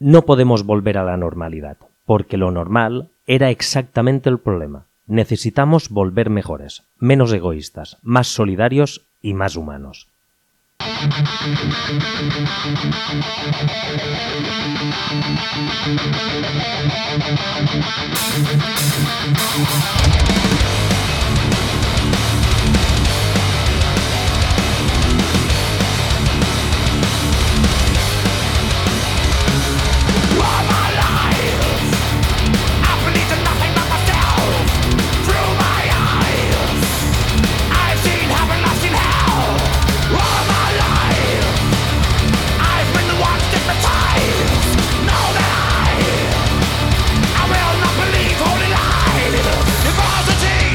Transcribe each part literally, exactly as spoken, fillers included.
No podemos volver a la normalidad, porque lo normal era exactamente el problema. Necesitamos volver mejores, menos egoístas, más solidarios y más humanos. I will not believe holy lies. If positive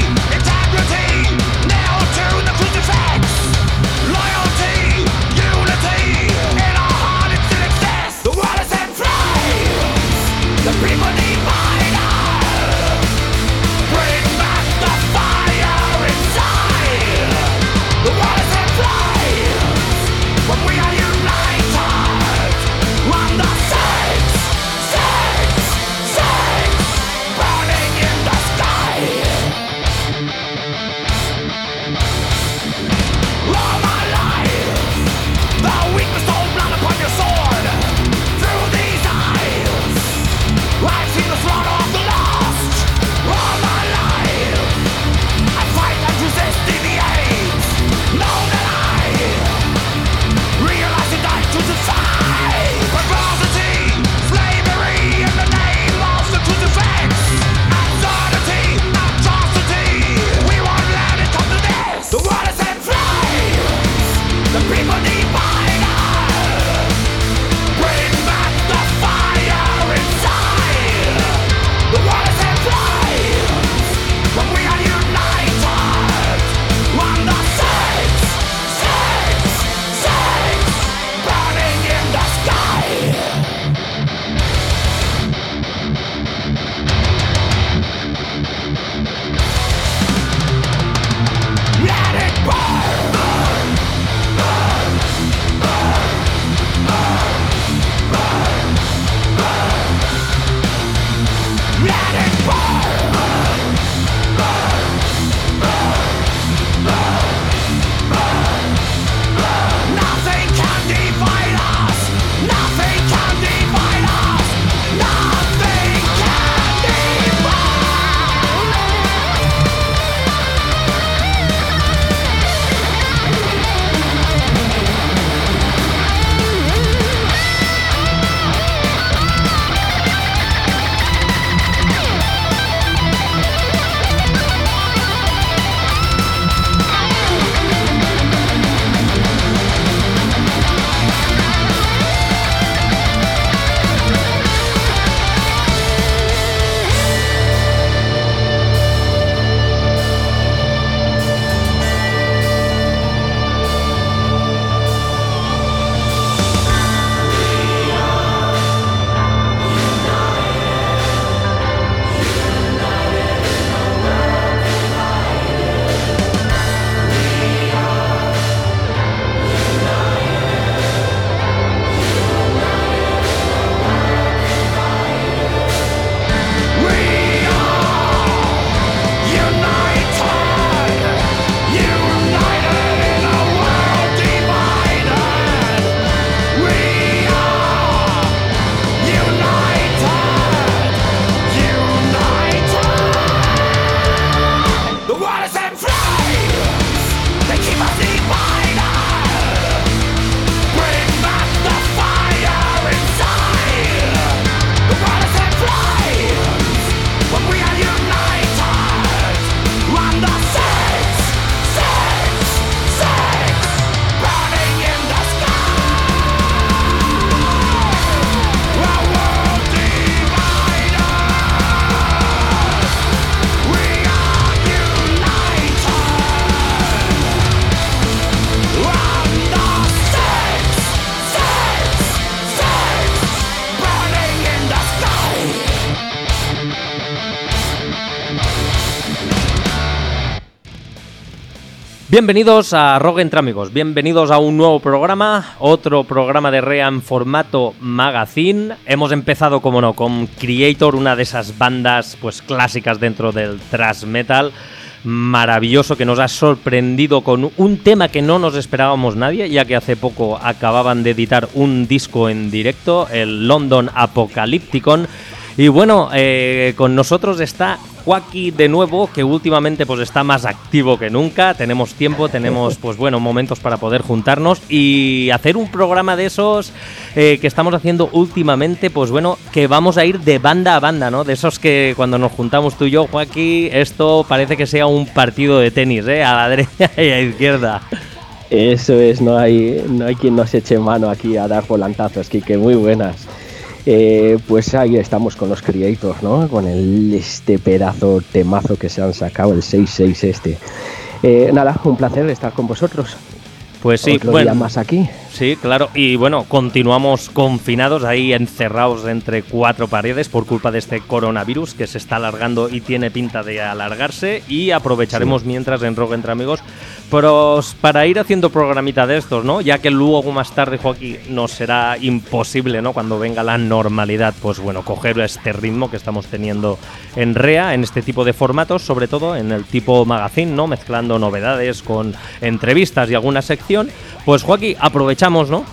Bienvenidos a Rogue entre Amigos, bienvenidos a un nuevo programa, otro programa de Rea en formato magazine. Hemos empezado, como no, con Kreator, una de esas bandas pues clásicas dentro del thrash metal. Maravilloso, que nos ha sorprendido con un tema que no nos esperábamos nadie, ya que hace poco acababan de editar un disco en directo, el London Apocalypticon. Y bueno, eh, con nosotros está Joaquín de nuevo, que últimamente pues está más activo que nunca. Tenemos tiempo, tenemos pues bueno momentos para poder juntarnos y hacer un programa de esos eh, que estamos haciendo últimamente, pues bueno, que vamos a ir de banda a banda, ¿no? De esos que cuando nos juntamos tú y yo, Joaquín, esto parece que sea un partido de tenis, ¿eh? A la derecha y a la izquierda. Eso es, no hay, no hay quien nos eche mano aquí a dar volantazos, Quique, muy buenas. Eh, pues ahí estamos con los Kreator, ¿no? Con el, este pedazo temazo que se han sacado, el seis seis este. Eh, nada, un placer estar con vosotros. Pues sí, Otro bueno, día más aquí. Sí, claro, y bueno, continuamos confinados ahí, encerrados entre cuatro paredes por culpa de este coronavirus que se está alargando y tiene pinta de alargarse, y aprovecharemos sí. mientras en Rogue entre Amigos pero para ir haciendo programita de estos, ¿no? Ya que luego más tarde, Joaquín, nos será imposible, ¿no? Cuando venga la normalidad, pues bueno, coger este ritmo que estamos teniendo en Rea, en este tipo de formatos, sobre todo en el tipo magazine, ¿no? Mezclando novedades con entrevistas y alguna sección. Pues Joaquín, aprovechamos, ¿no?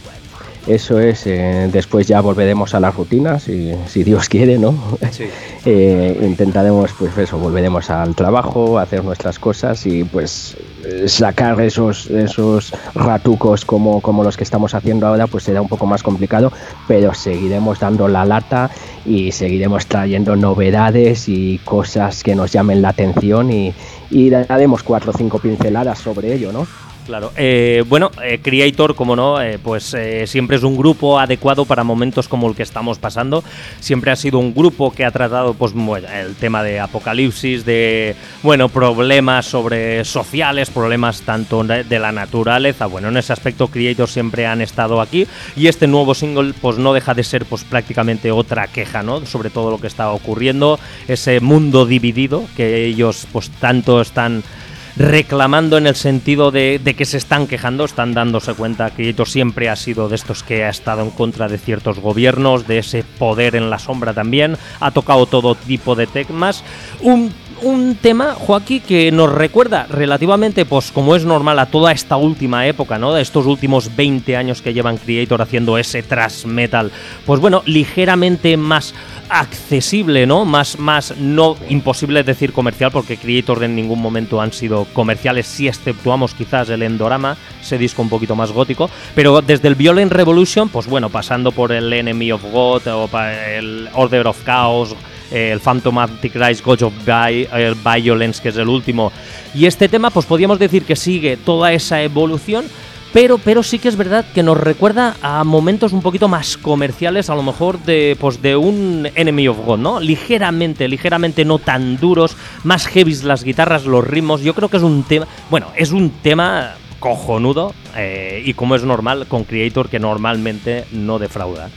Eso es, eh, después ya volveremos a las rutinas, si, si Dios quiere, ¿no? Sí. eh, intentaremos, pues eso, volveremos al trabajo, hacer nuestras cosas y pues sacar esos esos ratucos como, como los que estamos haciendo ahora, pues será un poco más complicado, pero seguiremos dando la lata y seguiremos trayendo novedades y cosas que nos llamen la atención y, y daremos cuatro o cinco pinceladas sobre ello, ¿no? Claro, eh, bueno, eh, Kreator, como no, eh, pues eh, siempre es un grupo adecuado para momentos como el que estamos pasando. Siempre ha sido un grupo que ha tratado, pues, bueno, el tema de apocalipsis, de, bueno, problemas sobre sociales, problemas tanto de la naturaleza. Bueno, en ese aspecto Kreator siempre han estado aquí, y este nuevo single, pues, no deja de ser, pues, prácticamente otra queja, ¿no? Sobre todo lo que está ocurriendo, ese mundo dividido que ellos, pues, tanto están reclamando, en el sentido de, de que se están quejando, están dándose cuenta que Kreator siempre ha sido de estos que ha estado en contra de ciertos gobiernos, de ese poder en la sombra también, ha tocado todo tipo de temas. Un, un tema, Joaquín, que nos recuerda relativamente, pues como es normal, a toda esta última época, ¿no? De estos últimos veinte años que llevan Kreator haciendo ese thrash metal, pues bueno, ligeramente más accesible, ¿no? Más, más no imposible decir comercial, porque Kreator en ningún momento han sido comerciales, si exceptuamos quizás el Endorama, ese disco un poquito más gótico, pero desde el Violent Revolution, pues bueno, pasando por el Enemy of God o el Order of Chaos, el Phantom Antichrist, God of Vi- el Violence, que es el último, y este tema, pues podríamos decir que sigue toda esa evolución. Pero, pero sí que es verdad que nos recuerda a momentos un poquito más comerciales, a lo mejor de, pues de un Enemy of God, ¿no? Ligeramente, ligeramente no tan duros, más heavies las guitarras, los ritmos. Yo creo que es un tema, bueno, es un tema cojonudo, eh, y como es normal con Kreator, que normalmente no defrauda.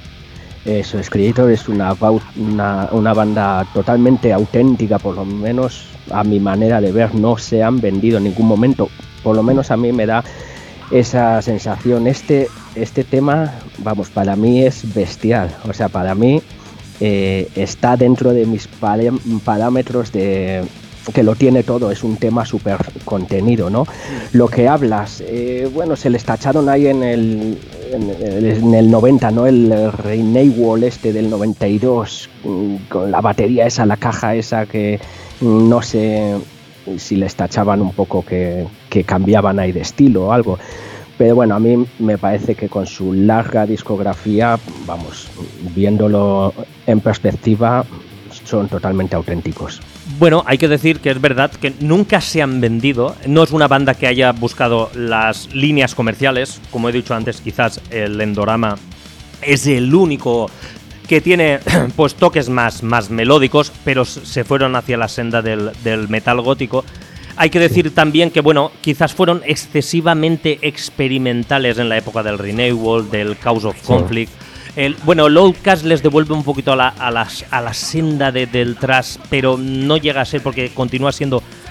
Eso es, Kreator es una, una, una banda totalmente auténtica, por lo menos a mi manera de ver. No se han vendido en ningún momento, por lo menos a mí me da esa sensación. Este, este tema, vamos, para mí es bestial. O sea, para mí eh, está dentro de mis parámetros de que lo tiene todo. Es un tema súper contenido, ¿no? Lo que hablas, eh, bueno, se les tacharon ahí en el, en el, en el noventa, ¿no? El Renewal este del noventa y dos, con la batería esa, la caja esa que no sé si les tachaban un poco que, que cambiaban ahí de estilo o algo. Pero bueno, a mí me parece que con su larga discografía, vamos, viéndolo en perspectiva, son totalmente auténticos. Bueno, hay que decir que es verdad que nunca se han vendido. No es una banda que haya buscado las líneas comerciales. Como he dicho antes, quizás el Endorama es el único que tiene pues toques más, más melódicos, pero se fueron hacia la senda del, del metal gótico. Hay que decir sí. también que, bueno, quizás fueron excesivamente experimentales en la época del Renewal, del Cause of Conflict. Sí. El, bueno, el Outcast les devuelve un poquito a la, a las, a la senda de, del thrash, pero no llega a ser, porque continúa siendo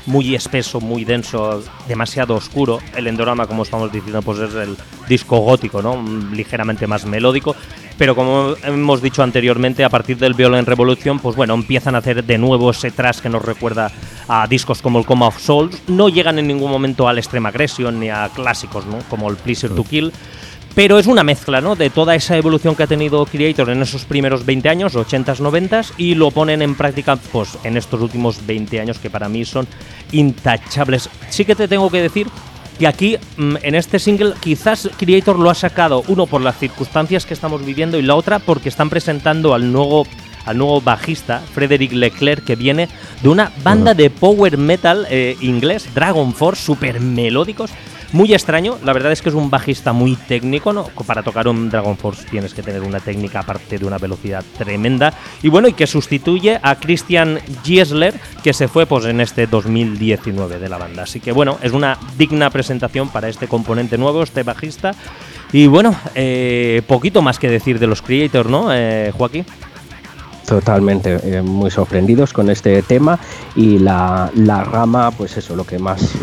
muy espeso, muy denso, demasiado oscuro. El Endorama, como estamos diciendo, pues es el disco gótico, ¿no? Ligeramente más melódico. Pero como hemos dicho anteriormente, a partir del Violent Revolution, pues bueno, empiezan a hacer de nuevo ese thrash que nos recuerda a discos como el Coma of Souls. No llegan en ningún momento al Extreme Aggression ni a clásicos, ¿no? Como el Pleasure to Kill. Pero es una mezcla, ¿no? De toda esa evolución que ha tenido Kreator en esos primeros veinte años, ochentas, noventas, y lo ponen en práctica pues en estos últimos veinte años que para mí son intachables. Sí que te tengo que decir que aquí, en este single, quizás Kreator lo ha sacado, uno por las circunstancias que estamos viviendo y la otra porque están presentando al nuevo, al nuevo bajista, Frederick Leclerc, que viene de una banda de power metal eh, inglés, Dragon Force, súper melódicos. Muy extraño, la verdad es que es un bajista muy técnico, ¿no? Para tocar un Dragon Force tienes que tener una técnica aparte de una velocidad tremenda. Y bueno, y que sustituye a Christian Giesler, que se fue pues en este dos mil diecinueve de la banda. Así que bueno, es una digna presentación para este componente nuevo, este bajista. Y bueno, eh, poquito más que decir de los Kreator, ¿no, eh, Joaquín? Totalmente, eh, muy sorprendidos con este tema y la, la rama, pues eso, lo que más...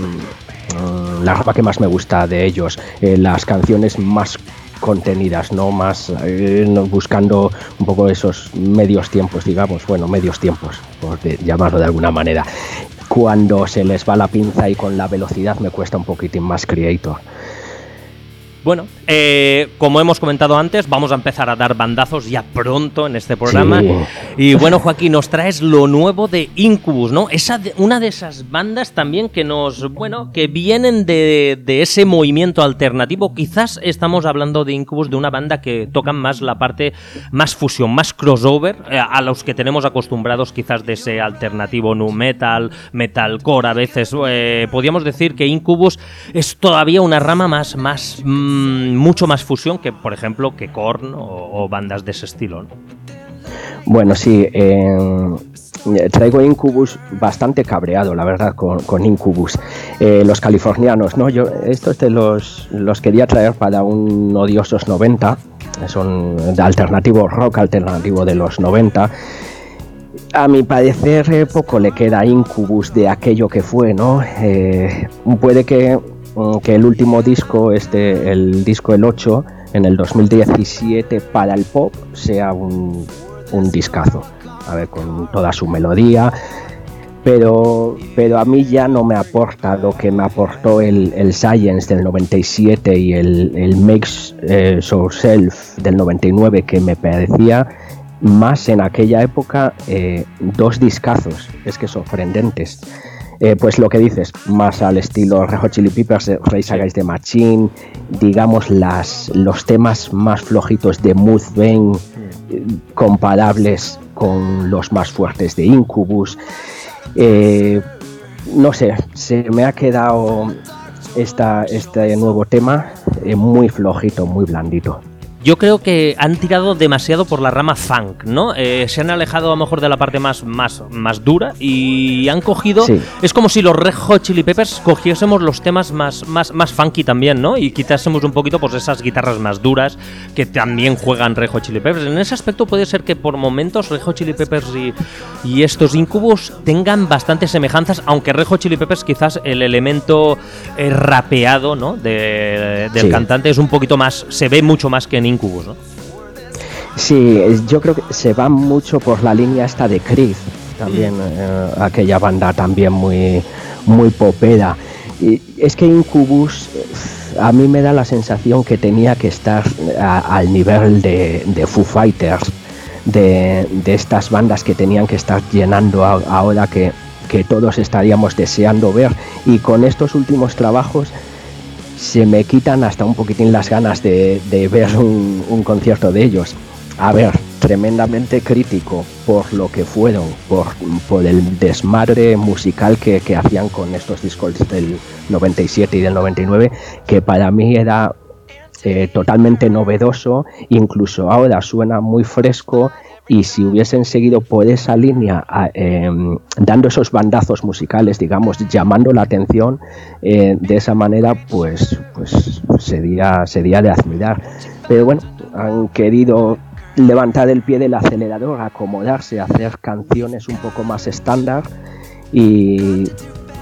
la rama que más me gusta de ellos, eh, las canciones más contenidas, no más eh, no, buscando un poco esos medios tiempos, digamos, bueno, medios tiempos, por de, llamarlo de alguna manera. Cuando se les va la pinza y con la velocidad me cuesta un poquitín más Kreator. Bueno, eh, como hemos comentado antes, vamos a empezar a dar bandazos ya pronto en este programa. Sí. Y bueno, Joaquín, nos traes lo nuevo de Incubus, ¿no? Esa de, una de esas bandas también que nos, bueno, que vienen de, de ese movimiento alternativo. Quizás estamos hablando de Incubus, de una banda que tocan más la parte más fusión, más crossover, eh, a los que tenemos acostumbrados quizás de ese alternativo nu metal, metalcore a veces. Eh, podríamos decir que Incubus es todavía una rama más, más mucho más fusión que, por ejemplo, que Korn o, o bandas de ese estilo, ¿no? Bueno, sí, eh, traigo Incubus bastante cabreado, la verdad, con, con Incubus. Eh, los californianos, ¿no? Yo estos te los, los quería traer para un odiosos noventa, son de alternativo, rock alternativo de los noventa. A mi parecer, eh, poco le queda a Incubus de aquello que fue, ¿no? Eh, puede que que el último disco, este, el disco el ocho, en el dos mil diecisiete para el pop, sea un, un discazo, a ver, con toda su melodía, pero, pero a mí ya no me aporta lo que me aportó el, el Science del noventa y siete y el, el Makes eh, Yourself del noventa y nueve, que me parecía más en aquella época eh, dos discazos, es que sorprendentes. Eh, pues lo que dices, más al estilo Red Hot Chili Peppers, Rage Against the Machine, digamos las, los temas más flojitos de Mudvayne, eh, comparables con los más fuertes de Incubus. Eh, no sé, se me ha quedado esta, este nuevo tema eh, muy flojito, muy blandito. Yo creo que han tirado demasiado por la rama funk, ¿no? Eh, se han alejado a lo mejor de la parte más, más, más dura y han cogido... Sí. Es como si los Red Hot Chili Peppers cogiésemos los temas más, más, más funky también, ¿no? Y quitásemos un poquito pues esas guitarras más duras que también juegan Red Hot Chili Peppers. En ese aspecto puede ser que por momentos Red Hot Chili Peppers y, y estos Incubus tengan bastantes semejanzas, aunque Red Hot Chili Peppers quizás el elemento eh, rapeado, ¿no? De, del sí. cantante es un poquito más... Se ve mucho más que en Incubus, ¿no? Sí, yo creo que se va mucho por la línea esta de Creed, también eh, aquella banda también muy, muy popera. Y es que Incubus a mí me da la sensación que tenía que estar a, al nivel de, de Foo Fighters, de, de estas bandas que tenían que estar llenando a, ahora que, que todos estaríamos deseando ver, y con estos últimos trabajos se me quitan hasta un poquitín las ganas de, de ver un, un concierto de ellos. A ver, tremendamente crítico por lo que fueron, por, por el desmadre musical que, que hacían con estos discos del noventa y siete y del noventa y nueve, que para mí era eh, totalmente novedoso, incluso ahora suena muy fresco. Y si hubiesen seguido por esa línea, eh, dando esos bandazos musicales, digamos, llamando la atención eh, de esa manera, pues, pues sería, sería de admirar. Pero bueno, han querido levantar el pie del acelerador, acomodarse, hacer canciones un poco más estándar y,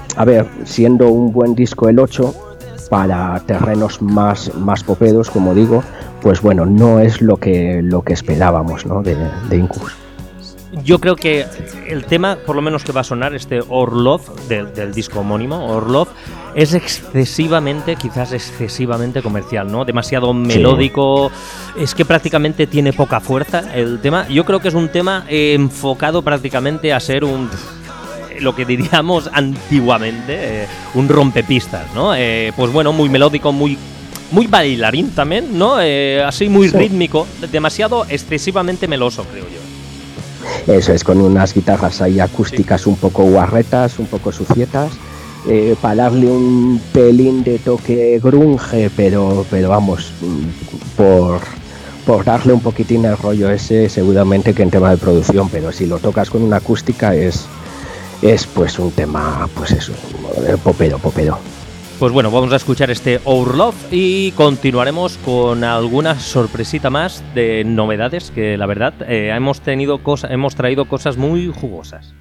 a ver, siendo un buen disco el ocho, para terrenos más, más popedos, como digo, pues bueno, no es lo que, lo que esperábamos, ¿no? de, de Incubus. Yo creo que el tema, por lo menos que va a sonar, este Our Love, del, del disco homónimo, Our Love, es excesivamente, quizás excesivamente comercial, ¿no? Demasiado melódico, sí. Es que prácticamente tiene poca fuerza el tema. Yo creo que es un tema eh, enfocado prácticamente a ser un... lo que diríamos antiguamente, eh, un rompepistas, ¿no? Eh, pues bueno, muy melódico, muy... muy bailarín también, ¿no? Eh, así muy sí. rítmico, demasiado excesivamente meloso, creo yo. Eso es, con unas guitarras ahí acústicas sí. un poco guarretas, un poco sucietas, eh, para darle un pelín de toque grunge, pero, pero vamos, por, por darle un poquitín el rollo ese, seguramente que en tema de producción, pero si lo tocas con una acústica es, es pues un tema, pues eso, popero, popero. Pues bueno, vamos a escuchar este Our Love y continuaremos con alguna sorpresita más de novedades que la verdad eh, hemos tenido cosas, hemos traído cosas muy jugosas.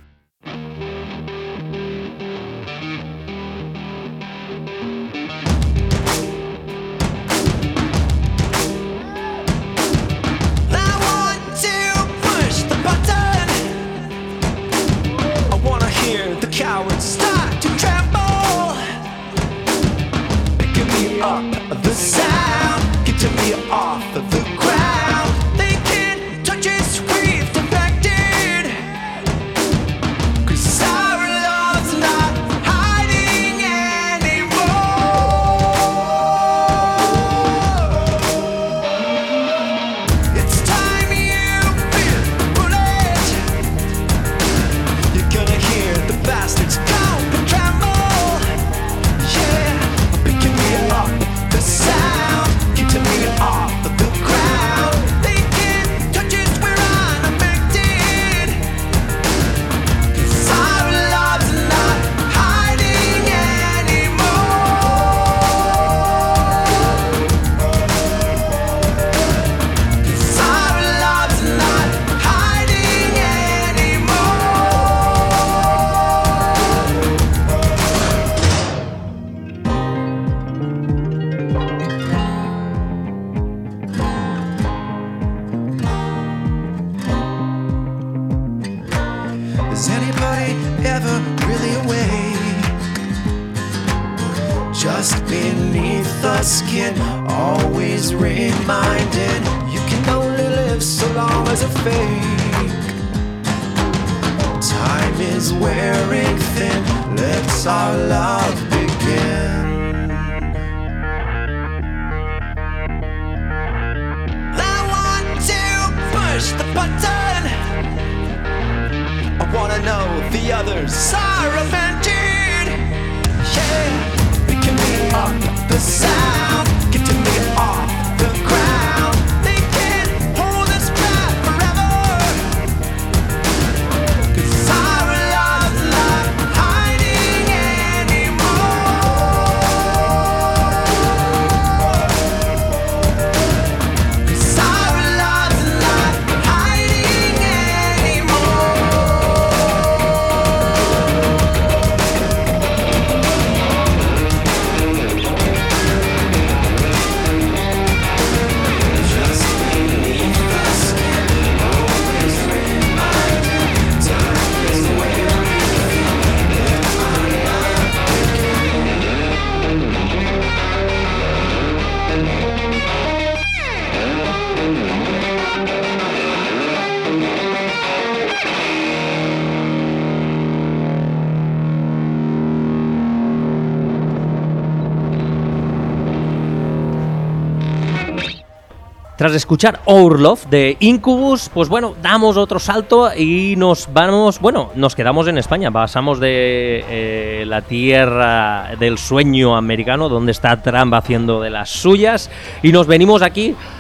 Tras escuchar Our Love de Incubus, pues bueno, damos otro salto y nos vamos, bueno, nos quedamos en España. Pasamos de eh, la tierra del sueño americano, donde está Trump haciendo de las suyas, y nos venimos aquí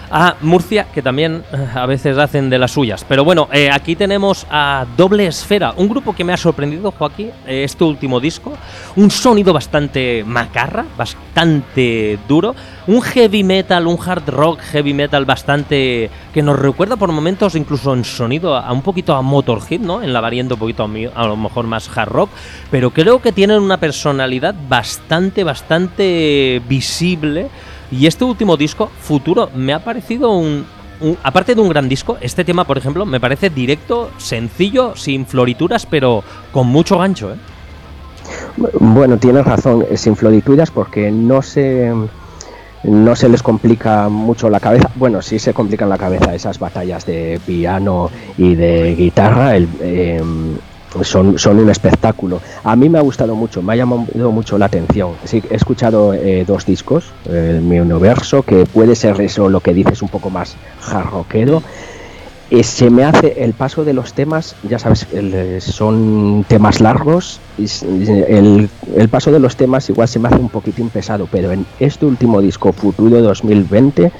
a Murcia, que también a veces hacen de las suyas. Pero bueno, eh, aquí tenemos a Doble Esfera, un grupo que me ha sorprendido, Joaquín, eh, este último disco. Un sonido bastante macarra, bastante duro. Un heavy metal, un hard rock heavy metal bastante... que nos recuerda por momentos incluso en sonido a un poquito a Motorhead, ¿no? En la variante un poquito a, mí, a lo mejor más hard rock. Pero creo que tienen una personalidad bastante, bastante visible. Y este último disco, Futuro, me ha parecido un, un... Aparte de un gran disco, este tema, por ejemplo, me parece directo, sencillo, sin florituras, pero con mucho gancho, ¿eh? Bueno, tienes razón, sin florituras, porque no se... no se les complica mucho la cabeza. Bueno, sí se complican la cabeza esas batallas de piano y de guitarra. El... Eh, Son, son un espectáculo. A mí me ha gustado mucho, me ha llamado mucho la atención. Sí, he escuchado eh, dos discos, eh, Mi Universo, que puede ser eso lo que dices, un poco más hard rockero. Eh, se me hace el paso de los temas, ya sabes, el, son temas largos, y el, el paso de los temas igual se me hace un poquitín pesado, pero en este último disco, Futuro dos mil veinte,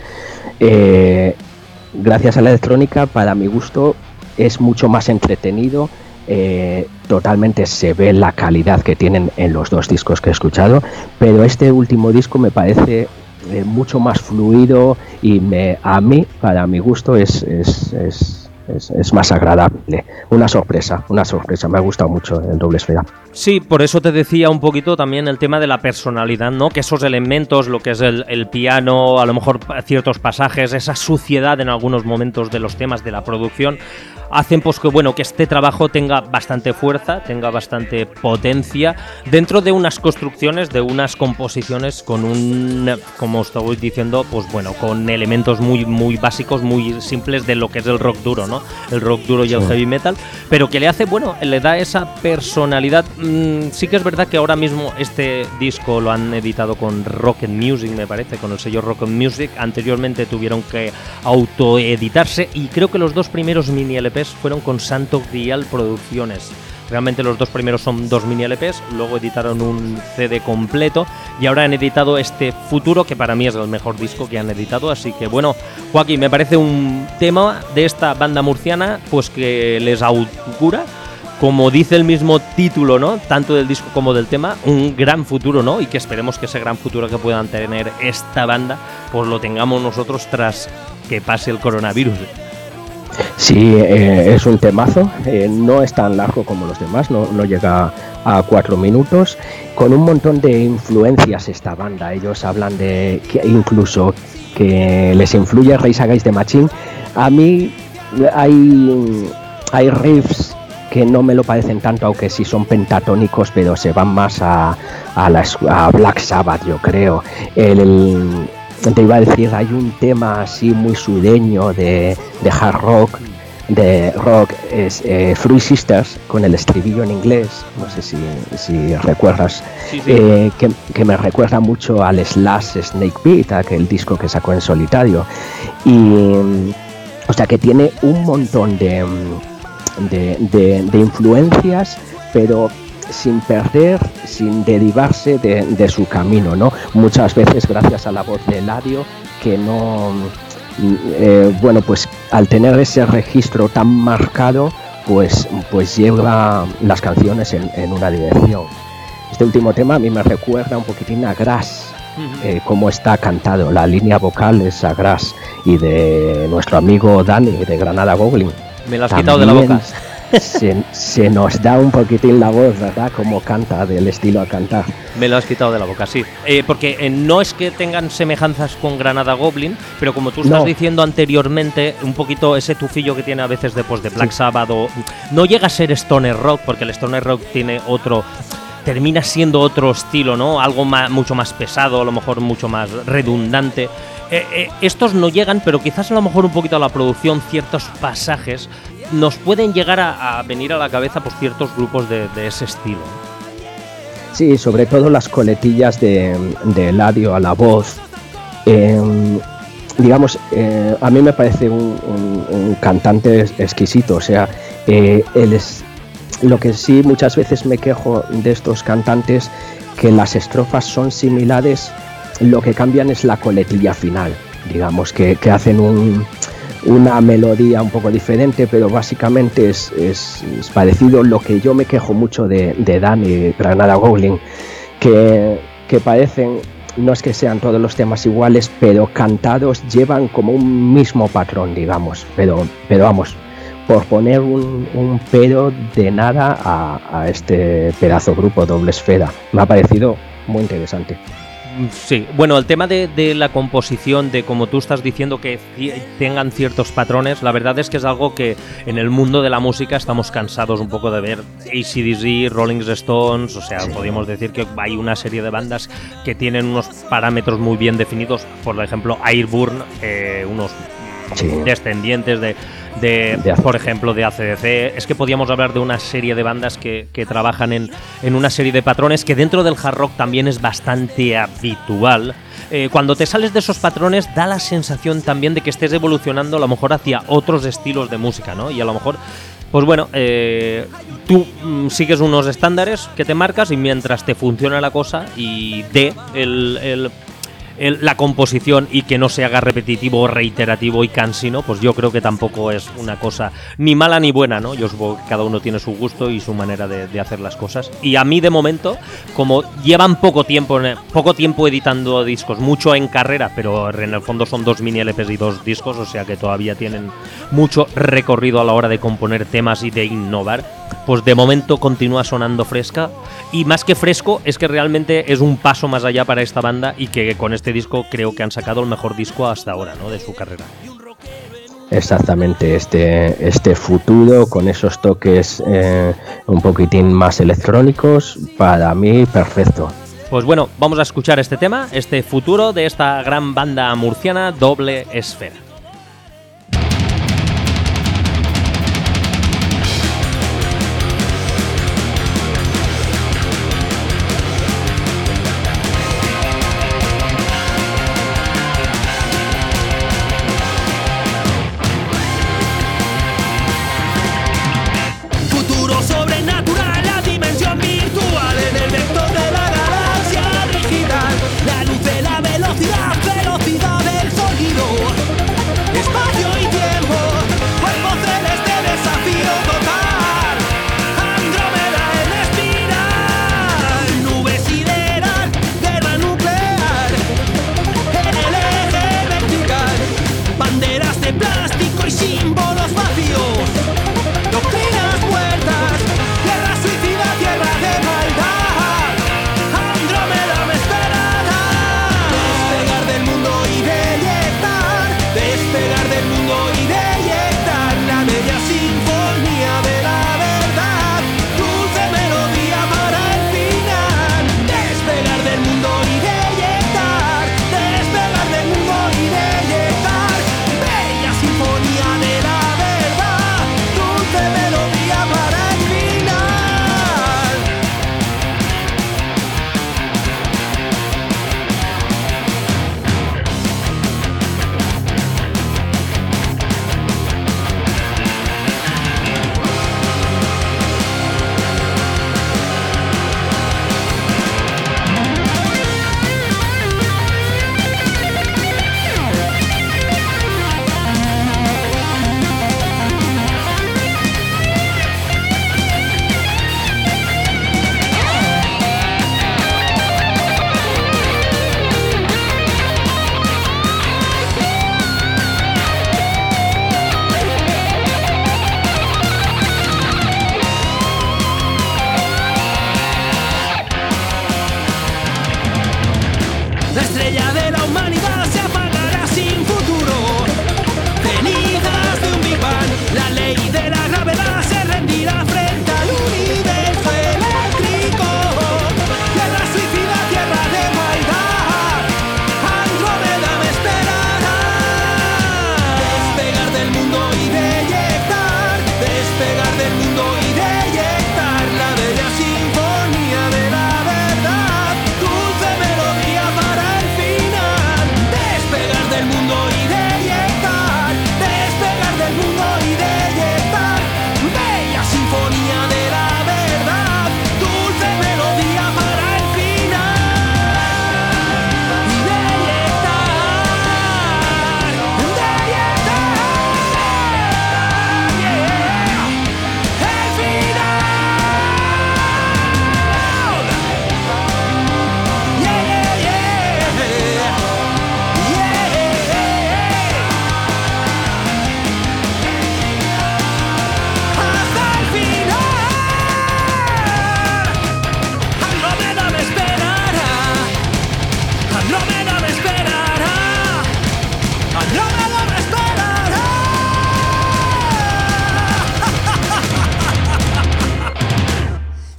eh, gracias a la electrónica, para mi gusto, es mucho más entretenido. Eh, totalmente se ve la calidad que tienen en los dos discos que he escuchado, pero este último disco me parece eh, mucho más fluido y me, a mí, para mi gusto, es, es, es, es, es más agradable. Una sorpresa, una sorpresa, me ha gustado mucho el Doble Esfera. Sí, por eso te decía un poquito también el tema de la personalidad, ¿no? Que esos elementos, lo que es el, el piano, a lo mejor ciertos pasajes, esa suciedad en algunos momentos de los temas de la producción, hacen pues que bueno que este trabajo tenga bastante fuerza, tenga bastante potencia dentro de unas construcciones, de unas composiciones con un, como os estoy diciendo, pues bueno, con elementos muy muy básicos, muy simples de lo que es el rock duro, ¿no? El rock duro y el heavy metal, pero que le hace, bueno, le da esa personalidad. Mm, sí que es verdad que ahora mismo este disco lo han editado con Rocket Music, me parece, con el sello Rocket Music. Anteriormente tuvieron que autoeditarse y creo que los dos primeros mini L Ps fueron con Santo Grial Producciones. Realmente los dos primeros son dos mini L Ps, luego editaron un C D completo y ahora han editado este Futuro, que para mí es el mejor disco que han editado. Así que bueno, Joaquín, me parece un tema de esta banda murciana pues que les augura, como dice el mismo título, ¿no? Tanto del disco como del tema, un gran futuro, ¿no? Y que esperemos que ese gran futuro que puedan tener esta banda pues lo tengamos nosotros tras que pase el coronavirus. Sí, eh, es un temazo, eh, no es tan largo como los demás, no, no llega a cuatro minutos, con un montón de influencias esta banda. Ellos hablan de que incluso que les influye Rage Against the Machine. A mí hay, hay riffs que no me lo parecen tanto, aunque sí son pentatónicos, pero se van más a, a, la, a Black Sabbath, yo creo. El, el Te iba a decir, hay un tema así muy sureño de, de hard rock, de rock, es eh, Three Sisters, con el estribillo en inglés, no sé si, si recuerdas, sí, sí. Eh, que, que me recuerda mucho al Slash Snake Pit, aquel disco que sacó en solitario. Y, o sea, que tiene un montón de, de, de, de influencias, pero sin perder, sin derivarse de, de su camino, ¿no? Muchas veces gracias a la voz de Eladio, que no, eh, bueno, pues al tener ese registro tan marcado, pues, pues lleva las canciones en, en una dirección. Este último tema a mí me recuerda un poquitín a Grass, eh, cómo está cantado, la línea vocal es a Grass, y de nuestro amigo Dani de Granada Goblin. Me lo has quitado de la boca. Se, se nos da un poquitín la voz, ¿verdad? Como canta, del estilo a cantar. Me lo has quitado de la boca, sí. Eh, porque eh, no es que tengan semejanzas con Granada Goblin, pero como tú estás no. diciendo anteriormente, un poquito ese tufillo que tiene a veces después de Black sí. Sabbath, o, no llega a ser stoner rock, porque el stoner rock tiene otro... termina siendo otro estilo, ¿no? Algo más, mucho más pesado, a lo mejor mucho más redundante. Eh, eh, estos no llegan, pero quizás a lo mejor un poquito a la producción, ciertos pasajes nos pueden llegar a, a venir a la cabeza por ciertos grupos de, de ese estilo. Sí, sobre todo las coletillas de, de Eladio a la voz. Eh, digamos, eh, a mí me parece un, un, un cantante exquisito, o sea, eh, él es... Lo que sí muchas veces me quejo de estos cantantes, que las estrofas son similares, lo que cambian es la coletilla final. digamos que, que hacen un, una melodía un poco diferente, pero básicamente es, es, es parecido. Lo que yo me quejo mucho de, de Dan y Granada Goblin, que, que parecen, no es que sean todos los temas iguales, pero cantados llevan como un mismo patrón, digamos, pero, pero vamos, por poner un, un pero de nada a, a este pedazo grupo Doble Esfera. Me ha parecido muy interesante. Sí, bueno, el tema de, de la composición, de como tú estás diciendo que c- tengan ciertos patrones, la verdad es que es algo que en el mundo de la música estamos cansados un poco de ver. A C D C, Rolling Stones, o sea, sí. Podríamos decir que hay una serie de bandas que tienen unos parámetros muy bien definidos, por ejemplo, Airburn, eh, unos sí. descendientes de... De, de, por ejemplo, de A C D C. Es que podíamos hablar de una serie de bandas que, que trabajan en, en una serie de patrones que dentro del hard rock también es bastante habitual. Eh, cuando te sales de esos patrones da la sensación también de que estés evolucionando a lo mejor hacia otros estilos de música, ¿no? Y a lo mejor, pues bueno, eh, tú mm, sigues unos estándares que te marcas y mientras te funciona la cosa y dé el... el El, la composición y que no se haga repetitivo, reiterativo y cansino, pues yo creo que tampoco es una cosa ni mala ni buena, ¿no? Yo supongo que cada uno tiene su gusto y su manera de, de hacer las cosas. Y a mí, de momento, como llevan poco tiempo poco tiempo editando discos, mucho en carrera, pero en el fondo son dos mini L Pes y dos discos, o sea que todavía tienen mucho recorrido a la hora de componer temas y de innovar, pues de momento continúa sonando fresca. Y más que fresco, es que realmente es un paso más allá para esta banda y que con este disco creo que han sacado el mejor disco hasta ahora, ¿no?, de su carrera. Exactamente, este, este futuro con esos toques eh, un poquitín más electrónicos, para mí perfecto. Pues bueno, vamos a escuchar este tema, este futuro de esta gran banda murciana Doble Esfera. La luz de la velocidad, velocidad del sonido.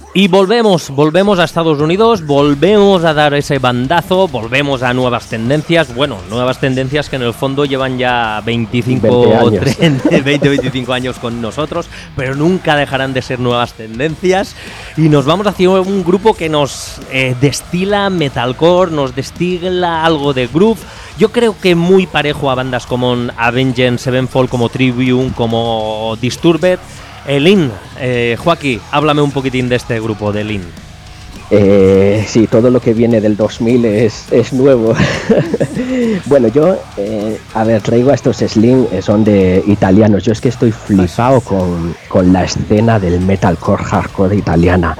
Y volvemos, volvemos a Estados Unidos, volvemos a dar ese bandazo, volvemos a nuevas tendencias, bueno, nuevas tendencias que en el fondo llevan ya veinticinco, veinte, veinticinco años con nosotros, pero nunca dejarán de ser nuevas tendencias. Y nos vamos hacia un grupo que nos eh, destila metalcore, nos destila algo de groove. Yo creo que muy parejo a bandas como Avenged Sevenfold, como Trivium, como Disturbed. Eh, Lin, eh, Joaquín, háblame un poquitín de este grupo de Lin. Eh, sí, todo lo que viene del dos mil es, es nuevo. Bueno, yo, eh, a ver, traigo a estos Slim, eh, son de italianos. Yo es que estoy flipado con, con la escena del metalcore hardcore italiana.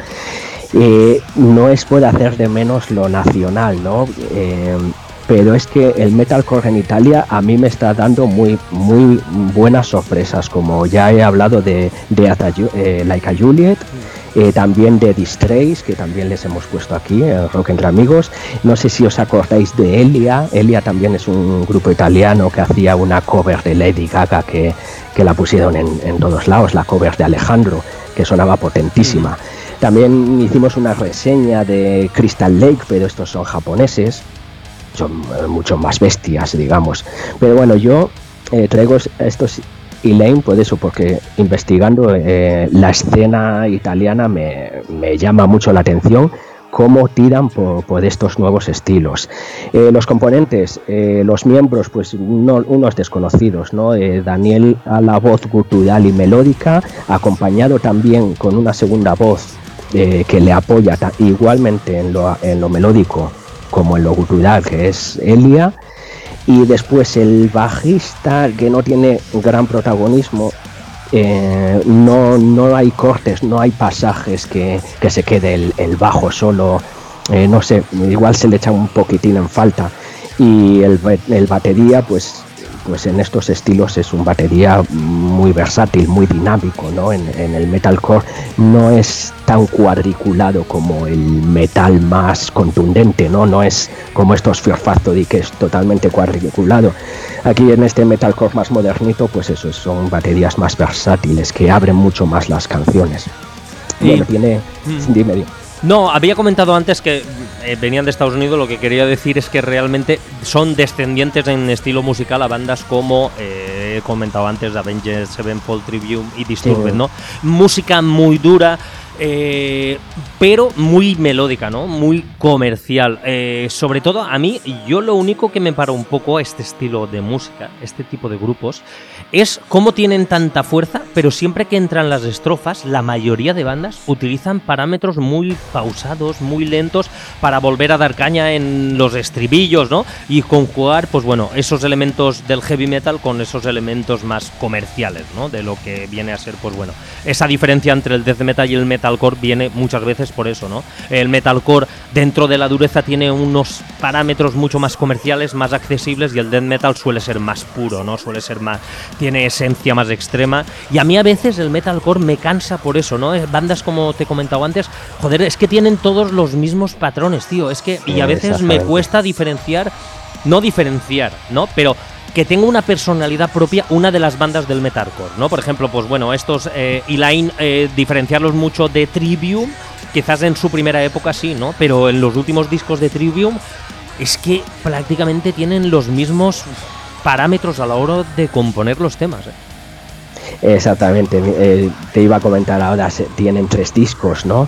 Eh, no es por hacer de menos lo nacional, ¿no? Eh, pero es que el metalcore en Italia a mí me está dando muy muy buenas sorpresas, como ya he hablado de, de eh, Like a Juliet, eh, también de Distrace, que también les hemos puesto aquí, el Rock Entre Amigos. No sé si os acordáis de Elia. Elia también es un grupo italiano que hacía una cover de Lady Gaga que, que la pusieron en, en todos lados, la cover de Alejandro, que sonaba potentísima. También hicimos una reseña de Crystal Lake, pero estos son japoneses, son mucho más bestias, digamos. Pero bueno, yo eh, traigo estos Elaine por eso, porque investigando eh, la escena italiana me, me llama mucho la atención cómo tiran por, por estos nuevos estilos. Eh, los componentes, eh, los miembros, pues no, unos desconocidos, ¿no? Eh, Daniel a la voz gutural y melódica, acompañado también con una segunda voz eh, que le apoya ta- igualmente en lo, en lo melódico como en lo gutural, que es Elia. Y después el bajista, que no tiene gran protagonismo, eh, no, no hay cortes, no hay pasajes que, que se quede el, el bajo solo, eh, no sé, igual se le echa un poquitín en falta. Y el, el batería, pues pues en estos estilos es un batería muy versátil, muy dinámico, ¿no? En, en el metalcore no es tan cuadriculado como el metal más contundente, ¿no? No es como estos Fear Factory, que es totalmente cuadriculado. Aquí en este metalcore más modernito, pues eso, son baterías más versátiles que abren mucho más las canciones. Y bueno, tiene... Mm. Dime, dime. No, había comentado antes que eh, venían de Estados Unidos. Lo que quería decir es que realmente son descendientes en estilo musical a bandas como eh, he comentado antes, Avenged Sevenfold, Trivium y Disturbed, sí. ¿No? Música muy dura, eh, pero muy melódica, ¿no? Muy comercial. Eh, sobre todo a mí, yo lo único que me para un poco a este estilo de música, este tipo de grupos, es cómo tienen tanta fuerza, pero siempre que entran las estrofas, la mayoría de bandas utilizan parámetros muy pausados, muy lentos, para volver a dar caña en los estribillos, ¿no? Y conjugar, pues bueno, esos elementos del heavy metal con esos elementos más comerciales, ¿no? De lo que viene a ser, pues bueno, esa diferencia entre el death metal y el metalcore viene muchas veces por eso, ¿no? El metalcore, dentro de la dureza, tiene unos parámetros mucho más comerciales, más accesibles, y el death metal suele ser más puro, ¿no? Suele ser más... tiene esencia más extrema, y a mí a veces el metalcore me cansa por eso, ¿no? Bandas como te he comentado antes, joder, es que tienen todos los mismos patrones, tío, es que, y a veces me cuesta diferenciar, no diferenciar, ¿no? Pero que tenga una personalidad propia una de las bandas del metalcore, ¿no? Por ejemplo, pues bueno, estos eh, Elaine, eh, diferenciarlos mucho de Trivium, quizás en su primera época sí, ¿no? Pero en los últimos discos de Trivium es que prácticamente tienen los mismos parámetros a la hora de componer los temas, ¿eh? Exactamente, eh, te iba a comentar ahora, se, tienen tres discos, ¿no?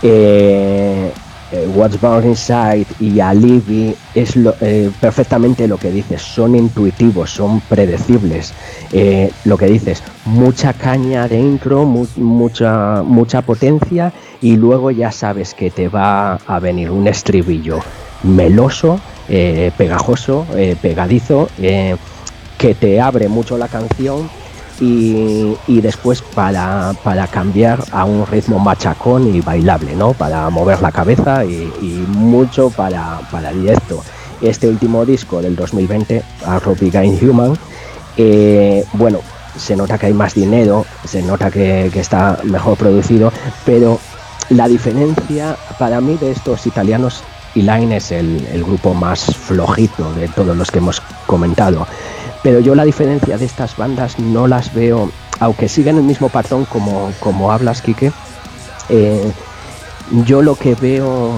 Eh, eh, What's Born Inside y Alibi es lo, eh, perfectamente lo que dices, son intuitivos, son predecibles. Eh, lo que dices, mucha caña de intro, mu mucha, mucha potencia, y luego ya sabes que te va a venir un estribillo meloso, eh, pegajoso, eh, pegadizo, eh, que te abre mucho la canción. Y, y después para, para cambiar a un ritmo machacón y bailable, ¿no? Para mover la cabeza y, y mucho para, para directo. Este último disco del dos mil veinte, A Robbie Gain Human, eh, bueno, se nota que hay más dinero, se nota que, que está mejor producido, pero la diferencia para mí de estos italianos, Elaine es el, el grupo más flojito de todos los que hemos comentado. Pero yo la diferencia de estas bandas no las veo, aunque siguen el mismo patrón como, como hablas, Quique, eh, yo lo que veo,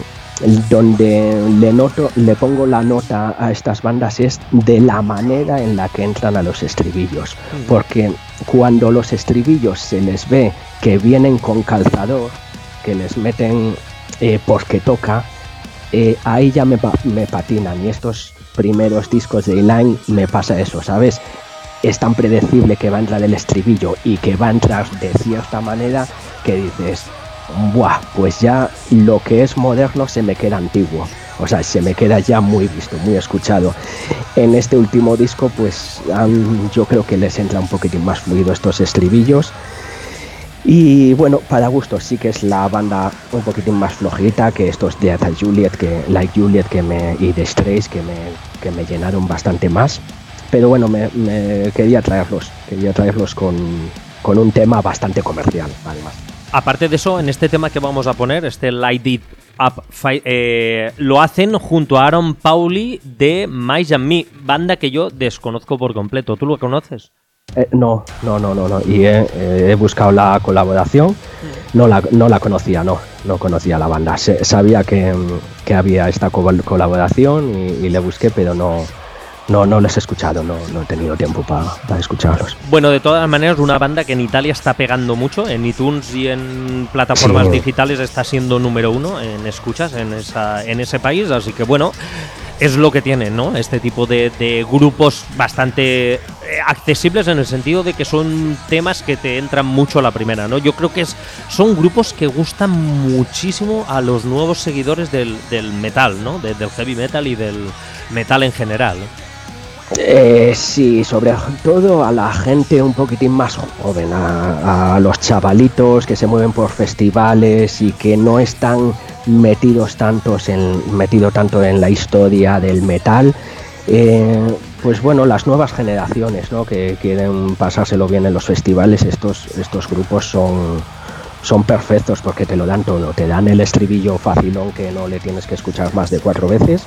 donde le noto, le pongo la nota a estas bandas es de la manera en la que entran a los estribillos, porque cuando los estribillos se les ve que vienen con calzador, que les meten eh, porque toca, eh, ahí ya me, me patinan, y estos primeros discos de Elaine me pasa eso, ¿sabes? Es tan predecible que va a entrar el estribillo y que va a entrar de cierta manera que dices, buah, pues ya lo que es moderno se me queda antiguo, o sea, se me queda ya muy visto, muy escuchado. En este último disco pues um, yo creo que les entra un poquitín más fluido estos estribillos. Y bueno, para gustos sí que es la banda un poquitín más flojita que estos de Like Juliet, que, like Juliet que me, y The Strays que me, que me llenaron bastante más. Pero bueno, me, me quería traerlos, quería traerlos con, con un tema bastante comercial, además. Aparte de eso, en este tema que vamos a poner, este Light It Up, eh, lo hacen junto a Aaron Pauli de Mais and Me, banda que yo desconozco por completo. ¿Tú lo conoces? Eh, no, no, no, no, no. Y he, eh, he buscado la colaboración, no la, no la conocía, no, no conocía la banda. Se, sabía que, que había esta co- colaboración y, y le busqué, pero no, no, no los he escuchado, no, no he tenido tiempo para pa escucharlos. Bueno, de todas maneras, una banda que en Italia está pegando mucho, en iTunes y en plataformas sí. digitales está siendo número uno en escuchas en, esa, en ese país, así que bueno, es lo que tienen, ¿no? Este tipo de, de grupos bastante accesibles en el sentido de que son temas que te entran mucho a la primera, ¿no? Yo creo que es, son grupos que gustan muchísimo a los nuevos seguidores del, del metal, ¿no? De, del heavy metal y del metal en general, ¿no? Eh, sí, sobre todo a la gente un poquitín más joven, a, a los chavalitos que se mueven por festivales y que no están metidos tantos en, metido tanto en la historia del metal. Eh, pues bueno, las nuevas generaciones, ¿no? Que quieren pasárselo bien en los festivales, estos, estos grupos son, son perfectos porque te lo dan todo, te dan el estribillo facilón que no le tienes que escuchar más de cuatro veces.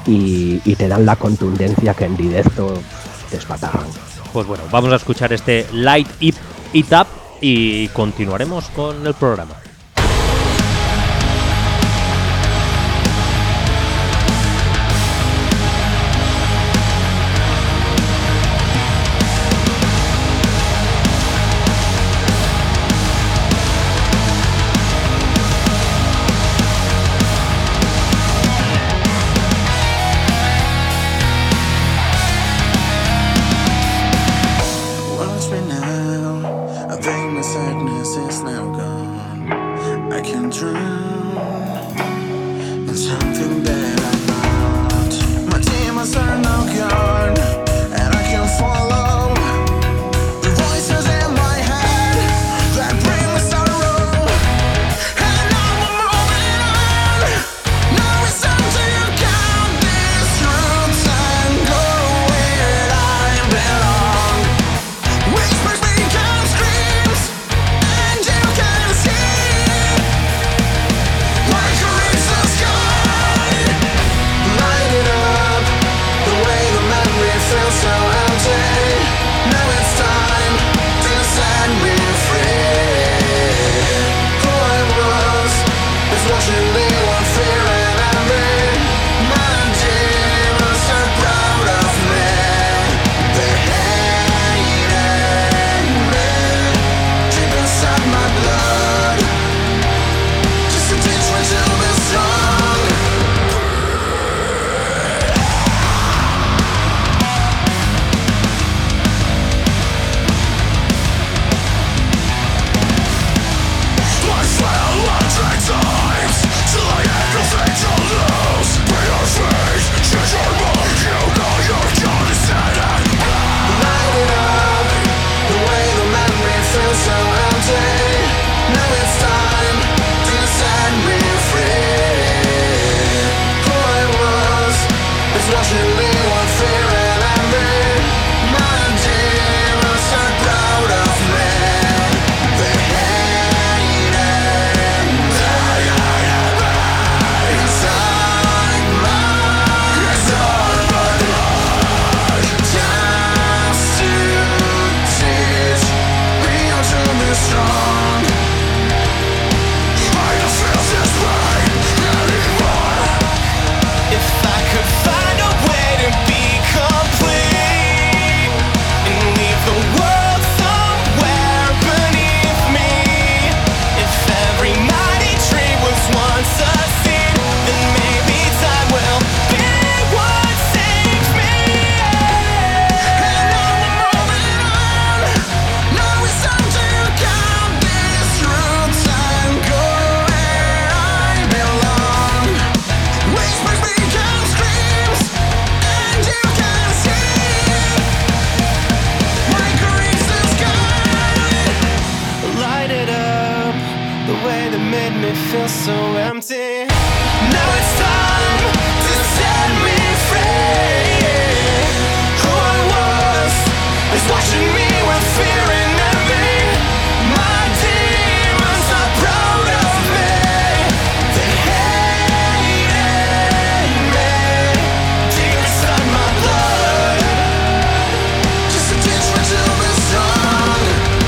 Y, y te dan la contundencia que en directo te espatarran. Pues bueno, vamos a escuchar este Light It, It Up y continuaremos con el programa. Whispers become screams, and you can see me feel so empty. Now it's time to set me free. Who I was is watching me with fear and envy. My demons are proud of me. They hate me deep inside my blood. Just to teach me to be strong.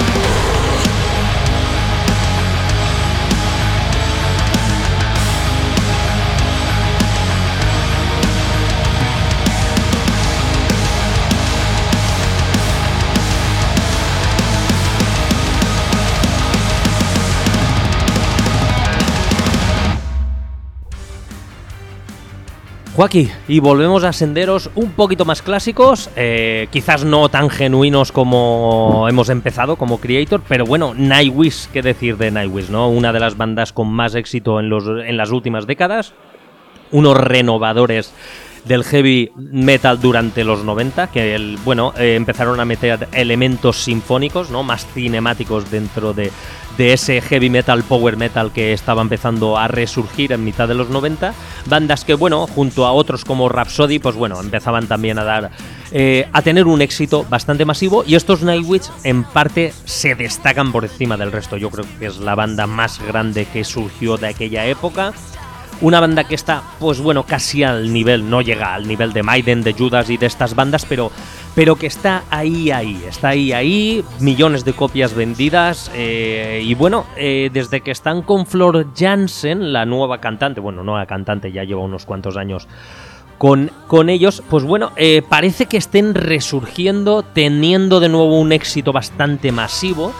Joaquín, y volvemos a senderos un poquito más clásicos, eh, quizás no tan genuinos como hemos empezado como Kreator, pero bueno, Nightwish, qué decir de Nightwish, ¿no? Una de las bandas con más éxito en, los, en las últimas décadas, unos renovadores del heavy metal durante los noventa, que el, bueno, eh, empezaron a meter elementos sinfónicos, ¿no? Más cinemáticos dentro de, de ese heavy metal, power metal que estaba empezando a resurgir en mitad de los noventa. Bandas que, bueno, junto a otros como Rhapsody, pues bueno, empezaban también a dar eh, a tener un éxito bastante masivo, y estos Nightwish en parte se destacan por encima del resto. Yo creo que es la banda más grande que surgió de aquella época. Una banda que está, pues bueno, casi al nivel, no llega al nivel de Maiden, de Judas y de estas bandas, pero, pero que está ahí, ahí, está ahí, ahí, millones de copias vendidas, eh, y bueno, eh, desde que están con Floor Jansen, la nueva cantante, bueno, nueva cantante, ya lleva unos cuantos años con, con ellos, pues bueno, eh, parece que estén resurgiendo, teniendo de nuevo un éxito bastante masivo.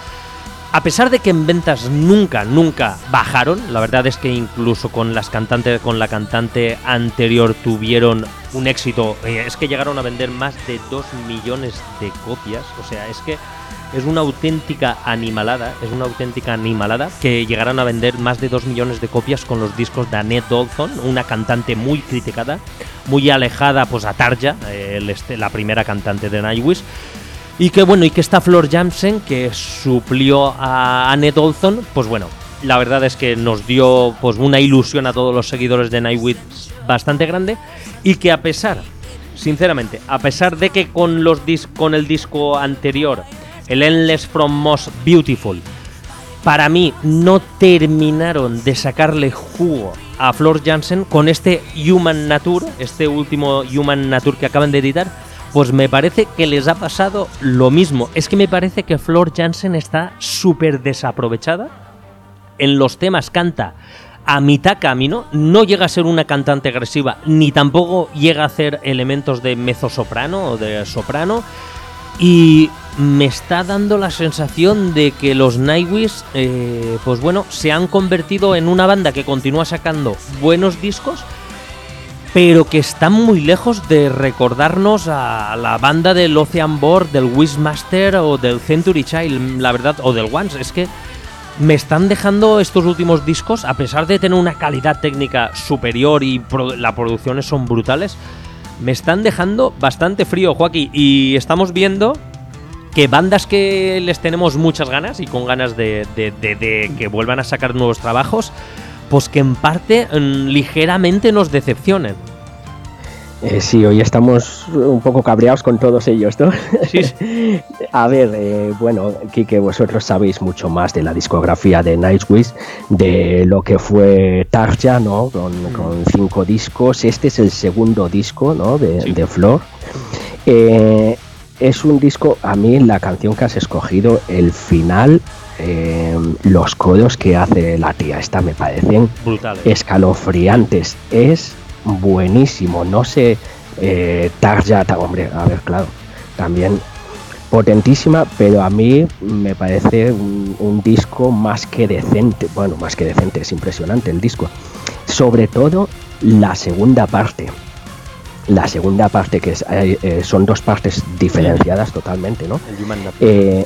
A pesar de que en ventas nunca, nunca bajaron, la verdad es que incluso con las cantantes, con la cantante anterior tuvieron un éxito, eh, es que llegaron a vender más de dos millones de copias, o sea, es que es una auténtica animalada, es una auténtica animalada que llegaron a vender más de dos millones de copias con los discos de Annette Dawson, una cantante muy criticada, muy alejada pues a Tarja, eh, el este, la primera cantante de Nightwish. Y que bueno, y que está Floor Jansen, que suplió a Annette Dawson, pues bueno, la verdad es que nos dio pues una ilusión a todos los seguidores de Nightwish bastante grande, y que a pesar, sinceramente, a pesar de que con los dis- con el disco anterior, el Endless from Most Beautiful, para mí no terminaron de sacarle jugo a Floor Jansen, con este Human Nature, este último Human Nature que acaban de editar, pues me parece que les ha pasado lo mismo. Es que me parece que Floor Jansen está súper desaprovechada. En los temas canta a mitad camino, no llega a ser una cantante agresiva, ni tampoco llega a hacer elementos de mezzosoprano o de soprano. Y me está dando la sensación de que los Nightwish, eh, pues bueno, se han convertido en una banda que continúa sacando buenos discos, pero que están muy lejos de recordarnos a la banda del Ocean Board, del Wishmaster o del Century Child, la verdad, o del Once. Es que me están dejando estos últimos discos, a pesar de tener una calidad técnica superior y pro- las producciones son brutales, me están dejando bastante frío, Joaquín. Y estamos viendo que bandas que les tenemos muchas ganas y con ganas de, de, de, de que vuelvan a sacar nuevos trabajos, pues que en parte mmm, ligeramente nos decepcionen. Eh, sí, hoy estamos un poco cabreados con todos ellos, ¿no? Sí, sí. A ver, eh, bueno, Quique, vosotros sabéis mucho más de la discografía de Nightwish, de lo que fue Tarja, ¿no? Con, mm. con cinco discos. Este es el segundo disco, ¿no? De, sí. de Floor. Eh, es un disco, a mí la canción que has escogido, el final, eh, los coros que hace la tía esta me parecen brutales, escalofriantes. Es buenísimo, no sé, eh, Tarja, hombre, a ver, claro, también potentísima, pero a mí me parece un, un disco más que decente, bueno, más que decente, es impresionante el disco, sobre todo la segunda parte, la segunda parte que es, eh, son dos partes diferenciadas totalmente, ¿no? Eh,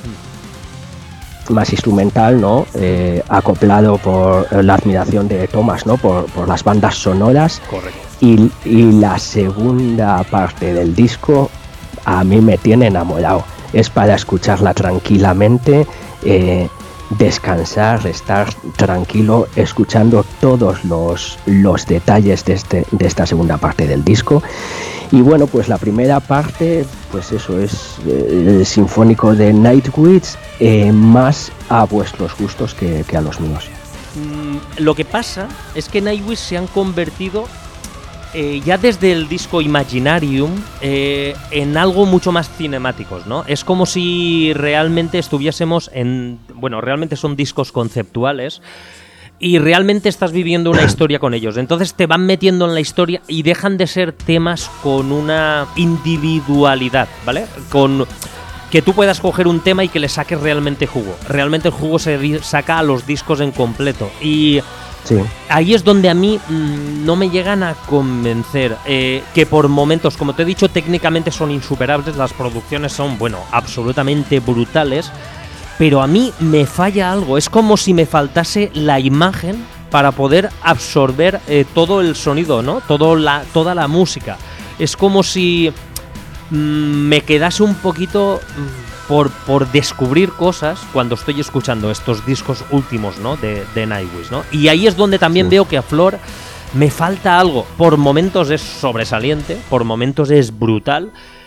más instrumental, ¿no? Eh, acoplado por la admiración de Thomas, ¿no? Por, por las bandas sonoras. Correcto. Y, y la segunda parte del disco a mí me tiene enamorado. Es para escucharla tranquilamente. Eh, descansar, estar tranquilo, escuchando todos los, los detalles de, este, de esta segunda parte del disco. Y bueno, pues la primera parte, pues eso es eh, el sinfónico de Nightwish, eh, más a vuestros gustos que, que a los míos. Mm, lo que pasa es que Nightwish se han convertido eh, ya desde el disco Imaginarium eh, en algo mucho más cinemáticos, ¿no? Es como si realmente estuviésemos en... Bueno, realmente son discos conceptuales y realmente estás viviendo una historia con ellos. Entonces te van metiendo en la historia y dejan de ser temas con una individualidad, ¿vale? Con que tú puedas coger un tema y que le saques realmente jugo. Realmente el jugo se saca a los discos en completo. Y sí, ahí es donde a mí mmm, no me llegan a convencer. Eh, que por momentos, como te he dicho, técnicamente son insuperables. Las producciones son, bueno, absolutamente brutales. Pero a mí me falla algo, es como si me faltase la imagen para poder absorber eh, todo el sonido, ¿no? Todo la, toda la música. Es como si mmm, me quedase un poquito mmm, por, por descubrir cosas cuando estoy escuchando estos discos últimos, ¿no? De, de Nightwish, ¿no? Y ahí es donde también sí. veo que a Flor me falta algo. Por momentos es sobresaliente, por momentos es brutal.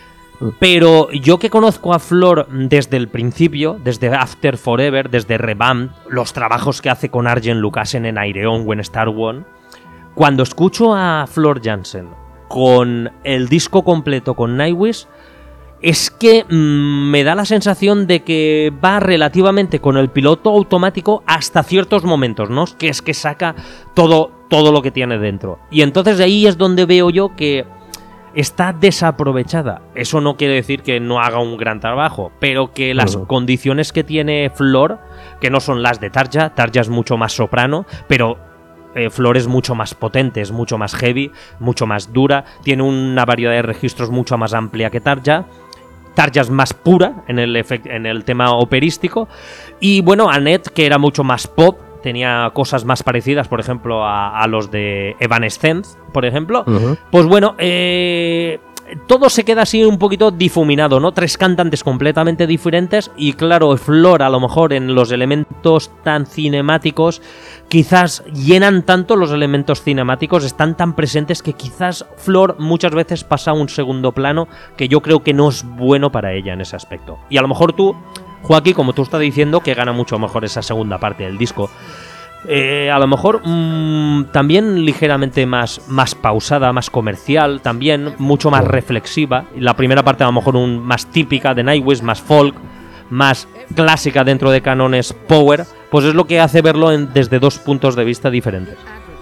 Pero yo que conozco a Flor desde el principio, desde After Forever, desde Revamp, los trabajos que hace con Arjen Lucassen en Aireon o en Star One, cuando escucho a Floor Jansen con el disco completo con Nightwish, es que mmm, me da la sensación de que va relativamente con el piloto automático hasta ciertos momentos, ¿no? Que es que saca todo, todo lo que tiene dentro. Y entonces de ahí es donde veo yo que está desaprovechada. Eso no quiere decir que no haga un gran trabajo, pero que las uh-huh. condiciones que tiene Flor, que no son las de Tarja, Tarja es mucho más soprano, pero eh, Flor es mucho más potente, es mucho más heavy, mucho más dura, tiene una variedad de registros mucho más amplia que Tarja. Tarja es más pura en el, efect- en el tema operístico. Y bueno, Annette, que era mucho más pop, tenía cosas más parecidas, por ejemplo, a, a los de Evanescence, por ejemplo. Uh-huh. Pues bueno, eh, todo se queda así un poquito difuminado, ¿no? Tres cantantes completamente diferentes y claro, Flor a lo mejor en los elementos tan cinemáticos quizás llenan tanto los elementos cinemáticos, están tan presentes que quizás Flor muchas veces pasa a un segundo plano que yo creo que no es bueno para ella en ese aspecto. Y a lo mejor tú, Joaquín, como tú estás diciendo, que gana mucho mejor esa segunda parte del disco. Eh, a lo mejor mmm, también ligeramente más, más pausada, más comercial, también mucho más reflexiva. La primera parte a lo mejor un, más típica de Nightwish, más folk, más clásica dentro de cánones power, pues es lo que hace verlo en, desde dos puntos de vista diferentes.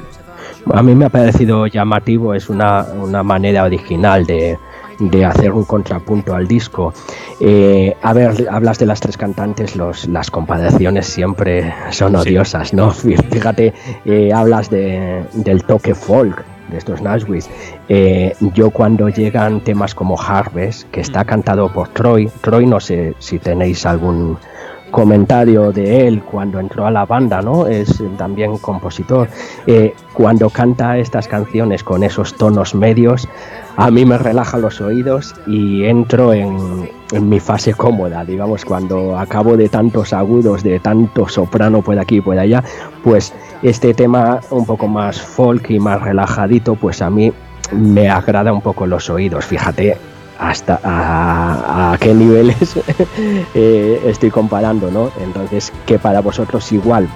A mí me ha parecido llamativo, es una, una manera original de... de hacer un contrapunto al disco. Eh, a ver, hablas de las tres cantantes, los, las comparaciones siempre son odiosas, sí. ¿no? Fíjate, eh, hablas de, del toque folk de estos Nightwish. Eh, yo cuando llegan temas como Harvest, que está cantado por Troy, Troy no sé si tenéis algún comentario de él cuando entró a la banda, ¿no? Es también compositor. Eh, cuando canta estas canciones con esos tonos medios, a mí me relaja los oídos y entro en, en mi fase cómoda, digamos, cuando acabo de tantos agudos, de tanto soprano por aquí y por allá, pues este tema un poco más folk y más relajadito, pues a mí me agrada un poco los oídos, fíjate hasta a, a qué niveles eh, estoy comparando, ¿no? Entonces, que para vosotros igual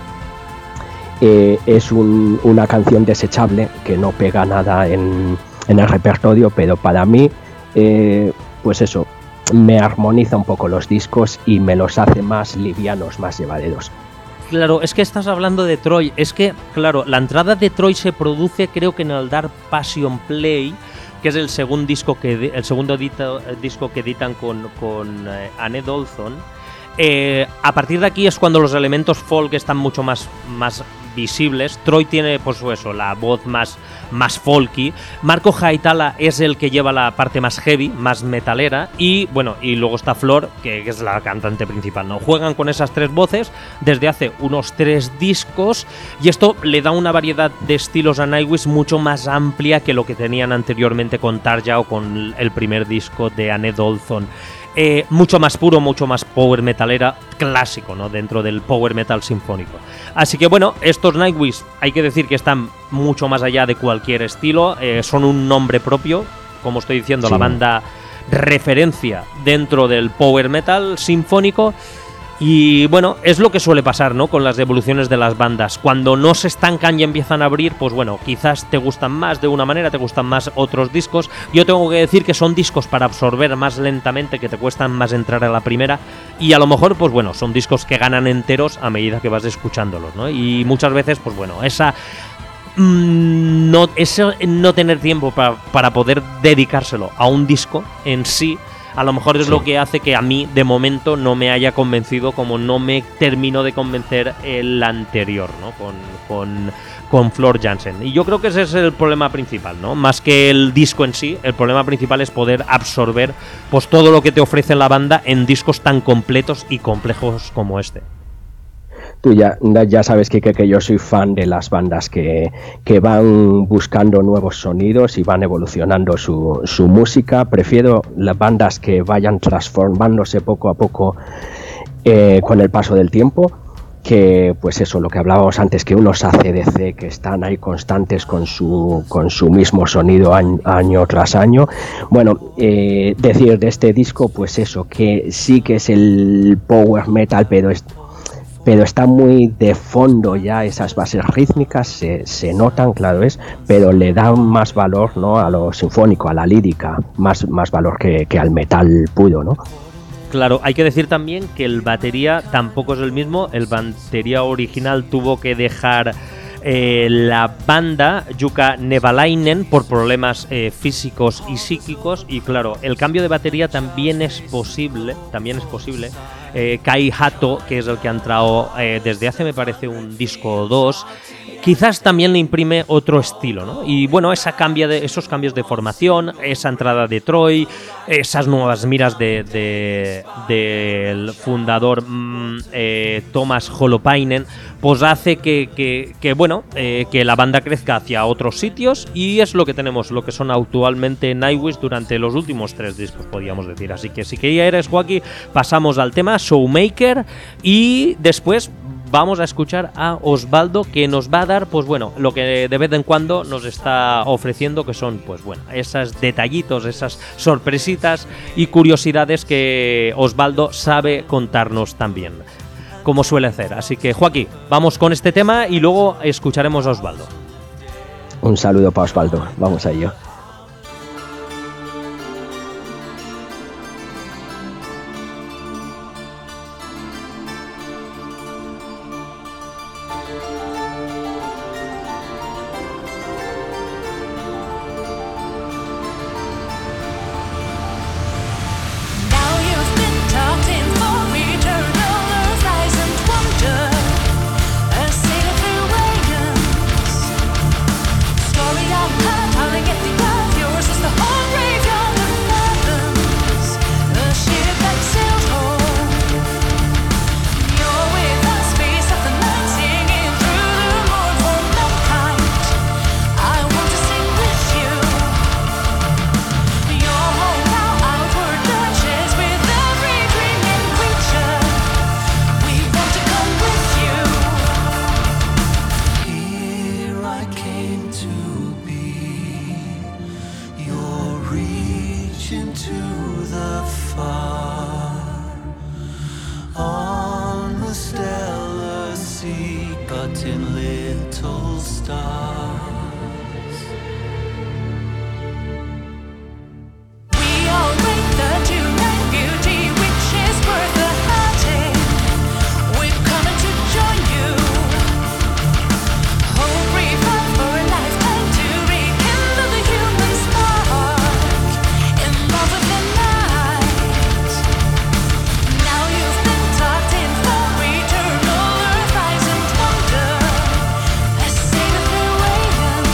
eh, es un, una canción desechable, que no pega nada en, en el repertorio, pero para mí, eh, pues eso, me armoniza un poco los discos y me los hace más livianos, más llevaderos. Claro, es que estás hablando de Troy, es que, claro, la entrada de Troy se produce creo que en el Dark Passion Play, que es el segundo disco que el segundo edita, el disco que editan con, con eh, Anne Dolson. Eh, a partir de aquí es cuando los elementos folk están mucho más, más visibles. Troy tiene, pues eso, la voz más, más folky. Marco Haitala es el que lleva la parte más heavy, más metalera. Y bueno, y luego está Flor, que, que es la cantante principal, ¿no? Juegan con esas tres voces desde hace unos tres discos. Y esto le da una variedad de estilos a Nightwish mucho más amplia que lo que tenían anteriormente con Tarja o con el primer disco de Anne Dolson. eh, mucho más puro, mucho más power metalera, clásico, ¿no? Dentro del power metal sinfónico. Así que bueno, estos Nightwish hay que decir que están mucho más allá de cualquier estilo, eh, son un nombre propio, como estoy diciendo, sí. La banda referencia dentro del power metal sinfónico. Y bueno, es lo que suele pasar, ¿no? Con las evoluciones de las bandas. Cuando no se estancan y empiezan a abrir, pues bueno, quizás te gustan más de una manera, te gustan más otros discos. Yo tengo que decir que son discos para absorber más lentamente, que te cuestan más entrar a la primera. Y a lo mejor, pues bueno, son discos que ganan enteros a medida que vas escuchándolos, ¿no? Y muchas veces, pues bueno, esa... Mmm, no, eso, no tener tiempo para, para poder dedicárselo a un disco en sí, a lo mejor es sí. Lo que hace que a mí, de momento, no me haya convencido, como no me terminó de convencer el anterior, ¿no? Con, con, con Floor Jansen. Y yo creo que ese es el problema principal, ¿no? Más que el disco en sí, el problema principal es poder absorber pues todo lo que te ofrece la banda en discos tan completos y complejos como este. Tú ya, ya sabes, Kike, que yo soy fan de las bandas que, que van buscando nuevos sonidos y van evolucionando su, su música. Prefiero las bandas que vayan transformándose poco a poco eh, con el paso del tiempo, que pues eso, lo que hablábamos antes, que unos A C D C que están ahí constantes con su, con su mismo sonido año, año tras año. Bueno, eh, decir de este disco, pues eso, que sí que es el power metal, pero es... pero está muy de fondo ya, esas bases rítmicas se, se notan, claro es, pero le dan más valor, ¿no? A lo sinfónico, a la lírica, más, más valor que, que al metal puro, ¿no? Claro, hay que decir también que el batería tampoco es el mismo, el batería original tuvo que dejar eh, la banda, Jukka Nevalainen, por problemas eh, físicos y psíquicos, y claro, el cambio de batería también es posible, también es posible. Eh, Kai Hato, que es el que ha entrado eh, desde hace, me parece, un disco o dos, quizás también le imprime otro estilo, ¿no? Y bueno, esa cambia de, esos cambios de formación, esa entrada de Troy, esas nuevas miras de, de, del fundador mmm, eh, Thomas Holopainen, pues hace que, que, que bueno, eh, que la banda crezca hacia otros sitios, y es lo que tenemos, lo que son actualmente Nightwish durante los últimos tres discos, podríamos decir. Así que si que ya eres, Joaquín, pasamos al tema Showmaker, y después vamos a escuchar a Osvaldo, que nos va a dar, pues bueno, lo que de vez en cuando nos está ofreciendo, que son, pues bueno, esos detallitos, esas sorpresitas y curiosidades que Osvaldo sabe contarnos también, como suele hacer. Así que, Joaquín, vamos con este tema y luego escucharemos a Osvaldo. Un saludo para Osvaldo, vamos a ello. Eternal earth, rise and wonder. A state of their way.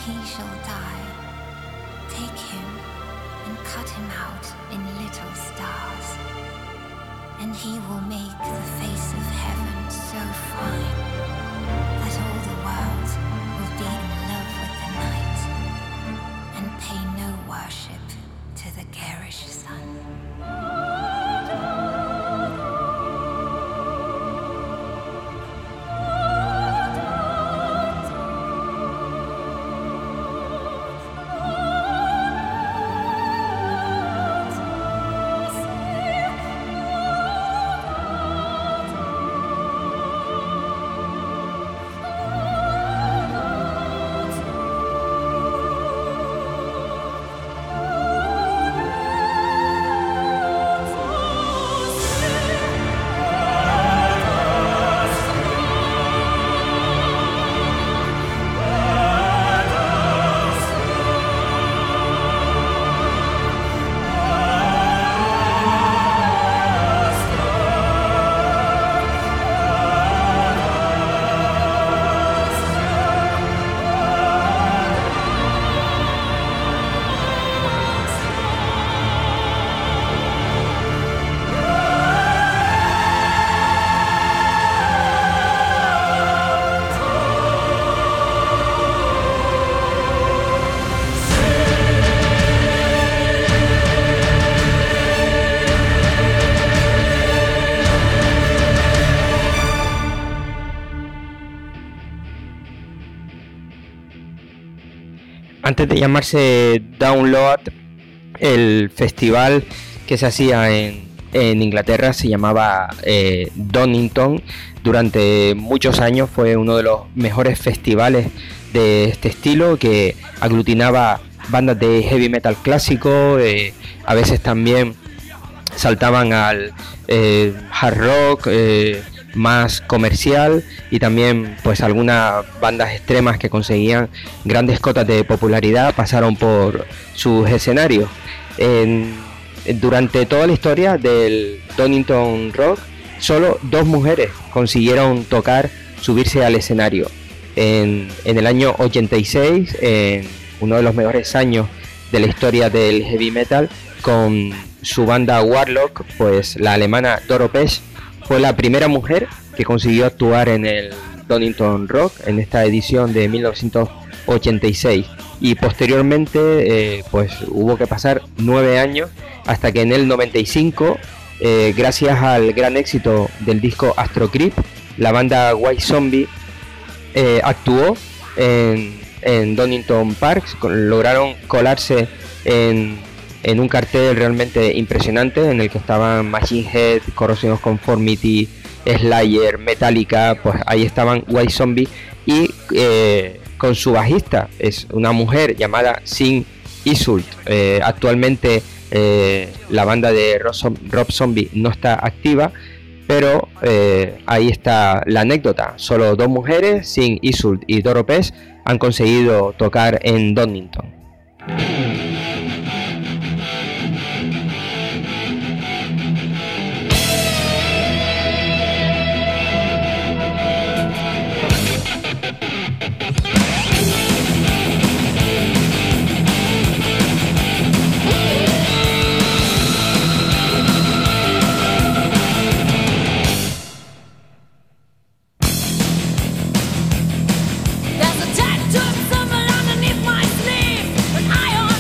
he shall die. Take him and cut him out in little stars, and he will make the face of heaven so fine that all the world will be in love with the night and pay no worship to the garish sun. Antes de llamarse Download, el festival que se hacía en, en Inglaterra se llamaba eh, Donington. Durante muchos años fue uno de los mejores festivales de este estilo, que aglutinaba bandas de heavy metal clásico, eh, a veces también saltaban al eh, hard rock eh, más comercial, y también pues algunas bandas extremas que conseguían grandes cotas de popularidad pasaron por sus escenarios. En, durante toda la historia del Donington Rock, solo dos mujeres consiguieron tocar, subirse al escenario. En, en el año ochenta y seis, en uno de los mejores años de la historia del heavy metal, con su banda Warlock, pues la alemana Doro Pesch fue la primera mujer que consiguió actuar en el Donington Rock en esta edición de mil novecientos ochenta y seis, y posteriormente eh, pues hubo que pasar nueve años hasta que en el noventa y cinco, eh, gracias al gran éxito del disco Astro Creep, la banda White Zombie eh, actuó en, en Donington Park. Lograron colarse en en un cartel realmente impresionante en el que estaban Machine Head, Corrosion of Conformity, Slayer, Metallica. Pues ahí estaban White Zombie, y eh, con su bajista, es una mujer llamada Sin Isult. Eh, actualmente eh, la banda de Rob Zombie no está activa, pero eh, ahí está la anécdota. Solo dos mujeres, Sin Isult y Doro Pesch, han conseguido tocar en Donington. There's a tattoo of someone underneath my sleeve, but I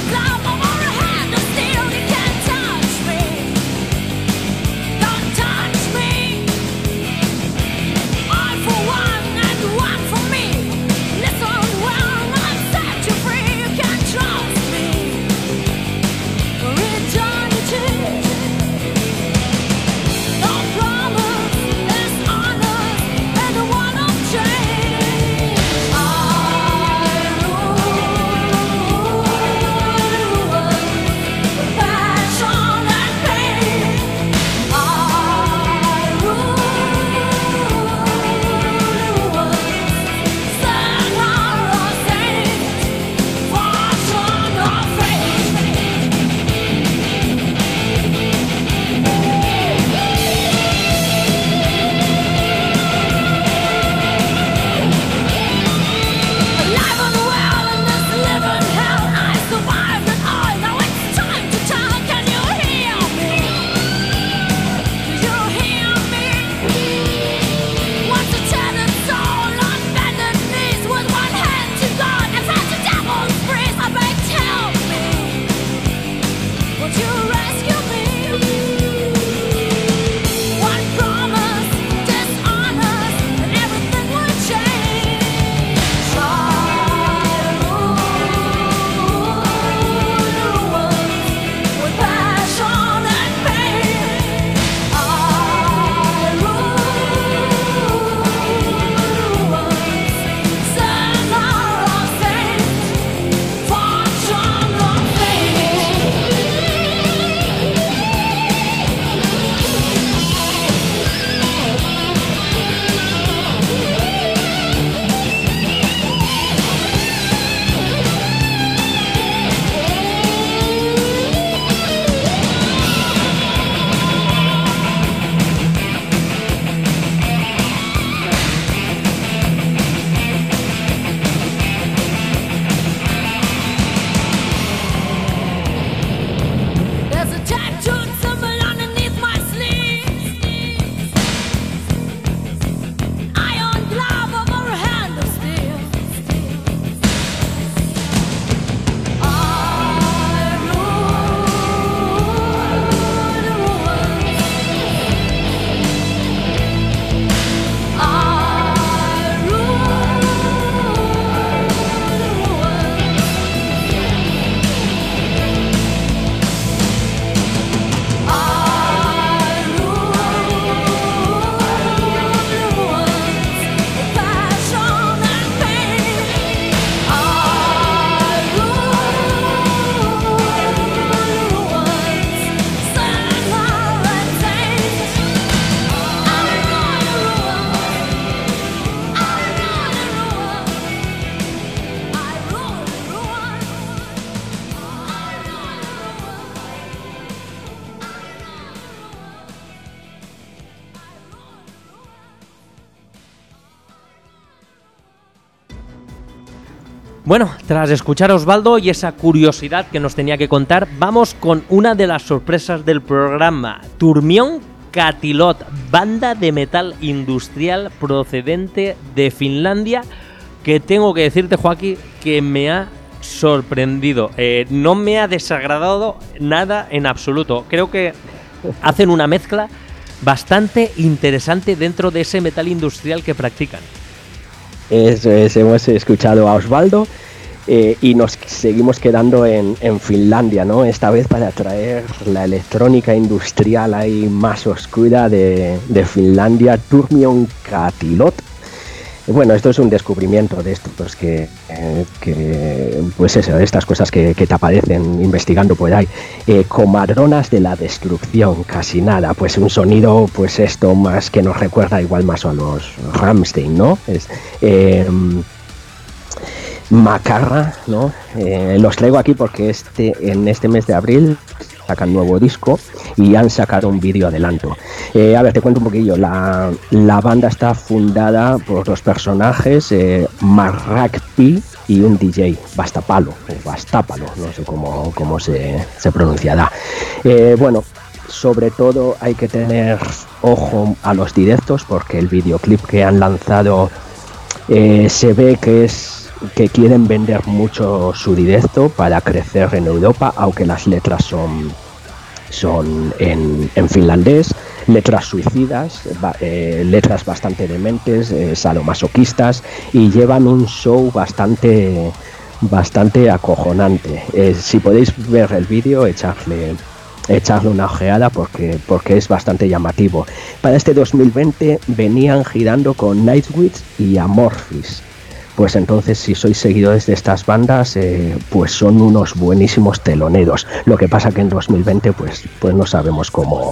Bueno, tras escuchar a Osvaldo y esa curiosidad que nos tenía que contar, vamos con una de las sorpresas del programa. Turmión Katilot, banda de metal industrial procedente de Finlandia, que tengo que decirte, Joaquín, que me ha sorprendido. Eh, no me ha desagradado nada en absoluto. Creo que hacen una mezcla bastante interesante dentro de ese metal industrial que practican. Eso es, hemos escuchado a Osvaldo eh, y nos seguimos quedando en, en Finlandia, ¿no? Esta vez para traer la electrónica industrial ahí más oscura de, de Finlandia, Turmion Katilot. Bueno, esto es un descubrimiento de estos pues, que, eh, que, pues eso, estas cosas que, que te aparecen investigando por ahí. Eh, comadronas de la destrucción, casi nada. Pues un sonido, pues esto más que nos recuerda igual más a los Rammstein, ¿no? Es, eh, Macarra, ¿no? Eh, los traigo aquí porque este en este mes de abril sacan nuevo disco y han sacado un vídeo adelanto. Eh, a ver, te cuento un poquillo. La, la banda está fundada por dos personajes, eh, Marrakpi y un D J, Bastapalo, o Bastapalo, no sé cómo, cómo se, se pronunciará. Eh, bueno, sobre todo hay que tener ojo a los directos porque el videoclip que han lanzado eh, se ve que es que quieren vender mucho su directo para crecer en Europa, aunque las letras son son en, en finlandés, letras suicidas, ba, eh, letras bastante dementes, eh, sadomasoquistas, y llevan un show bastante bastante acojonante. Eh, si podéis ver el vídeo, echarle echarle una ojeada porque porque es bastante llamativo. Para este dos mil veinte venían girando con Nightwish y Amorphis. Pues entonces, si sois seguidores de estas bandas, eh, pues son unos buenísimos teloneros. Lo que pasa que en dos mil veinte, pues, pues no sabemos cómo,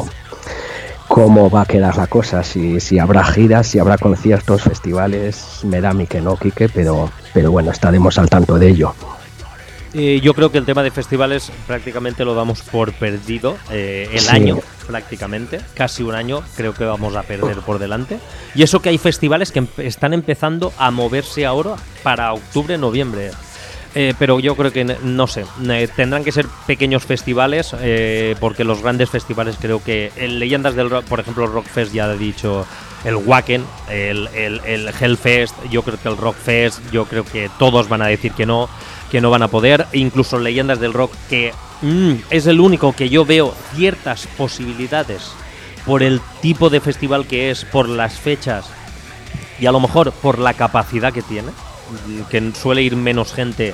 cómo va a quedar la cosa. Si, si habrá giras, si habrá conciertos, festivales, me da a mí que no, Quique, pero, pero bueno, estaremos al tanto de ello. Eh, yo creo que el tema de festivales prácticamente lo damos por perdido. Eh, el Sí. año, prácticamente, casi un año, creo que vamos a perder por delante. Y eso que hay festivales que empe- están empezando a moverse ahora para octubre, noviembre. Eh, pero yo creo que, n- no sé, eh, tendrán que ser pequeños festivales, eh, porque los grandes festivales creo que en Leyendas del Rock, por ejemplo, Rockfest ya ha dicho, el Wacken, el, el, el Hellfest, yo creo que el Rockfest, yo creo que todos van a decir que no, que no van a poder, incluso Leyendas del Rock, que mm, es el único que yo veo ciertas posibilidades por el tipo de festival que es, por las fechas y a lo mejor por la capacidad que tiene, que suele ir menos gente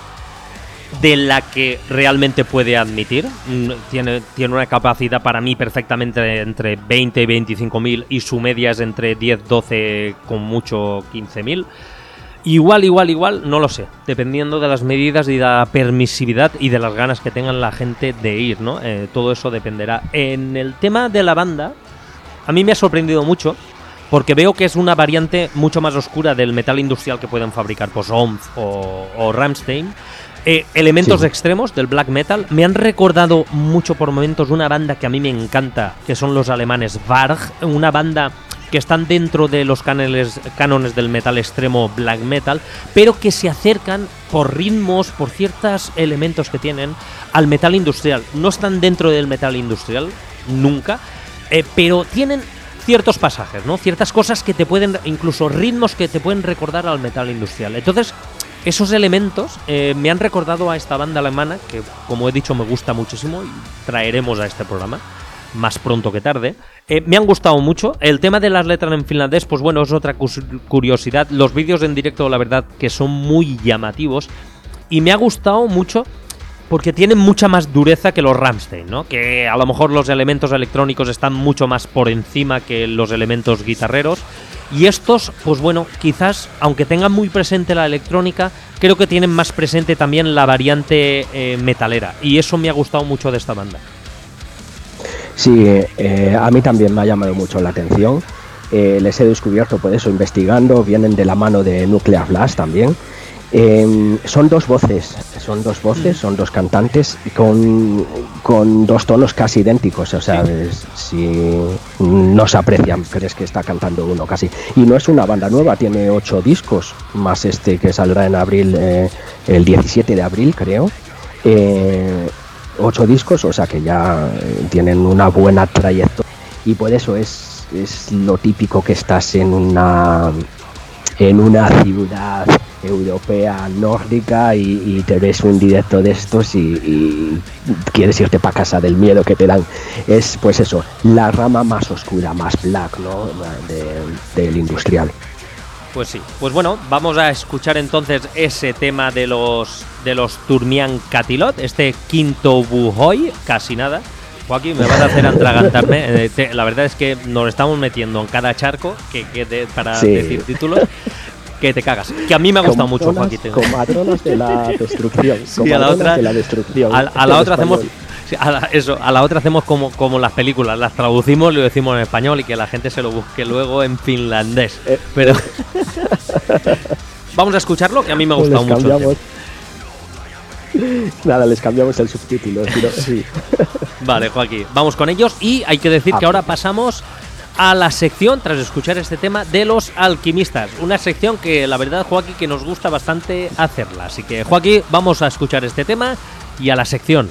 de la que realmente puede admitir. Mm, Tiene, tiene una capacidad para mí perfectamente entre veinte y veinticinco mil y su media es entre diez, doce, con mucho quince mil. Igual, igual, igual, no lo sé, dependiendo de las medidas y de la permisividad y de las ganas que tengan la gente de ir, ¿no? Eh, todo eso dependerá. En el tema de la banda, a mí me ha sorprendido mucho, porque veo que es una variante mucho más oscura del metal industrial que pueden fabricar pues O M F o, o Rammstein. Eh, elementos Sí. extremos del black metal me han recordado mucho por momentos una banda que a mí me encanta, que son los alemanes Varg, una banda que están dentro de los cánones, cánones del metal extremo black metal, pero que se acercan por ritmos, por ciertos elementos que tienen al metal industrial. No están dentro del metal industrial, nunca, eh, pero tienen ciertos pasajes, ¿no? Ciertas cosas que te pueden, incluso ritmos que te pueden recordar al metal industrial. Entonces, esos elementos eh, me han recordado a esta banda alemana, que como he dicho me gusta muchísimo y traeremos a este programa más pronto que tarde. Eh, me han gustado mucho. El tema de las letras en finlandés, pues bueno, es otra cus- curiosidad. Los vídeos en directo, la verdad, que son muy llamativos. Y me ha gustado mucho porque tienen mucha más dureza que los Rammstein, ¿no? Que a lo mejor los elementos electrónicos están mucho más por encima que los elementos guitarreros. Y estos, pues bueno, quizás, aunque tengan muy presente la electrónica, creo que tienen más presente también la variante eh, metalera. Y eso me ha gustado mucho de esta banda. Sí, eh, a mí también me ha llamado mucho la atención. Eh, les he descubierto por eso investigando, vienen de la mano de Nuclear Blast también. Eh, son dos voces, son dos voces, son dos cantantes con, con dos tonos casi idénticos, o sea, es, si no se aprecian, crees que está cantando uno casi. Y no es una banda nueva, tiene ocho discos, más este que saldrá en abril, eh, el diecisiete de abril creo. Eh, ocho discos, o sea que ya eh, tienen una buena trayectoria. Y por eso es, es lo típico que estás en una, en una ciudad europea nórdica y, y te ves un directo de estos y, y quieres irte para casa del miedo que te dan. Es pues eso, la rama más oscura, más black, ¿no? De, del industrial. Pues sí, pues bueno, vamos a escuchar entonces ese tema de los de los Turmian Catilot, este Quinto Buhoy, casi nada. Joaquín, me vas a hacer atragantarme. Eh, te, la verdad es que nos estamos metiendo en cada charco que, que de, para sí. decir títulos. Que te cagas. Que a mí me ha gustado mucho, Joaquín. Comadronas de la destrucción. Sí, a la otra, de la destrucción. A, a la otra hacemos. Sí, a la, eso, a la otra hacemos como, como las películas, las traducimos y lo decimos en español y que la gente se lo busque luego en finlandés. Eh, Pero vamos a escucharlo, que a mí me ha gustado mucho. Cambiamos. Nada, les cambiamos el subtítulo. ¿no? Sí. Vale, Joaquín, vamos con ellos y hay que decir ah, que ahora pasamos a la sección, tras escuchar este tema, de los alquimistas. Una sección que la verdad, Joaquín, que nos gusta bastante hacerla. Así que, Joaquín, vamos a escuchar este tema y a la sección.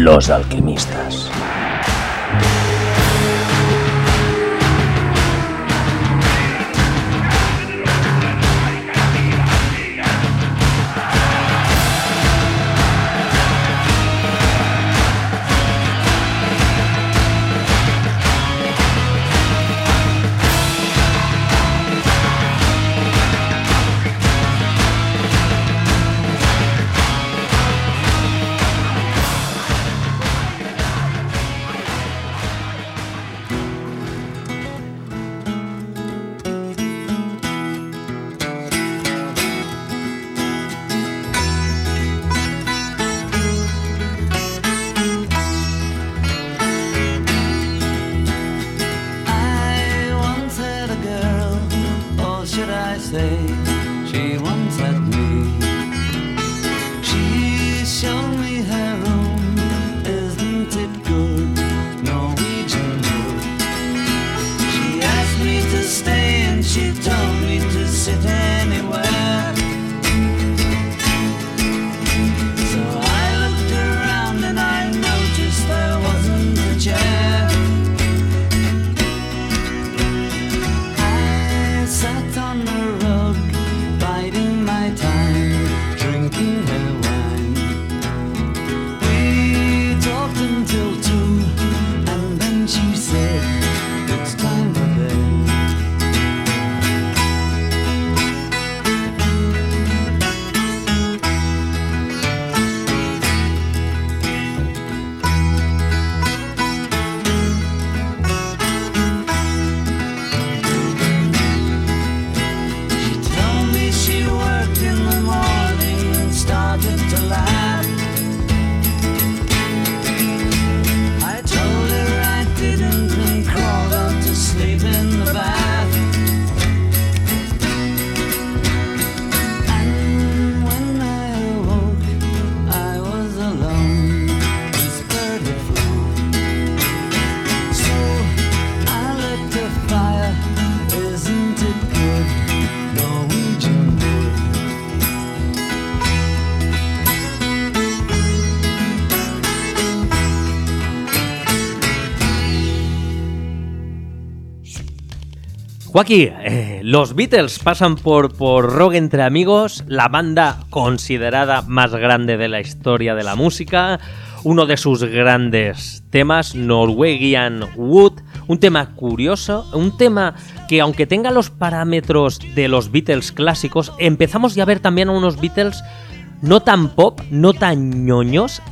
Los Alquimistas. Joaquín, eh, los Beatles pasan por, por Rock entre Amigos, la banda considerada más grande de la historia de la música, uno de sus grandes temas, Norwegian Wood, un tema curioso, un tema que aunque tenga los parámetros de los Beatles clásicos, empezamos ya a ver también a unos Beatles no tan pop, no tan ñoños,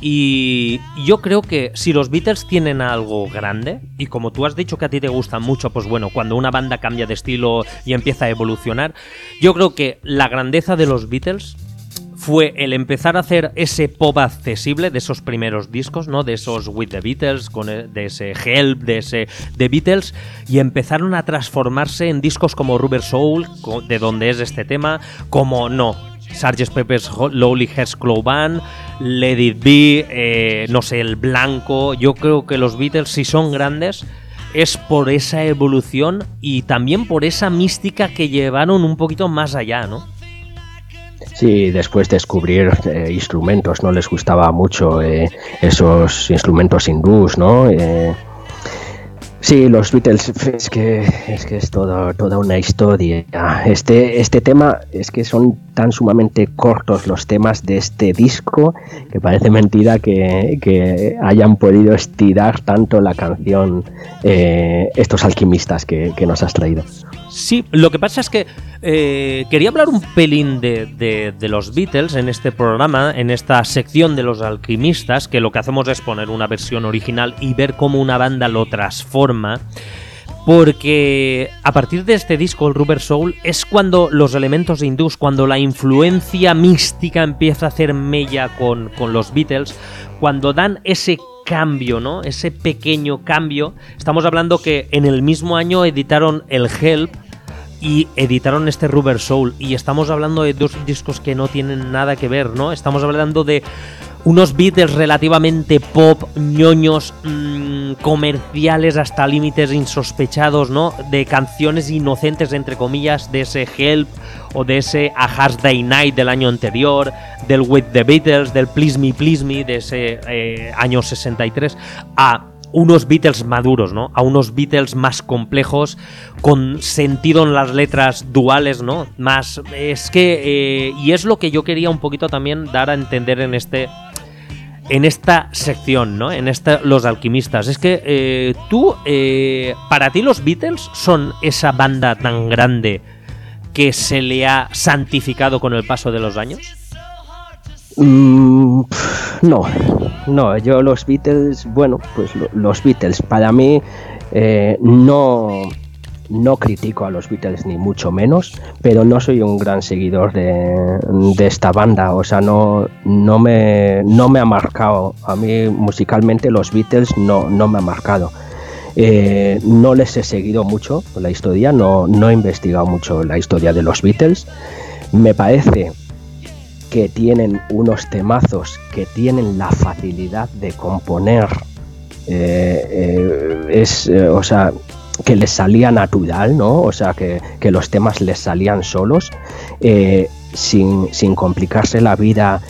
y yo creo que si los Beatles tienen algo grande, y como tú has dicho que a ti te gusta mucho, pues bueno, cuando una banda cambia de estilo y empieza a evolucionar, yo creo que la grandeza de los Beatles fue el empezar a hacer ese pop accesible de esos primeros discos, ¿no? De esos With the Beatles, con el, de ese Help, de ese The Beatles, y empezaron a transformarse en discos como Rubber Soul, de donde es este tema, como no, sergeant Pepper's Lonely Hearts Club Band, Let It Be, eh, no sé, El Blanco. Yo creo que los Beatles, si son grandes, es por esa evolución y también por esa mística que llevaron un poquito más allá, ¿no? Sí, después de descubrir eh, instrumentos, no les gustaba mucho eh, esos instrumentos hindús, ¿no? Eh, sí, los Beatles, es que es que es todo, toda una historia. Este, este tema es que son tan sumamente cortos los temas de este disco que parece mentira que, que hayan podido estirar tanto la canción eh, estos alquimistas que, que nos has traído. Sí, lo que pasa es que eh, quería hablar un pelín de, de, de los Beatles en este programa, en esta sección de los alquimistas, que lo que hacemos es poner una versión original y ver cómo una banda lo transforma, porque a partir de este disco, el Rubber Soul, es cuando los elementos hindús, cuando la influencia mística empieza a hacer mella con, con los Beatles, cuando dan ese cambio, ¿no? Ese pequeño cambio. Estamos hablando que en el mismo año editaron el Help y editaron este Rubber Soul, y estamos hablando de dos discos que no tienen nada que ver, ¿no? Estamos hablando de unos Beatles relativamente pop, ñoños, mmm, comerciales hasta límites insospechados, ¿no? De canciones inocentes, entre comillas, de ese Help o de ese A Hard Day Night del año anterior, del With the Beatles, del Please Me, Please Me de ese eh, año sesenta y tres, a unos Beatles maduros, ¿no? A unos Beatles más complejos, con sentido en las letras duales, ¿no? Más, es que, eh, y es lo que yo quería un poquito también dar a entender en este... en esta sección, ¿no? En esta, los alquimistas. Es que eh, tú, eh, para ti los Beatles son esa banda tan grande que se le ha santificado con el paso de los años. Mm, no, no, yo los Beatles, bueno, pues lo, los Beatles, para mí eh, no... No critico a los Beatles ni mucho menos, pero no soy un gran seguidor de, de esta banda, o sea, no, no, me, no me ha marcado, a mí musicalmente los Beatles no, no me ha marcado. Eh, no les he seguido mucho la historia, no, no he investigado mucho la historia de los Beatles. Me parece que tienen unos temazos, que tienen la facilidad de componer, eh, eh, es, eh, o sea... que les salía natural, ¿no? O sea, que, que los temas les salían solos, eh, sin, sin complicarse la vida,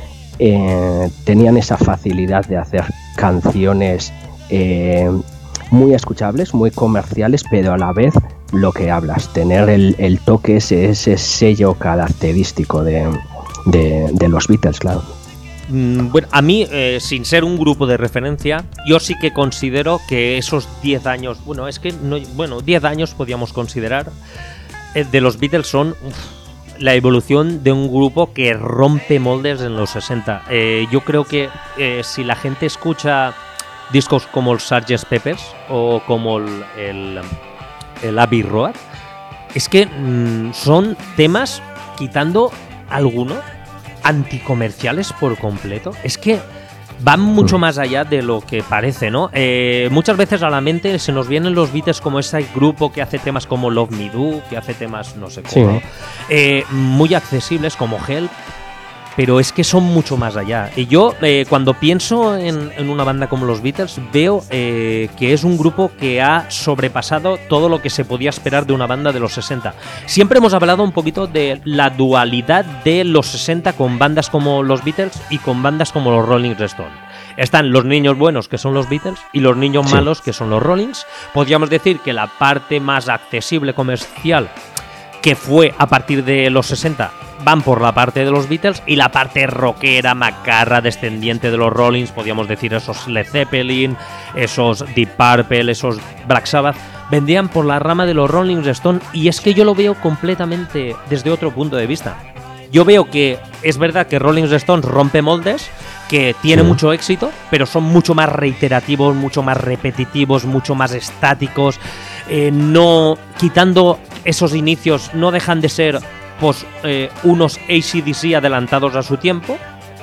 eh, tenían esa facilidad de hacer canciones eh, muy escuchables, muy comerciales, pero a la vez lo que hablas, tener el, el toque, ese, ese sello característico de, de, de los Beatles, claro. Bueno, a mí, eh, sin ser un grupo de referencia, yo sí que considero que esos diez años, bueno, es que, no, bueno, diez años podríamos considerar, eh, de los Beatles son uf, la evolución de un grupo que rompe moldes en los sesenta. Eh, yo creo que eh, si la gente escucha discos como el sergeant Pepper's o como el, el, el Abbey Road, es que mmm, son temas, quitando alguno, anticomerciales por completo. Es que van mucho más allá de lo que parece, ¿no? Eh, muchas veces a la mente se nos vienen los Beatles como ese grupo que hace temas como Love Me Do, que hace temas no sé cómo, sí. eh, muy accesibles como Help, pero es que son mucho más allá. Y yo, eh, cuando pienso en, en una banda como los Beatles, veo eh, que es un grupo que ha sobrepasado todo lo que se podía esperar de una banda de los sesenta. Siempre hemos hablado un poquito de la dualidad de los sesenta con bandas como los Beatles y con bandas como los Rolling Stones. Están los niños buenos, que son los Beatles, y los niños sí. malos, que son los Rollings. Podríamos decir que la parte más accesible comercial, que fue a partir de los sesenta, van por la parte de los Beatles, y la parte rockera, macarra, descendiente de los Rollings, podríamos decir esos Led Zeppelin, esos Deep Purple, esos Black Sabbath, vendían por la rama de los Rolling Stones. Y es que yo lo veo completamente desde otro punto de vista. Yo veo que es verdad que Rolling Stones rompe moldes, que tiene sí. mucho éxito, pero son mucho más reiterativos, mucho más repetitivos, mucho más estáticos. Eh, no, quitando esos inicios, no dejan de ser pues, eh, unos A C D C adelantados a su tiempo.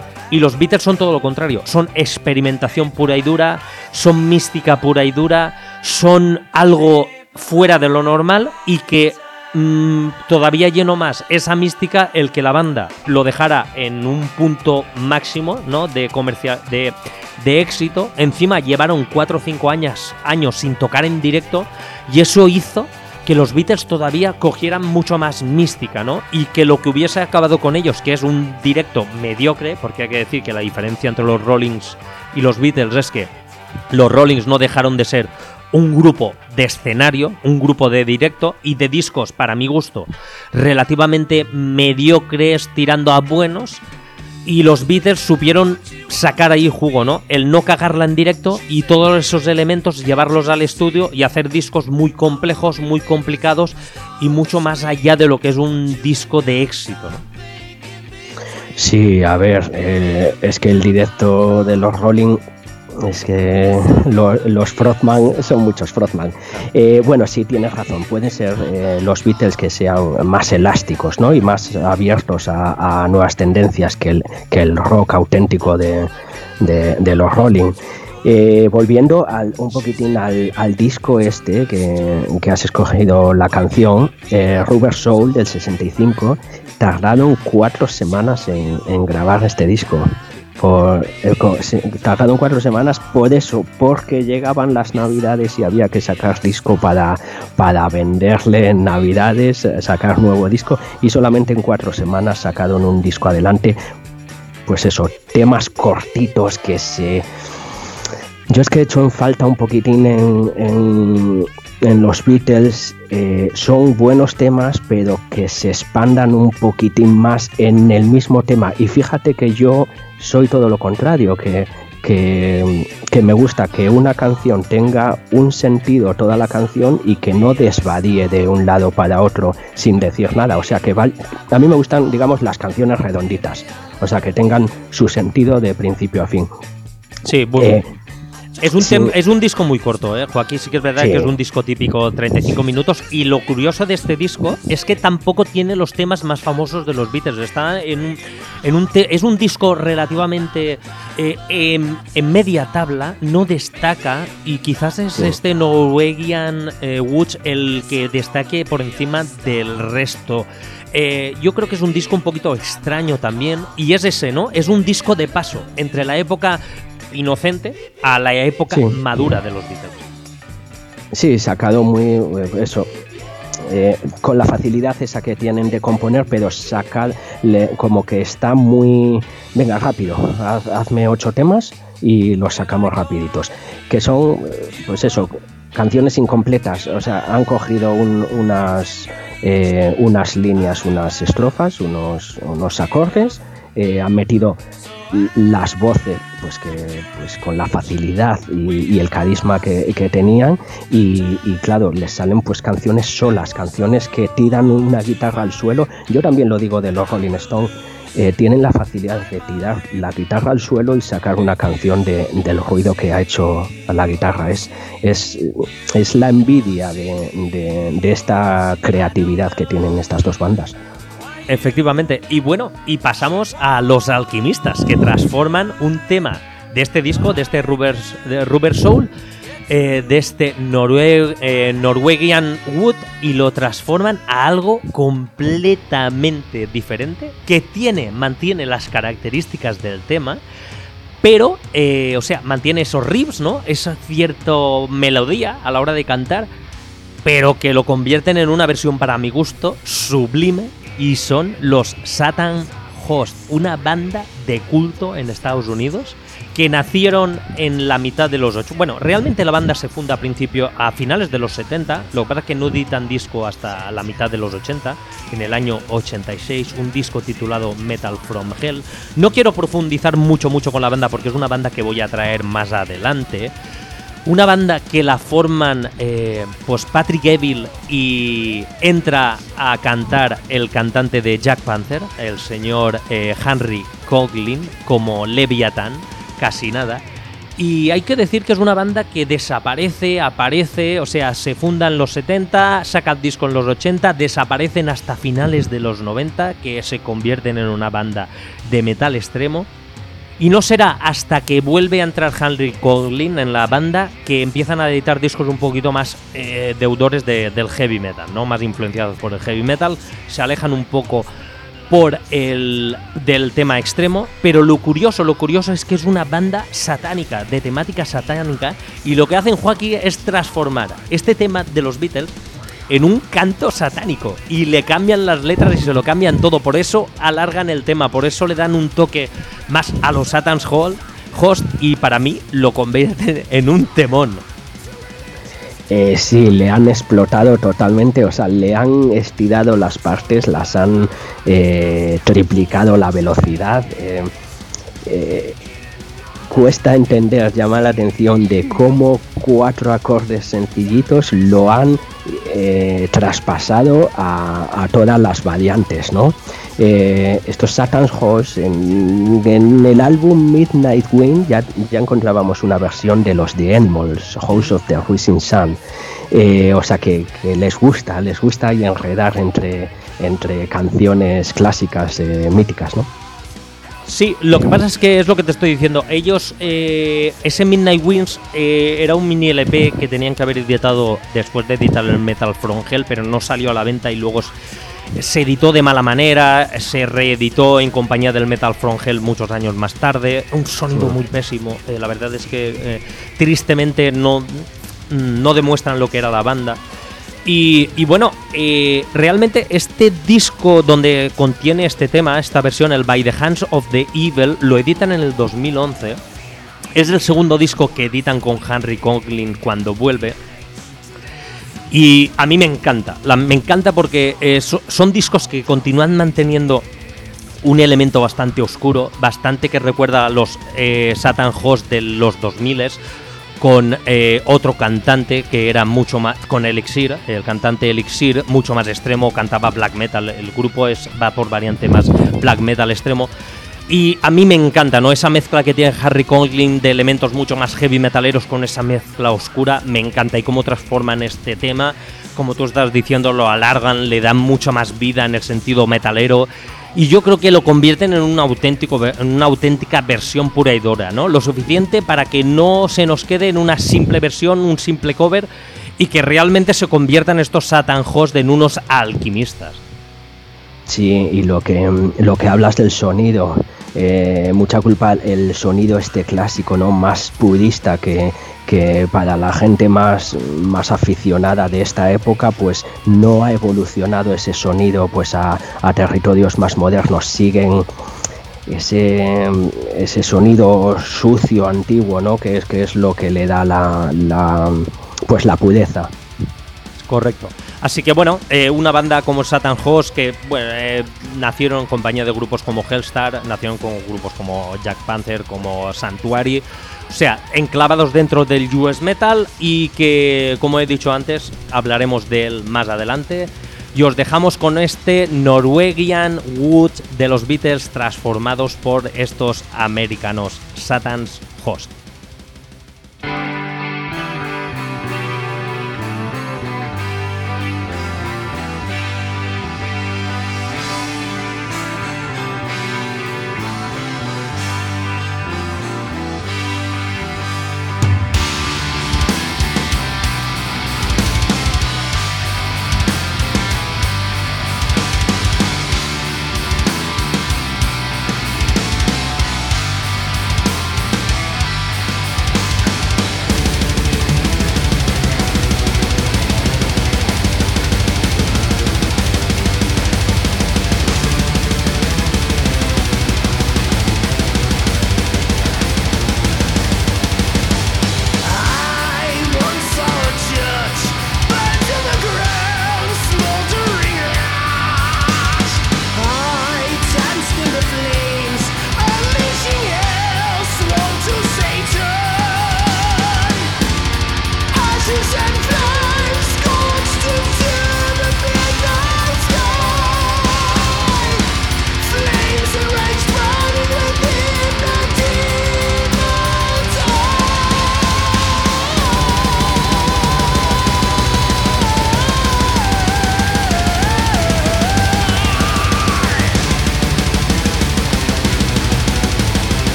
Y los Beatles son todo lo contrario, son experimentación pura y dura, son mística pura y dura, son algo fuera de lo normal, y que mmm, todavía llenó más esa mística el que la banda lo dejara en un punto máximo, ¿no? de comercial, de, de éxito. Encima llevaron cuatro o cinco años, años sin tocar en directo, y eso hizo que los Beatles todavía cogieran mucho más mística, ¿no? Y que lo que hubiese acabado con ellos, que es un directo mediocre, porque hay que decir que la diferencia entre los Rollings y los Beatles es que los Rollings no dejaron de ser un grupo de escenario, un grupo de directo y de discos, para mi gusto, relativamente mediocres tirando a buenos. Y los Beatles supieron sacar ahí jugo, ¿no? El no cagarla en directo y todos esos elementos llevarlos al estudio y hacer discos muy complejos, muy complicados y mucho más allá de lo que es un disco de éxito, ¿no? Sí, a ver, eh, es que el directo de los Rolling... Es que lo, los frontman son muchos frontman. Eh, bueno, sí, tienes razón. Pueden ser eh, los Beatles que sean más elásticos, ¿no? Y más abiertos a, a nuevas tendencias que el, que el rock auténtico de, de, de los Rolling. Eh, volviendo al, un poquitín al, al disco este que, que has escogido la canción, eh, Rubber Soul del sesenta y cinco, tardaron cuatro semanas en, en grabar este disco. por el, tardado en cuatro semanas por eso, porque llegaban las navidades y había que sacar disco para, para venderle en navidades, sacar nuevo disco, y solamente en cuatro semanas sacaron un disco adelante. Pues eso, temas cortitos que se... Yo es que he hecho en falta un poquitín en, en, en los Beatles, eh, son buenos temas, pero que se expandan un poquitín más en el mismo tema. Y fíjate que yo soy todo lo contrario, que, que, que me gusta que una canción tenga un sentido toda la canción y que no desvaríe de un lado para otro sin decir nada. O sea, que val, a mí me gustan, digamos, las canciones redonditas, o sea, que tengan su sentido de principio a fin. Sí, bueno. Eh, Es un, sí. tem- es un disco muy corto, ¿eh? Joaquín, sí que es verdad Sí. que es un disco típico, treinta y cinco minutos, y lo curioso de este disco es que tampoco tiene los temas más famosos de los Beatles. Está en un, en un te- es un disco relativamente eh, en, en media tabla, no destaca, y quizás es Sí. este Norwegian eh, Wood el que destaque por encima del resto. Eh, yo creo que es un disco un poquito extraño también, y es ese, ¿no? Es un disco de paso entre la época inocente a la época Sí. madura de los Beatles. Sí, sacado muy, eso, eh, con la facilidad esa que tienen de componer, pero sacar le- como que está muy, venga, rápido, haz- hazme ocho temas y los sacamos rapiditos, que son, eh, pues eso, canciones incompletas. O sea, han cogido un- unas, eh, unas líneas, unas estrofas, unos, unos acordes, eh, han metido las voces, pues que pues con la facilidad y, y el carisma que, que tenían, y, y claro, les salen pues canciones solas, canciones que tiran una guitarra al suelo. Yo también lo digo de los Rolling Stones, eh, tienen la facilidad de tirar la guitarra al suelo y sacar una canción de, del ruido que ha hecho la guitarra. Es, es, es la envidia de, de, de esta creatividad que tienen estas dos bandas. Efectivamente. Y bueno, y pasamos a Los Alquimistas, que transforman un tema de este disco, de este Rubber, de Rubber Soul, eh, de este Norue- eh, Norwegian Wood, y lo transforman a algo completamente diferente, que tiene, mantiene las características del tema, pero, eh, o sea, mantiene esos riffs, ¿no? Esa cierta melodía a la hora de cantar, pero que lo convierten en una versión, para mi gusto, sublime, y son los Satan Host, una banda de culto en Estados Unidos que nacieron en la mitad de los ocho. Bueno, realmente la banda se funda a principio, a finales de los setenta, lo que pasa es que no editan disco hasta la mitad de los ochenta, en el año ochenta y seis, un disco titulado Metal from Hell. No quiero profundizar mucho, mucho con la banda porque es una banda que voy a traer más adelante. Una banda que la forman eh, pues Patrick Evil, y entra a cantar el cantante de Jack Panther, el señor eh, Henry Coughlin, como Leviathan, casi nada. Y hay que decir que es una banda que desaparece, aparece, o sea, se funda en los setenta, sacan disco en los ochenta, desaparecen hasta finales de los noventa, que se convierten en una banda de metal extremo. Y no será hasta que vuelve a entrar Henry Coughlin en la banda que empiezan a editar discos un poquito más eh, deudores de, del heavy metal, ¿no? Más influenciados por el heavy metal, se alejan un poco por el del tema extremo, pero lo curioso, lo curioso es que es una banda satánica, de temática satánica, y lo que hacen Joaquín es transformar este tema de los Beatles en un canto satánico, y le cambian las letras y se lo cambian todo, por eso alargan el tema, por eso le dan un toque más a los Satan's Host, y para mí lo convierten en un temón. Eh, sí, le han explotado totalmente, o sea, le han estirado las partes, las han eh, triplicado la velocidad. Eh, eh, cuesta entender, llama la atención de cómo cuatro acordes sencillitos lo han eh, traspasado a, a todas las variantes, ¿no? Eh, estos Satan's Host, en, en el álbum Midnight Wind ya, ya encontrábamos una versión de los The Animals, House of the Rising Sun, eh, o sea que, que les gusta, les gusta y enredar entre, entre canciones clásicas eh, míticas, ¿no? Sí, lo que pasa es que es lo que te estoy diciendo. Ellos, eh, ese Midnight Winds eh, era un mini L P que tenían que haber editado después de editar el Metal from Hell, pero no salió a la venta, y luego se editó de mala manera, se reeditó en compañía del Metal from Hell muchos años más tarde, un sonido muy pésimo, eh, la verdad es que eh, tristemente no, no demuestran lo que era la banda. Y, y bueno, eh, realmente este disco donde contiene este tema, esta versión, el By the Hands of the Evil, lo editan en el dos mil once. Es el segundo disco que editan con Henry Conklin cuando vuelve. Y a mí me encanta, la, me encanta porque eh, so, son discos que continúan manteniendo un elemento bastante oscuro, bastante que recuerda a los eh, Satan Host de los dos mil, con eh, otro cantante que era mucho más, con Elixir, el cantante Elixir, mucho más extremo, cantaba black metal, el grupo es va por variante más black metal extremo. Y a mí me encanta, ¿no? Esa mezcla que tiene Henry Conklin de elementos mucho más heavy metaleros con esa mezcla oscura, me encanta. Y cómo transforman este tema, como tú estás diciendo, lo alargan, le dan mucha más vida en el sentido metalero. Y yo creo que lo convierten en un auténtico, en una auténtica versión pura y dura, ¿no? Lo suficiente para que no se nos quede en una simple versión, un simple cover, y que realmente se conviertan estos Satan Host en unos alquimistas. Sí, y lo que, lo que hablas del sonido, eh, mucha culpa el sonido este clásico, ¿no? Más purista que, que para la gente más, más aficionada de esta época, pues no ha evolucionado ese sonido pues a, a territorios más modernos. Siguen ese, ese sonido sucio, antiguo, ¿no? Que es, que es lo que le da la, la, pues la pureza. Correcto. Así que bueno, eh, una banda como Satan Host, que bueno, eh, nacieron en compañía de grupos como Hellstar, nacieron con grupos como Jack Panther, como Sanctuary, o sea, enclavados dentro del U S Metal, y que, como he dicho antes, hablaremos de él más adelante. Y os dejamos con este Norwegian Wood de los Beatles transformados por estos americanos, Satan Host.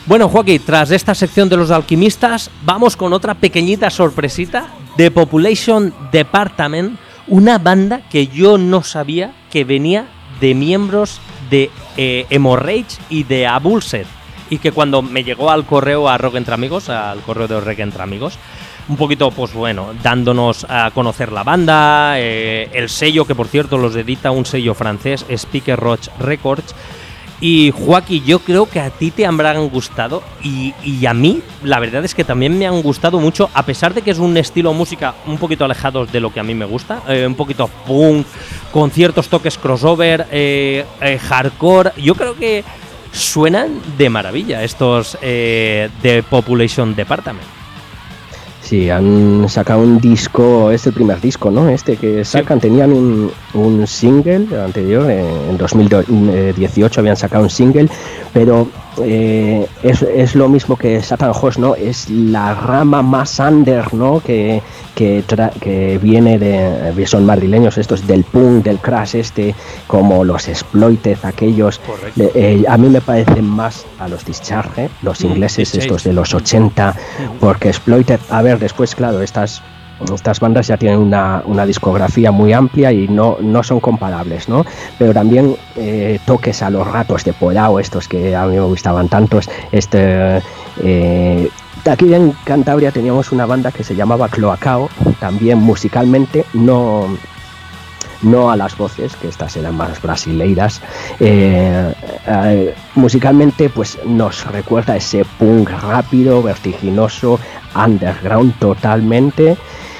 Bueno, Joaquín, tras esta sección de los alquimistas, vamos con otra pequeñita sorpresita de Population Department, una banda que yo no sabía que venía de miembros de eh, Hemorrhage y de Abulset, y que cuando me llegó al correo a Rock Entre Amigos, al correo de Rock Entre Amigos, un poquito, pues bueno, dándonos a conocer la banda, eh, el sello, que por cierto los edita un sello francés, Speaker Roach Records. Y Joaquín, yo creo que a ti te habrán gustado y, y a mí la verdad es que también me han gustado mucho, a pesar de que es un estilo de música un poquito alejado de lo que a mí me gusta, eh, un poquito punk, con ciertos toques crossover, eh, eh, hardcore. Yo creo que suenan de maravilla estos eh, de Population Department. Sí, han sacado un disco, es el primer disco, ¿no? Este que sacan, sí. Tenían un, un single anterior, en dos mil dieciocho habían sacado un single, pero eh, es, es lo mismo que Satan Host, ¿no? Es la rama más under, ¿no? Que, que, tra- que viene de, son madrileños estos, del punk, del crash este, como los Exploited, aquellos. Eh, eh, a mí me parecen más a los Discharge, los ingleses mm, estos de los ochenta, mm. porque Exploited, a ver, después, claro, estas estas bandas ya tienen una, una discografía muy amplia y no, no son comparables, ¿no? Pero también eh, toques a los ratos de Polao, estos que a mí me gustaban tantos. Este, eh, aquí en Cantabria teníamos una banda que se llamaba Cloacao, también musicalmente, no, no a las voces, que estas eran más brasileiras. Eh, eh, musicalmente, pues nos recuerda ese punk rápido, vertiginoso, underground totalmente.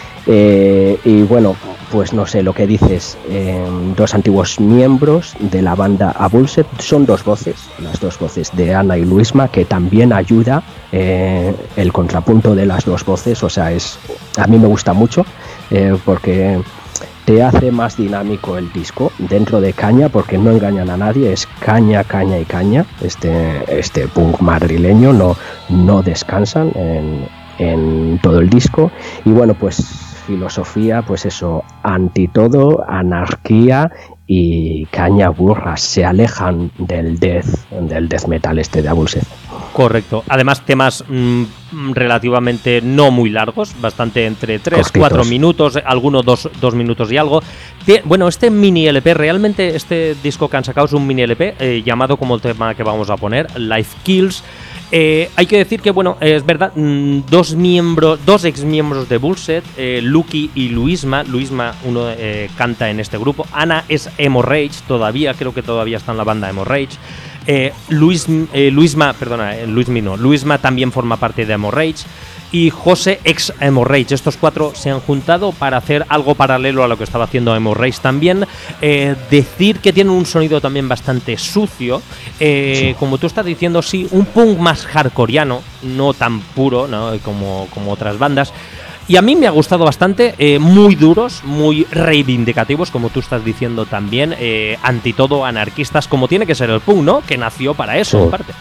Eh, y bueno, pues no sé lo que dices, eh, dos antiguos miembros de la banda Abulset, son dos voces, las dos voces de Ana y Luisma, que también ayuda eh, el contrapunto de las dos voces, o sea, es a mí me gusta mucho eh, porque te hace más dinámico el disco dentro de caña, porque no engañan a nadie, es caña, caña y caña, este, este punk madrileño, no, no descansan en, en todo el disco. Y bueno, pues filosofía, pues eso, anti todo, anarquía y caña burra, se alejan del death, del death metal este de Abulset. Correcto. Además, temas mmm, relativamente no muy largos, bastante entre tres, cuatro minutos, algunos dos, dos minutos y algo. Te, bueno, este mini L P, realmente este disco que han sacado es un mini L P eh, llamado como el tema que vamos a poner, Life Kills. Eh, hay que decir que, bueno, es verdad, mmm, dos miembros, dos ex miembros de Bullset, eh, Lucky y Luisma. Luisma, uno eh, canta en este grupo. Ana es Hemorrhage, todavía, creo que todavía está en la banda Hemorrhage. Eh, Luis, eh, Luisma, perdona, eh, Luismi no, Luisma también forma parte de Hemorrhage. Y José ex Hemorrhage. Estos cuatro se han juntado para hacer algo paralelo a lo que estaba haciendo Hemorrhage también. Eh, decir que tienen un sonido también bastante sucio. Eh, sí. Como tú estás diciendo, sí, un punk más hardcoreano, no tan puro, ¿no? como, como otras bandas. Y a mí me ha gustado bastante, eh, muy duros, muy reivindicativos, como tú estás diciendo también, eh, anti todo, anarquistas, como tiene que ser el punk, ¿no? Que nació para eso, sí. En parte.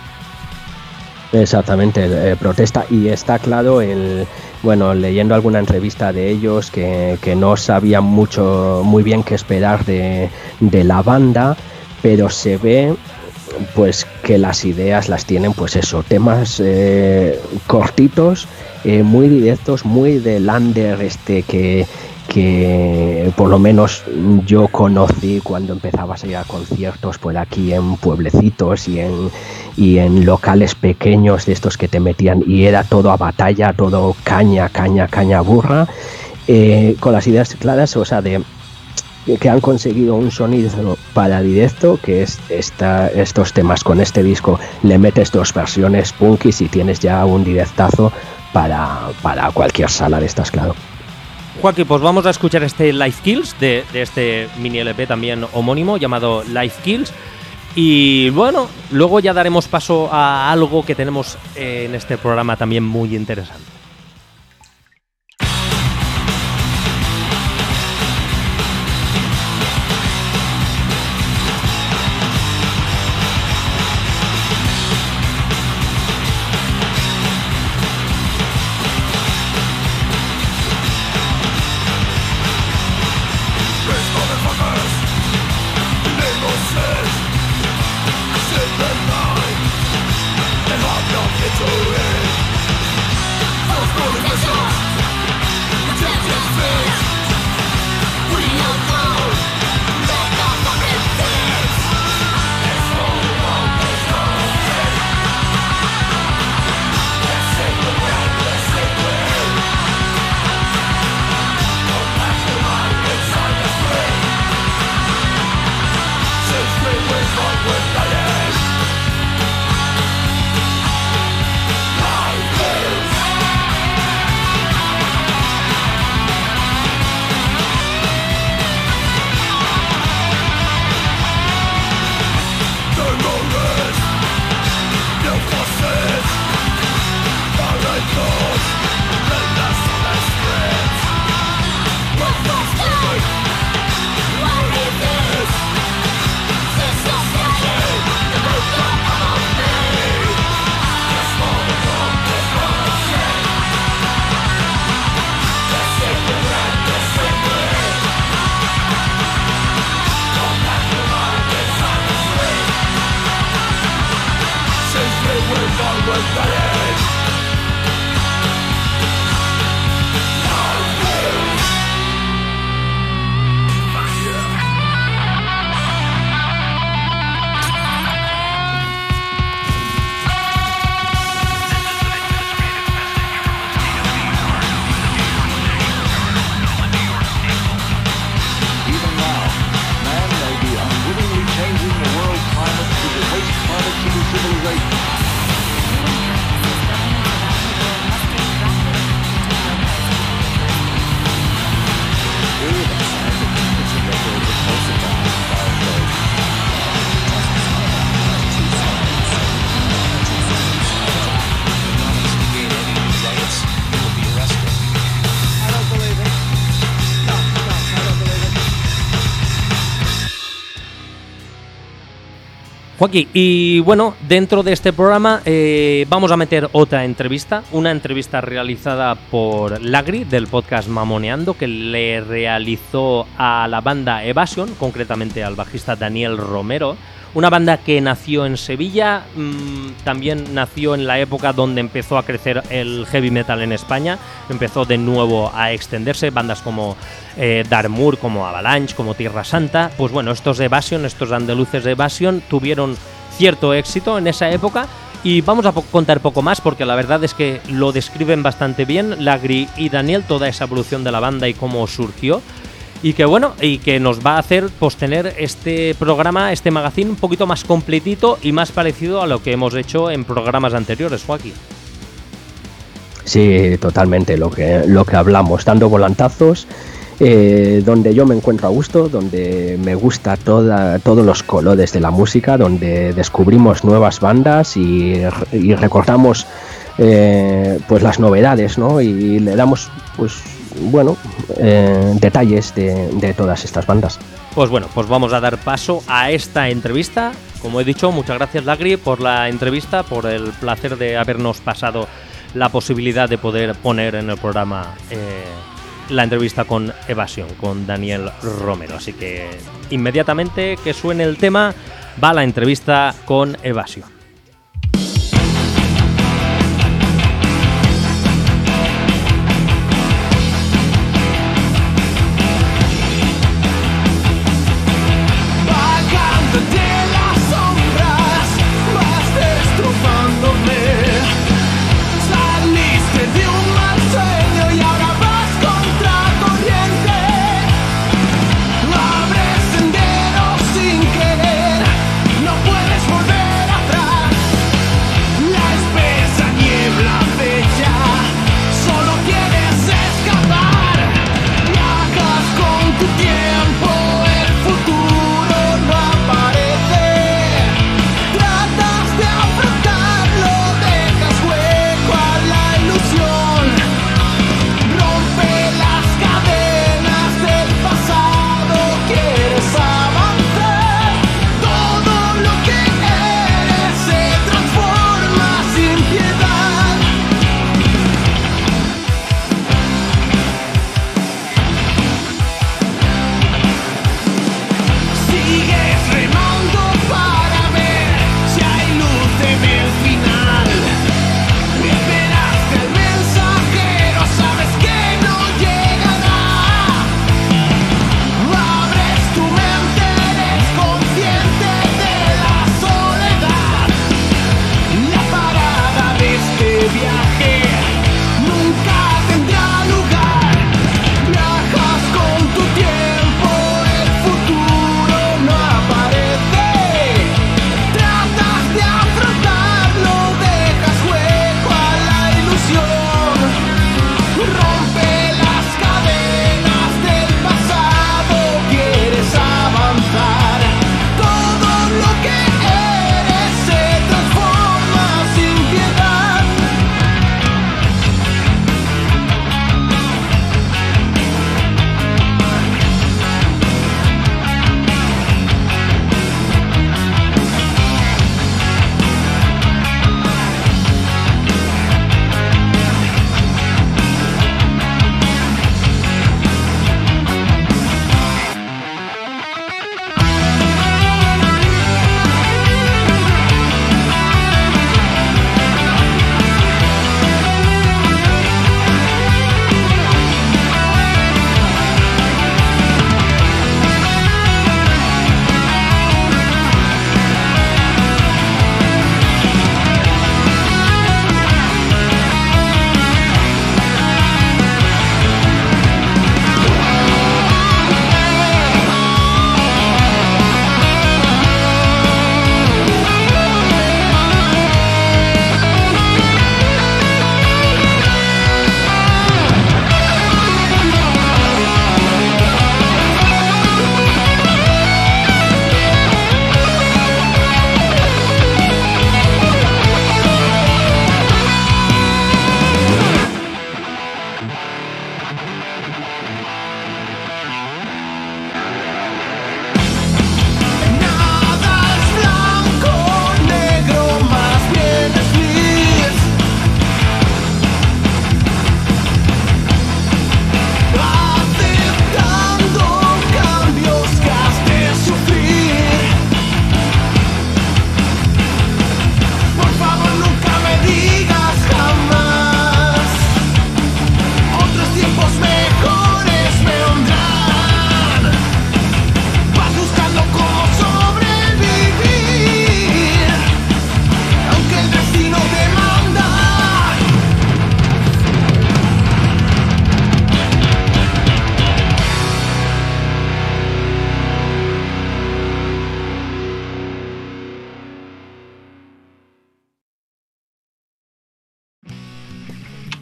Exactamente, eh, protesta, y está claro, el, bueno, leyendo alguna entrevista de ellos que, que no sabían mucho, muy bien qué esperar de, de la banda, pero se ve pues que las ideas las tienen, pues eso, temas eh, cortitos, eh, muy directos, muy del under este que que por lo menos yo conocí cuando empezabas a ir a conciertos por aquí en pueblecitos y en, y en locales pequeños de estos que te metían, y era todo a batalla, todo caña, caña, caña burra, eh, con las ideas claras, o sea, de que han conseguido un sonido para directo, que es esta, estos temas con este disco, le metes dos versiones punkis y tienes ya un directazo para, para cualquier sala de estas, claro. Joaquín, pues vamos a escuchar este Life Kills de, de este mini L P también homónimo llamado Life Kills. Y bueno, luego ya daremos paso a algo que tenemos en este programa también muy interesante. Don't Joaquín, y bueno, dentro de este programa eh, vamos a meter otra entrevista, una entrevista realizada por Lagri del podcast Mamoneando, que le realizó a la banda Evasion, concretamente al bajista Daniel Romero, una banda que nació en Sevilla, mmm, también nació en la época donde empezó a crecer el heavy metal en España, empezó de nuevo a extenderse, bandas como eh, Darmour, como Avalanche, como Tierra Santa. Pues bueno, estos Evasion, estos andaluces de Evasion tuvieron cierto éxito en esa época y vamos a po- contar poco más porque la verdad es que lo describen bastante bien Lagri y Daniel, toda esa evolución de la banda y cómo surgió. Y que bueno, y que nos va a hacer pues tener este programa, este magazine un poquito más completito y más parecido a lo que hemos hecho en programas anteriores, Joaquín. Sí, totalmente, lo que, lo que hablamos, dando volantazos, eh, donde yo me encuentro a gusto, donde me gusta toda, todos los colores de la música, donde descubrimos nuevas bandas y, y recordamos eh, pues las novedades, ¿no? Y le damos pues bueno, eh, detalles de, de todas estas bandas. Pues bueno, pues vamos a dar paso a esta entrevista. Como he dicho, muchas gracias Lagri por la entrevista, por el placer de habernos pasado la posibilidad de poder poner en el programa eh, la entrevista con Evasion, con Daniel Romero. Así que inmediatamente que suene el tema, va la entrevista con Evasion. Abres senderos sin querer, no puedes volver atrás.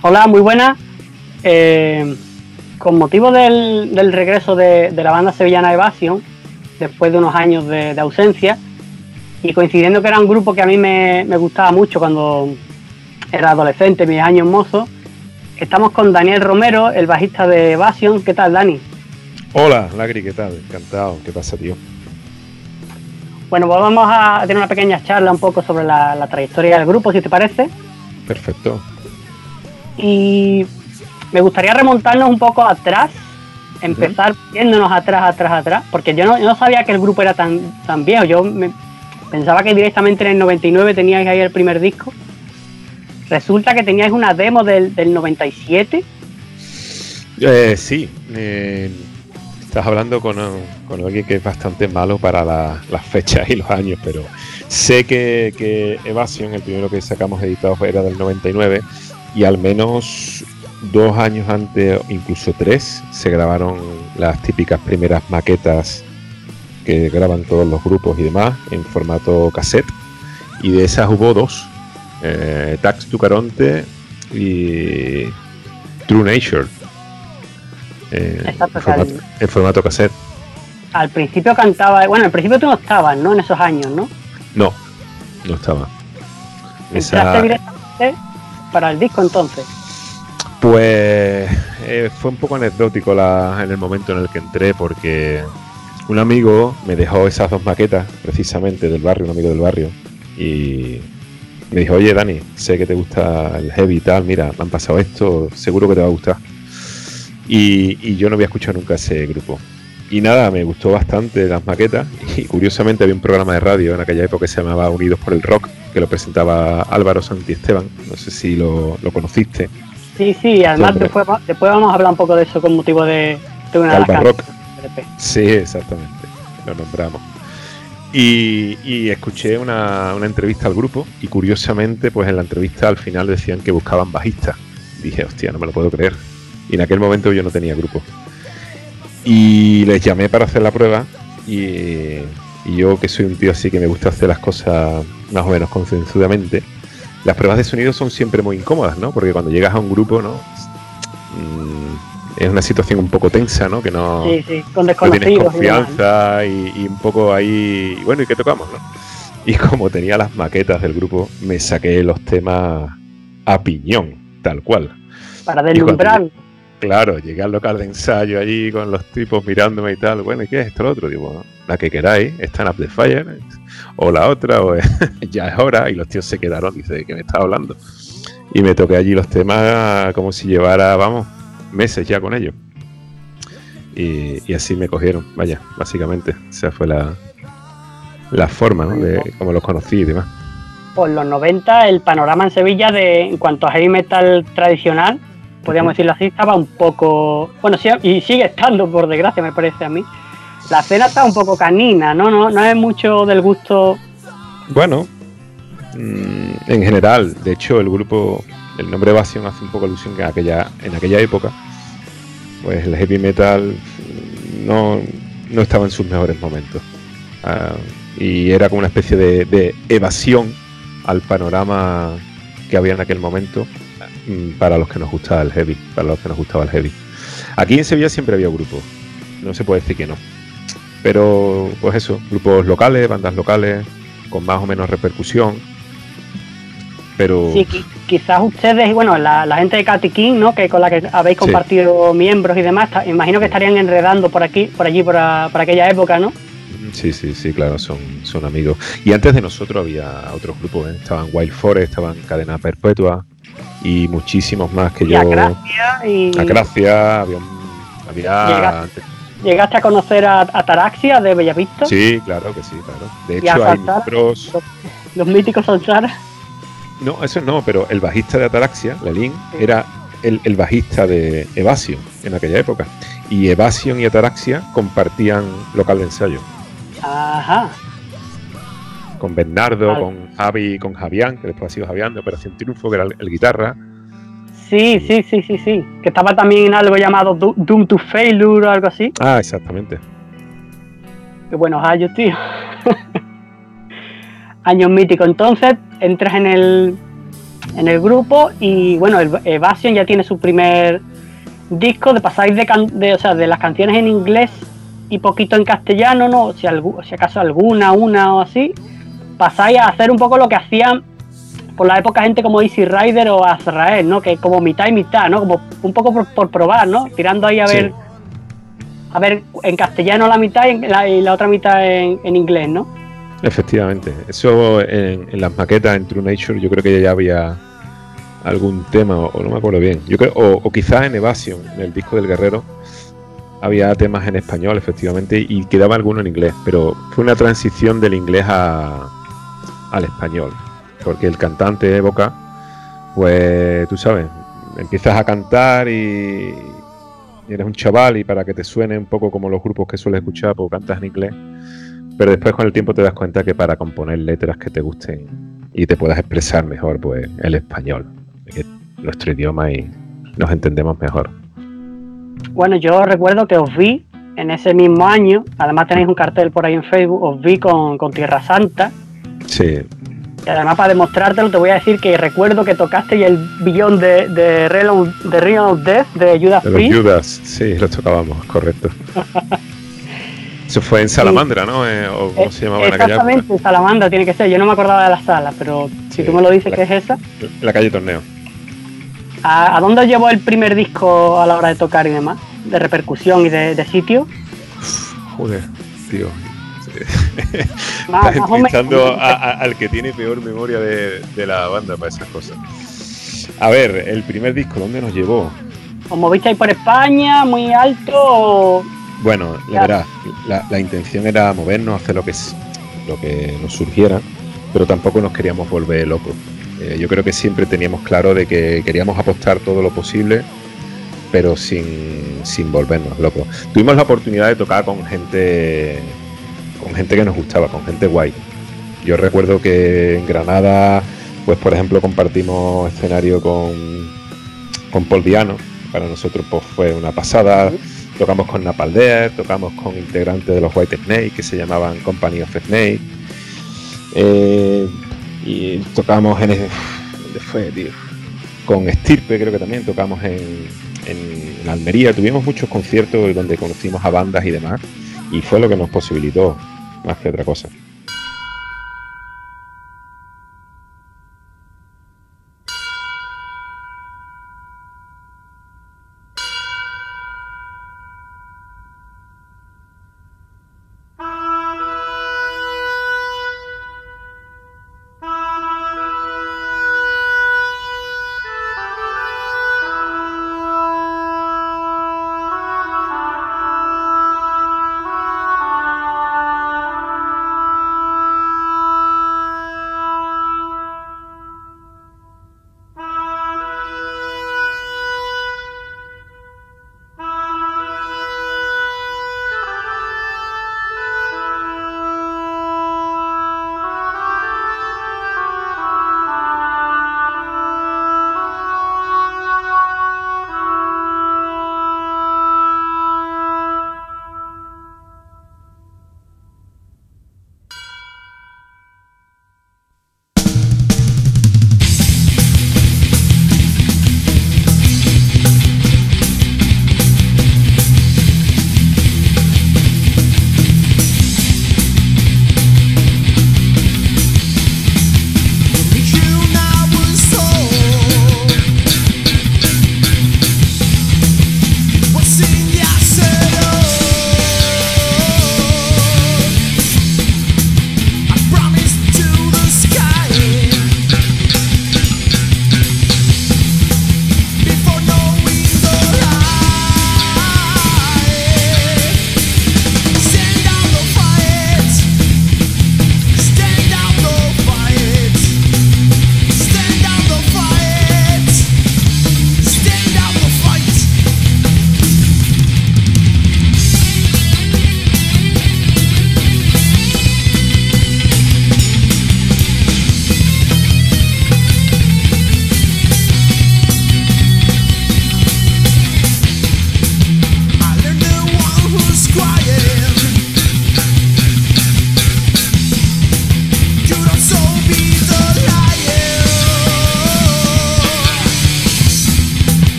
Hola, muy buenas. Eh, con motivo del, del regreso de, de la banda sevillana Evasion, después de unos años de, de ausencia, y coincidiendo que era un grupo que a mí me, me gustaba mucho cuando era adolescente, mis años mozos, estamos con Daniel Romero, el bajista de Evasion. ¿Qué tal, Dani? Hola, Lagri, ¿qué tal? Encantado. ¿Qué pasa, tío? Bueno, pues vamos a tener una pequeña charla un poco sobre la, la trayectoria del grupo, si te parece. Perfecto. Y me gustaría remontarnos un poco atrás, empezar uh-huh. yéndonos atrás, atrás, atrás, porque yo no, yo no sabía que el grupo era tan, tan viejo. Yo me, pensaba que directamente en el noventa y nueve teníais ahí el primer disco. Resulta que teníais una demo del, del noventa y siete. Eh, sí, eh, estás hablando con, con alguien que es bastante malo para la, las fechas y los años, pero sé que, que Evasion, el primero que sacamos editado, era del noventa y nueve. Y al menos dos años antes, incluso tres, se grabaron las típicas primeras maquetas que graban todos los grupos y demás en formato cassette. Y de esas hubo dos, eh, Tax to Caronte y True Nature, eh, Exacto, en, formato, al, en formato cassette. Al principio cantaba, bueno, al principio tú no estabas, ¿no? En esos años, ¿no? No, no estaba. Entraste Esa... directamente para el disco entonces. Pues eh, fue un poco anecdótico la, en el momento en el que entré, porque un amigo me dejó esas dos maquetas precisamente del barrio, un amigo del barrio, y me dijo: oye, Dani, sé que te gusta el heavy y tal, mira, me han pasado esto, seguro que te va a gustar. Y, y yo no había escuchado nunca ese grupo. Y nada, me gustó bastante las maquetas, y curiosamente había un programa de radio en aquella época que se llamaba Unidos por el Rock, que lo presentaba Álvaro Santiesteban, no sé si lo, lo conociste. Sí, sí, además después, después vamos a hablar un poco de eso con motivo de, de una Alba Rock. Sí, exactamente, lo nombramos. Y, y escuché una, una entrevista al grupo, y curiosamente, pues en la entrevista al final decían que buscaban bajistas. Dije, hostia, no me lo puedo creer. Y en aquel momento yo no tenía grupo. Y les llamé para hacer la prueba, y, y yo, que soy un tío así que me gusta hacer las cosas más o menos concienzudamente, las pruebas de sonido son siempre muy incómodas, ¿no? Porque cuando llegas a un grupo, ¿no? Mm, es una situación un poco tensa, ¿no? Que no, sí, sí, con no tienes desconocidos confianza y, y un poco ahí... Y bueno, ¿y qué tocamos, no? Y como tenía las maquetas del grupo, me saqué los temas a piñón, tal cual. Para deslumbrar. Claro, llegué al local de ensayo allí con los tipos mirándome y tal. Bueno, ¿y qué es esto, lo otro? Digo, la que queráis, Stand Up the Fire, o la otra, o ya es hora. Y los tíos se quedaron, dice, ¿de qué me estaba hablando? Y me toqué allí los temas como si llevara, vamos, meses ya con ellos. Y, y así me cogieron, vaya, básicamente. O sea, fue la, la forma, ¿no? De cómo los conocí y demás. Por los noventa, el panorama en Sevilla de, en cuanto a heavy metal tradicional, podríamos decirlo así, estaba un poco... Bueno, sí, y sigue estando, por desgracia, me parece a mí. La escena está un poco canina, ¿no? No, no es mucho del gusto... Bueno, mmm, en general, de hecho, el grupo, el nombre Evasion hace un poco alusión que en aquella, en aquella época, pues el heavy metal no, no estaba en sus mejores momentos. Uh, y era como una especie de, de evasión al panorama que había en aquel momento, para los que nos gustaba el heavy, para los que nos gustaba el heavy. Aquí en Sevilla siempre había grupos, no se puede decir que no, pero pues eso, grupos locales, bandas locales, con más o menos repercusión, pero... Sí, quizás ustedes, bueno, la, la gente de Katy King, ¿no? Que con la que habéis compartido sí. miembros y demás, imagino que estarían enredando por aquí, por allí, por, a, por aquella época, ¿no? Sí, sí, sí, claro, son, son amigos. Y antes de nosotros había otros grupos, ¿eh? Estaban Wild Forest, estaban Cadena Perpetua y muchísimos más que y yo. Acracia y... Acracia, había... había... Llegaste, ¿Llegaste a conocer a, a Taraxia de Bellavista? Sí, claro que sí, claro. De hecho, hay miembros... Los, los míticos Sansara. No, eso no, pero el bajista de Ataraxia, Lelín, sí. era el, el bajista de Evasion en aquella época. Y Evasion y Ataraxia compartían local de ensayo. Ajá. Con Bernardo, vale. con Javi, con Javián, que después ha sido Javián de Operación Triunfo, que era el, el guitarra. Sí, sí, sí, sí, sí. Que estaba también en algo llamado Doom to Failure o algo así. Ah, exactamente. Qué buenos años, tío. Años míticos. Entonces, entras en el en el grupo. Y bueno, el Evasion ya tiene su primer disco. De pasáis de, can- de, o sea, de las canciones en inglés y poquito en castellano, ¿no? Si, algu- si acaso alguna, una o así, pasáis a hacer un poco lo que hacían por la época gente como Easy Rider o Azrael, ¿no? Que como mitad y mitad, ¿no? Como un poco por, por probar, ¿no? Tirando ahí a Sí. ver a ver en castellano la mitad y, en la, y la otra mitad en, en inglés, ¿no? Efectivamente. Eso en, en las maquetas en True Nature yo creo que ya había algún tema, o, o no me acuerdo bien. Yo creo, o, o quizás en Evasion, en el disco del Guerrero, había temas en español, efectivamente, y quedaba alguno en inglés, pero fue una transición del inglés a, al español, porque el cantante Evoca, pues tú sabes, empiezas a cantar y, y eres un chaval y para que te suene un poco como los grupos que sueles escuchar, pues cantas en inglés, pero después con el tiempo te das cuenta que para componer letras que te gusten y te puedas expresar mejor, pues el español, que es nuestro idioma y nos entendemos mejor. Bueno, yo recuerdo que os vi en ese mismo año, además tenéis un cartel por ahí en Facebook, os vi con, con Tierra Santa. Sí, Y además para demostrártelo te voy a decir que recuerdo que tocaste el billón de, de, Realm, de Realm of Death de Judas de los Priest. Judas, sí, los tocábamos, correcto. Eso fue en Salamandra, ¿no? Eh, o cómo se llamaba en aquella época. Exactamente, Salamandra tiene que ser. Yo no me acordaba de la sala, pero si Sí, tú me lo dices la- que es esa. En la calle Torneo. ¿A, a dónde os llevó el primer disco a la hora de tocar y demás? De repercusión y de, de sitio. Joder, tío. Más- Estás más o menos. entrevistando a- a- al que tiene peor memoria de, de la banda para esas cosas. A ver, el primer disco, ¿dónde nos llevó? ¿Os movisteis por España, muy alto? O... Bueno, la Ya. verdad, la, la intención era movernos, hacer lo que, s- lo que nos surgiera, pero tampoco nos queríamos volver locos. Eh, yo creo que siempre teníamos claro de que queríamos apostar todo lo posible, pero sin, sin volvernos locos. Tuvimos la oportunidad de tocar con gente, con gente que nos gustaba, con gente guay. Yo recuerdo que en Granada, pues por ejemplo, compartimos escenario con, con Paul Diano. Para nosotros pues fue una pasada. Tocamos con Napalm, tocamos con integrantes de los White Snake que se llamaban Company of Snake. Eh, y tocamos en... ¿Dónde fue, tío? Con Estirpe creo que también tocamos en, en, en Almería. Tuvimos muchos conciertos donde conocimos a bandas y demás. Y fue lo que nos posibilitó, más que otra cosa.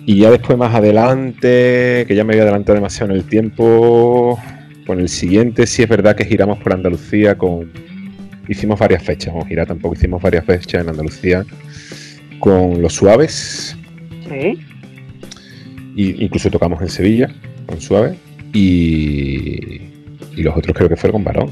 Y ya después más adelante, que ya me voy a adelantar demasiado en el tiempo, con el siguiente sí es verdad que giramos por Andalucía con... Hicimos varias fechas, o girar tampoco, hicimos varias fechas en Andalucía con Los Suaves. Sí. Y incluso tocamos en Sevilla con Suaves. Y, y los otros creo que fueron con Varón.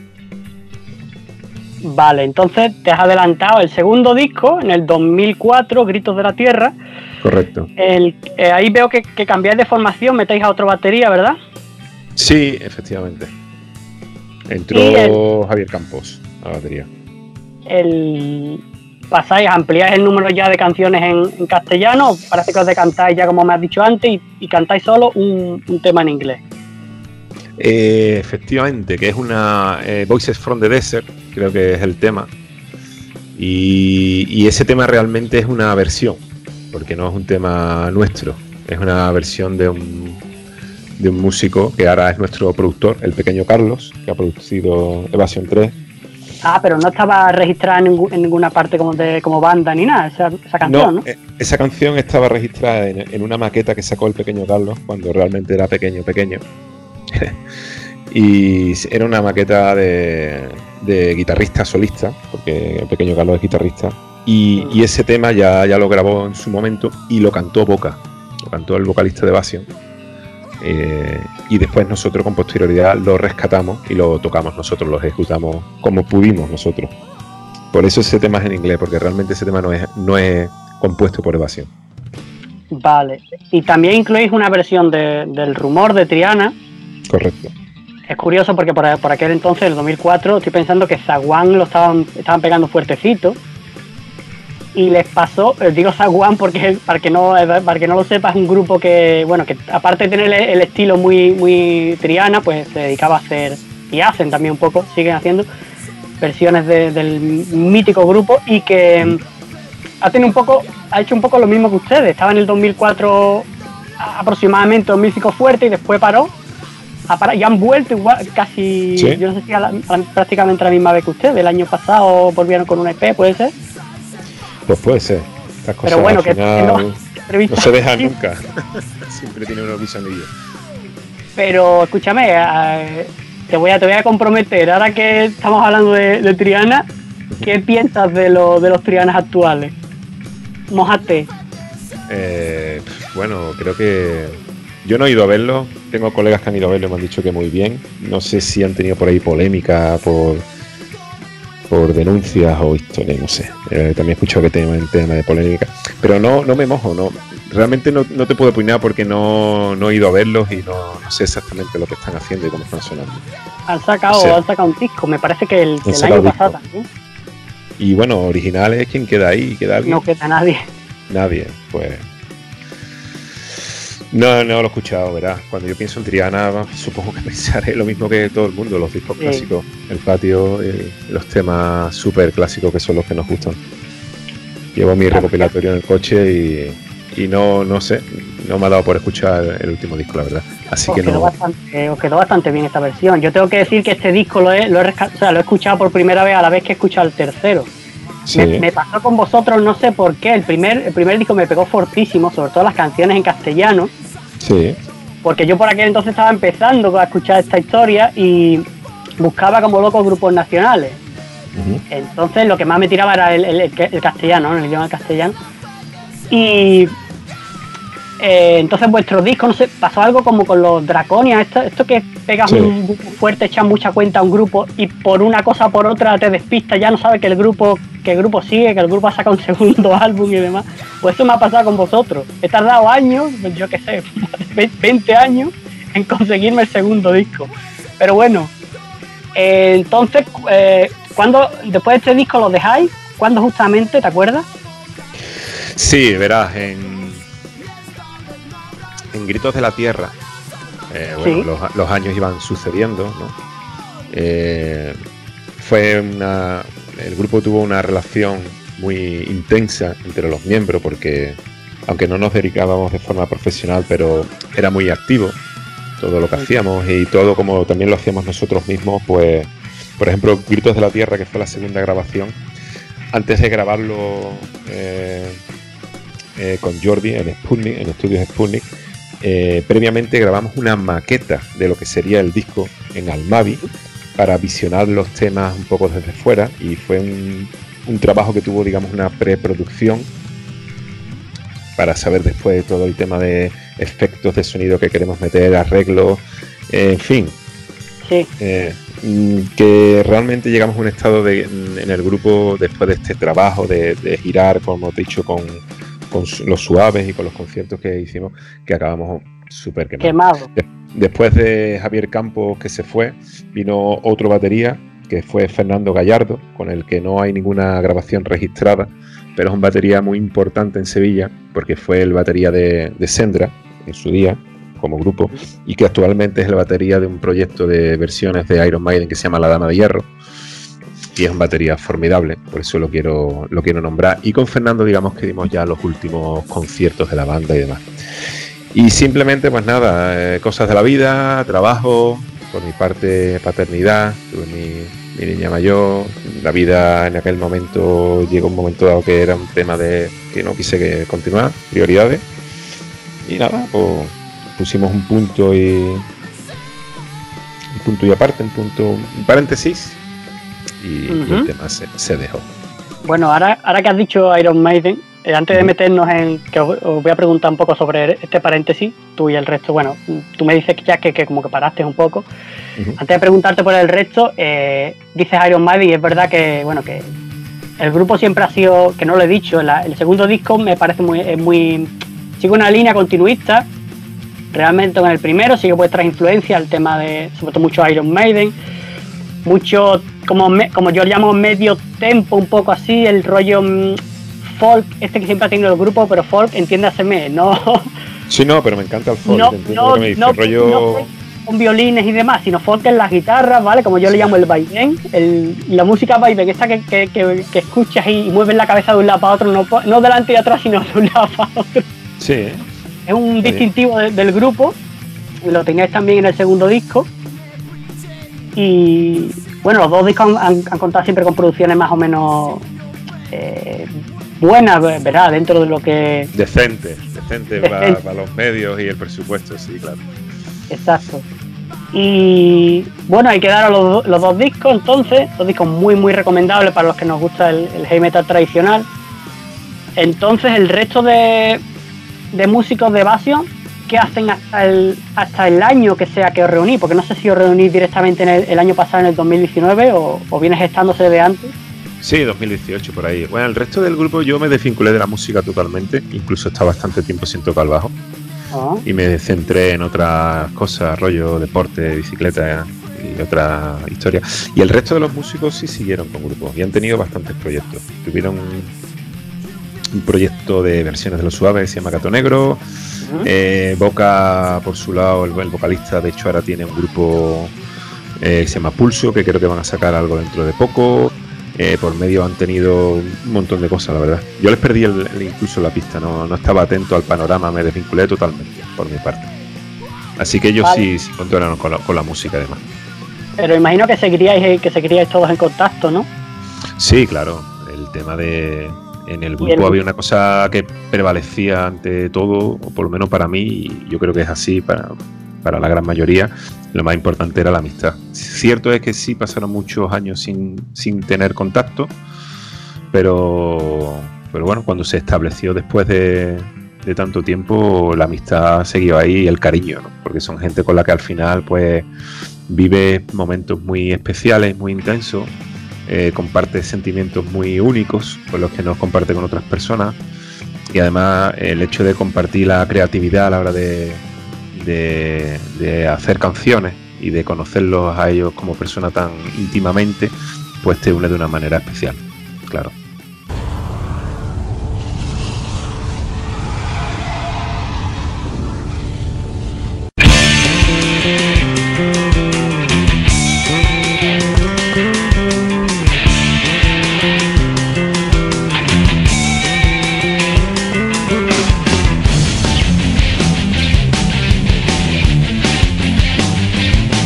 Vale, entonces te has adelantado el segundo disco, en el dos mil cuatro, Gritos de la Tierra. Correcto. El, eh, ahí veo que, que cambiáis de formación, metéis a otro batería, ¿verdad? Sí, efectivamente. Entró el, Javier Campos a la batería. El, ¿Pasáis, ampliáis el número ya de canciones en, en castellano? Parece que os decantáis ya como me has dicho antes y, y cantáis solo un, un tema en inglés. Eh, efectivamente, que es una eh, Voices from the Desert, creo que es el tema. Y, y ese tema realmente es una versión, porque no es un tema nuestro, es una versión de un, de un músico que ahora es nuestro productor, el pequeño Carlos, que ha producido Evasión tres. Ah, pero no estaba registrada en, ningú, en ninguna parte como de como banda ni nada, esa, esa canción, ¿no? ¿no? Esa canción estaba registrada en, en una maqueta que sacó el pequeño Carlos cuando realmente era pequeño, pequeño. Y era una maqueta de, de guitarrista solista, porque el pequeño Carlos es guitarrista. Y, y ese tema ya, ya lo grabó en su momento y lo cantó Boca, lo cantó el vocalista de Evasión. Eh, y después nosotros con posterioridad lo rescatamos y lo tocamos nosotros, lo ejecutamos como pudimos nosotros. Por eso ese tema es en inglés, porque realmente ese tema no es, no es compuesto por Evasión. Vale, y también incluís una versión de, del Rumor de Triana. Correcto. Es curioso porque por, por aquel entonces, el dos mil cuatro, estoy pensando que Zaguán lo estaban, estaban pegando fuertecito. Y les pasó, eh, digo Zaguán porque para que no para que no lo sepas, es un grupo que, bueno, que aparte de tener el, el estilo muy, muy Triana, pues se dedicaba a hacer, y hacen también un poco, siguen haciendo versiones de, del mítico grupo y que mm. ha tenido un poco, ha hecho un poco lo mismo que ustedes. Estaba en el dos mil cuatro aproximadamente, dos mil cinco fuerte y después paró. Y han vuelto igual, casi, ¿sí? Yo no sé si a la, a prácticamente a la misma vez que ustedes. El año pasado volvieron con un E P, ¿puede ser? Pues puede ser. Estas cosas pero bueno, que, final, que no, no se deja nunca. Siempre tiene unos guisanillos. Pero escúchame, eh, te voy a te voy a comprometer. Ahora que estamos hablando de, de Triana, ¿qué piensas de, lo, de los Trianas actuales? Mójate. Eh, bueno, creo que yo no he ido a verlo. Tengo colegas que han ido a verlo y me han dicho que muy bien. No sé si han tenido por ahí polémica por por denuncias o historias, no sé. Eh, también he escuchado que tienen tema de polémica. Pero no, no me mojo, no. Realmente no, no te puedo opinar porque no, no he ido a verlos y no, no sé exactamente lo que están haciendo y cómo están sonando. Han sacado, o sea, han sacado un disco, me parece que el, que el año pasado también. Y bueno, originales, ¿quién queda ahí? ¿Queda alguien? No queda nadie. Nadie, pues. No, no lo he escuchado, verás. Cuando yo pienso en Triana, supongo que pensaré lo mismo que todo el mundo, los discos sí. clásicos, el patio, y los temas súper clásicos que son los que nos gustan. Llevo mi recopilatorio en el coche y, y no, no sé, no me ha dado por escuchar el último disco, la verdad. Así os que quedó no. Bastante, os quedó bastante bien esta versión. Yo tengo que decir que este disco lo he, lo he, o sea, lo he escuchado por primera vez a la vez que he escuchado el tercero. Sí. Me, me pasó con vosotros, no sé por qué. El primer, el primer disco me pegó fortísimo, sobre todo las canciones en castellano. Sí. Porque yo por aquel entonces estaba empezando a escuchar esta historia y buscaba como locos grupos nacionales. Uh-huh. Entonces lo que más me tiraba era el, el, el castellano, ¿no? El idioma castellano. Y eh, entonces vuestro disco, no sé, pasó algo como con los Draconia, esto, esto que pegas sí. un grupo fuerte, echas mucha cuenta a un grupo y por una cosa o por otra te despistas, ya no sabes que el grupo, que el grupo sigue, que el grupo ha sacado un segundo álbum y demás. Pues eso me ha pasado con vosotros. He tardado años, yo qué sé, veinte años en conseguirme el segundo disco. Pero bueno, eh, entonces, eh, ¿cuándo, después de este disco lo dejáis? ¿Cuándo justamente, te acuerdas? Sí, verás, en en Gritos de la Tierra, eh, bueno, ¿sí? los, los años iban sucediendo, ¿no? Eh, fue una, el grupo tuvo una relación muy intensa entre los miembros porque, aunque no nos dedicábamos de forma profesional, pero era muy activo todo lo que hacíamos y todo como también lo hacíamos nosotros mismos, pues, por ejemplo, Gritos de la Tierra, que fue la segunda grabación, antes de grabarlo, eh, eh, con Jordi en Sputnik, en Estudios Sputnik. Eh, previamente grabamos una maqueta de lo que sería el disco en Almavi para visionar los temas un poco desde fuera, y fue un, un trabajo que tuvo, digamos, una preproducción para saber después todo el tema de efectos de sonido que queremos meter, arreglos, eh, en fin. Sí. Eh, que realmente llegamos a un estado de, en el grupo después de este trabajo de, de girar, como he dicho, con, con los suaves y con los conciertos que hicimos, que acabamos súper quemados. Quemado. De, después de Javier Campos, que se fue, vino otro batería, que fue Fernando Gallardo, con el que no hay ninguna grabación registrada, pero es un batería muy importante en Sevilla, porque fue el batería de, de Sendra en su día, como grupo, y que actualmente es la batería de un proyecto de versiones de Iron Maiden que se llama La Dama de Hierro, y es un batería formidable, por eso lo quiero, lo quiero nombrar. Y con Fernando, digamos que dimos ya los últimos conciertos de la banda y demás. Y simplemente, pues nada, eh, cosas de la vida, trabajo, por mi parte paternidad, tuve mi, mi niña mayor, la vida en aquel momento llegó un momento dado que era un tema de que no quise que continuar, prioridades, y nada, pues pusimos un punto y un punto y aparte, un punto, un paréntesis, y, uh-huh. y el tema se, se dejó. Bueno, ahora, ahora que has dicho Iron Maiden, eh, antes de meternos en que os, os voy a preguntar un poco sobre este paréntesis, tú y el resto, bueno, tú me dices ya que, que como que paraste un poco. Uh-huh. Antes de preguntarte por el resto, eh, dices Iron Maiden y es verdad que, bueno, que el grupo siempre ha sido, que no lo he dicho, la, el segundo disco me parece muy, es muy, sigue una línea continuista. Realmente con el primero sigue vuestras influencias, el tema de, sobre todo mucho Iron Maiden, mucho, como, me, como yo llamo medio tempo, un poco así, el rollo mmm, folk, este que siempre ha tenido el grupo, pero folk, entiéndaseme, no... Sí, no, pero me encanta el folk, no, entiendo no, lo que me dice, no, rollo... no con violines y demás, sino folk en las guitarras, ¿vale? Como yo le llamo el vaivén, el, la música vaivén, esa que, que, que, que escuchas y, y mueves la cabeza de un lado para otro, no, no delante y atrás, sino de un lado para otro. Sí, ¿eh? Es un sí. distintivo de, del grupo, y lo teníais también en el segundo disco. Y bueno, los dos discos han, han contado siempre con producciones más o menos eh, buenas, ¿verdad? Dentro de lo que... Decente, decente, decente. Para, para los medios y el presupuesto, sí, claro. Exacto. Y bueno, hay que dar a los, los dos discos, entonces, dos discos muy, muy recomendables para los que nos gusta el, el heavy metal tradicional. Entonces, el resto de... de músicos de Bastion, ¿qué hacen hasta el hasta el año que sea que os reunís? Porque no sé si os reunís directamente en el, el año pasado, en el dos mil diecinueve, o, o viene gestándose de antes. Sí, dos mil dieciocho, por ahí. Bueno, el resto del grupo yo me desvinculé de la música totalmente, incluso estaba bastante tiempo sin tocar el bajo. Uh-huh. Y me centré en otras cosas, rollo deporte, bicicleta y otra historia. Y el resto de los músicos sí siguieron con grupos y han tenido bastantes proyectos. Tuvieron un proyecto de versiones de Los Suaves, se llama Gato Negro. Uh-huh. eh, Boca, por su lado, el, el vocalista de hecho ahora tiene un grupo eh, se llama Pulso, que creo que van a sacar algo dentro de poco. Eh, por medio han tenido un montón de cosas, la verdad. Yo les perdí el, el incluso la pista, no, no estaba atento al panorama, me desvinculé totalmente por mi parte. Así que ellos vale. sí, sí continuaron con la, con la música además. Pero imagino que seguiríais, que seguiríais todos en contacto, ¿no? Sí, claro. El tema de... En el grupo el... había una cosa que prevalecía ante todo, o por lo menos para mí, y yo creo que es así para, para la gran mayoría. Lo más importante era la amistad. Cierto es que sí pasaron muchos años sin, sin tener contacto, pero, pero bueno, cuando se estableció después de, de tanto tiempo, la amistad siguió ahí y el cariño, ¿no? Porque son gente con la que al final pues vive momentos muy especiales, muy intensos, eh, comparte sentimientos muy únicos con los que no comparte con otras personas, y además el hecho de compartir la creatividad a la hora de De, de hacer canciones y de conocerlos a ellos como persona tan íntimamente, pues te une de una manera especial, claro.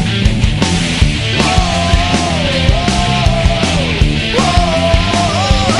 Whoa!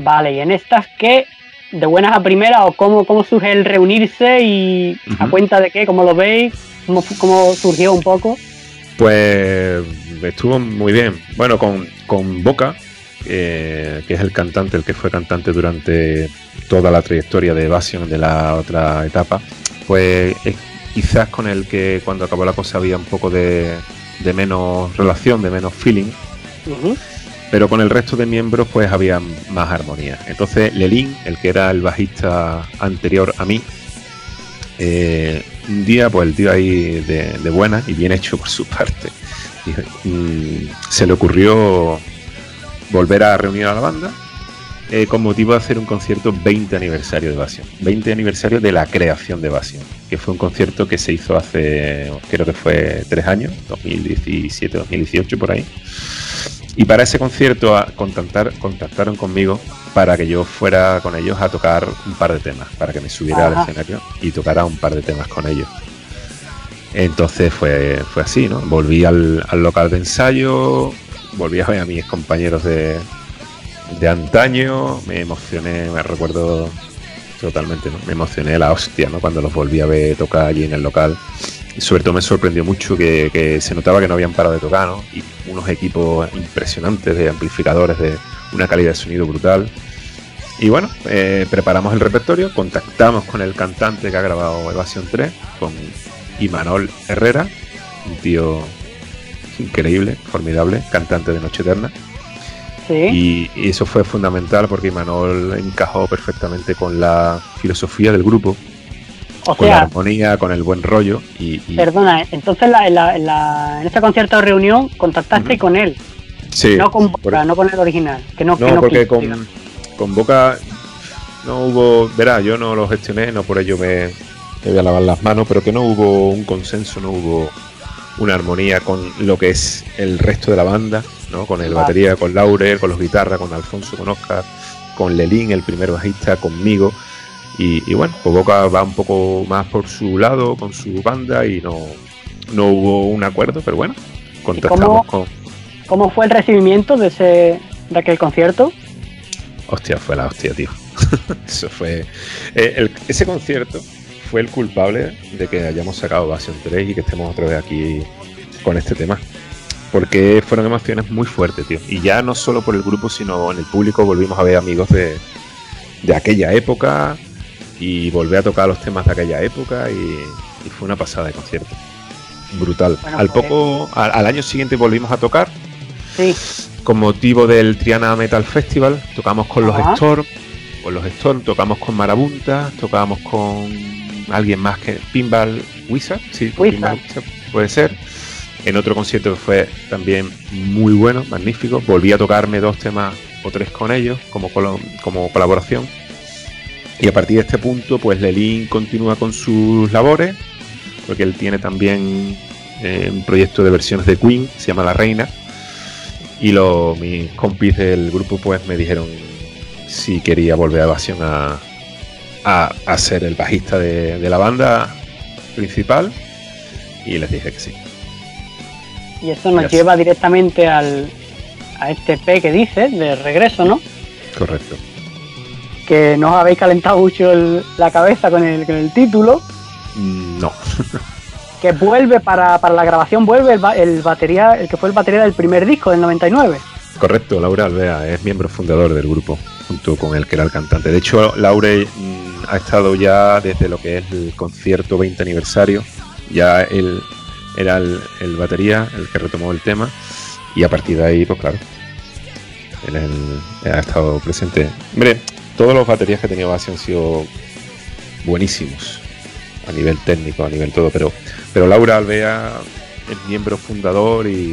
Vale, y en estas, ¿qué? ¿De buenas a primeras o cómo, cómo surge el reunirse y uh-huh. a cuenta de qué? ¿Cómo lo veis? ¿Cómo, cómo surgió un poco? Pues estuvo muy bien. Bueno, con, con Boca, eh, que es el cantante, el que fue cantante durante toda la trayectoria de Evasion de la otra etapa, pues es quizás con el que cuando acabó la cosa había un poco de, de menos relación, de menos feeling. Uh-huh. Pero con el resto de miembros pues había más armonía. Entonces Lelín, el que era el bajista anterior a mí, eh, un día pues el tío ahí de, de buena y bien hecho por su parte, y, y se le ocurrió volver a reunir a la banda eh, con motivo de hacer un concierto veinte aniversario de Evasion. veinte aniversario de la creación de Evasion, que fue un concierto que se hizo hace, creo que fue tres años, dos mil diecisiete, dos mil dieciocho por ahí. Y para ese concierto a contactar, contactaron conmigo para que yo fuera con ellos a tocar un par de temas, para que me subiera Ajá. al escenario y tocara un par de temas con ellos. Entonces fue, fue así, ¿no? Volví al, al local de ensayo, volví a ver a mis compañeros de, de antaño, me emocioné, me recuerdo totalmente, ¿no? Me emocioné la hostia, ¿no? Cuando los volví a ver tocar allí en el local. Y sobre todo me sorprendió mucho que, que se notaba que no habían parado de tocar, ¿no? Y unos equipos impresionantes de amplificadores de una calidad de sonido brutal. Y bueno, eh, preparamos el repertorio, contactamos con el cantante que ha grabado Evasion tres, con Imanol Herrera, un tío increíble, formidable, cantante de Noche Eterna. ¿Sí? Y, y eso fue fundamental porque Imanol encajó perfectamente con la filosofía del grupo. O con sea, la armonía, con el buen rollo y, y... Perdona, entonces la, en, la, en, la, en este concierto de reunión contactaste uh-huh. con él, sí, no con Boca, por... no con el original, que no, no, que no porque quiso, con, con Boca no hubo, verá, yo no lo gestioné, no por ello me, me voy a lavar las manos, pero que no hubo un consenso, no hubo una armonía con lo que es el resto de la banda, ¿no? Con el vale. batería, con Laurel, con los guitarras, con Alfonso, con Oscar, con Lelín, el primer bajista, conmigo. Y, y bueno, pues Boca va un poco más por su lado, con su banda, y no, no hubo un acuerdo, pero bueno, contactamos cómo, con... ¿Cómo fue el recibimiento de ese de aquel concierto? Hostia, fue la hostia, tío. Eso fue... Eh, el, ese concierto fue el culpable de que hayamos sacado Evasion tres y que estemos otra vez aquí con este tema. Porque fueron emociones muy fuertes, tío. Y ya no solo por el grupo, sino en el público volvimos a ver amigos de, de aquella época... y volví a tocar los temas de aquella época y, y fue una pasada de concierto. Brutal. Bueno, al pues, poco, al, al año siguiente volvimos a tocar. Sí. Con motivo del Triana Metal Festival. Tocamos con Ajá. los Storm. Con los Storm, tocamos con Marabunta, tocábamos con alguien más que Pinball Wizard. Sí, Wizard. Pinball Wizard puede ser. En otro concierto que fue también muy bueno, magnífico. Volví a tocarme dos temas o tres con ellos como, como colaboración. Y a partir de este punto, pues Lelín continúa con sus labores, porque él tiene también eh, un proyecto de versiones de Queen, se llama La Reina, y lo, mis compis del grupo pues me dijeron si quería volver a Evasion a, a, a ser el bajista de, de la banda principal, y les dije que sí. Y eso nos lleva directamente al, a este P que dices, de regreso, ¿no? Correcto. Que no os habéis calentado mucho el, la cabeza con el, con el título. No. Que vuelve para, para la grabación, vuelve el, el batería, el que fue el batería del primer disco del noventa y nueve. Correcto, Laura Alvea es miembro fundador del grupo, junto con el que era el cantante. De hecho, Laure mmm, ha estado ya desde lo que es el concierto veinte aniversario. Ya él era el, el batería, el que retomó el tema. Y a partir de ahí, pues claro, él, él ha estado presente. Hombre, todos los baterías que ha tenido Evasion han sido buenísimos a nivel técnico, a nivel todo, pero, pero Laura Alvea es miembro fundador y,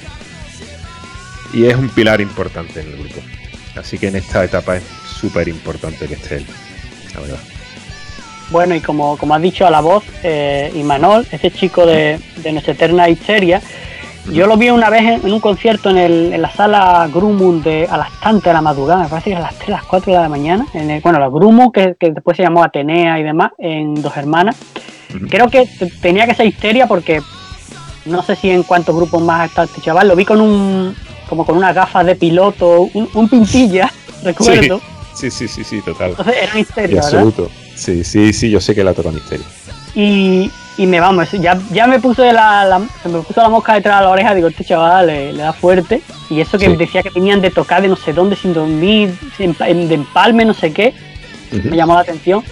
y es un pilar importante en el grupo. Así que en esta etapa es súper importante que esté él, la verdad. Bueno, y como, como has dicho a la voz, eh, Imanol, ese chico de, de Noche Eterna Histeria, yo lo vi una vez en, en un concierto en, el, en la sala Grumund de, a las tantas de la madrugada, me parece que a las tres, a las cuatro de la mañana, en el, bueno, la Grumund, que, que después se llamó Atenea y demás, en Dos Hermanas. Uh-huh. Creo que t- tenía que ser Histeria porque no sé si en cuántos grupos más está este chaval, lo vi con un, como con unas gafas de piloto, un, un pintilla, recuerdo. Sí, sí, sí, sí, total. Entonces era En Misterio, ¿verdad? absoluto. Sí, sí, sí, yo sé que la toca Misterio. Y, y me vamos, ya, ya me puse la, la, se me puso la mosca detrás de la oreja, digo, este chaval le, le da fuerte. Y eso que Sí. decía que venían de tocar de no sé dónde, sin dormir, sin, de empalme, no sé qué, Ujú. me llamó la atención.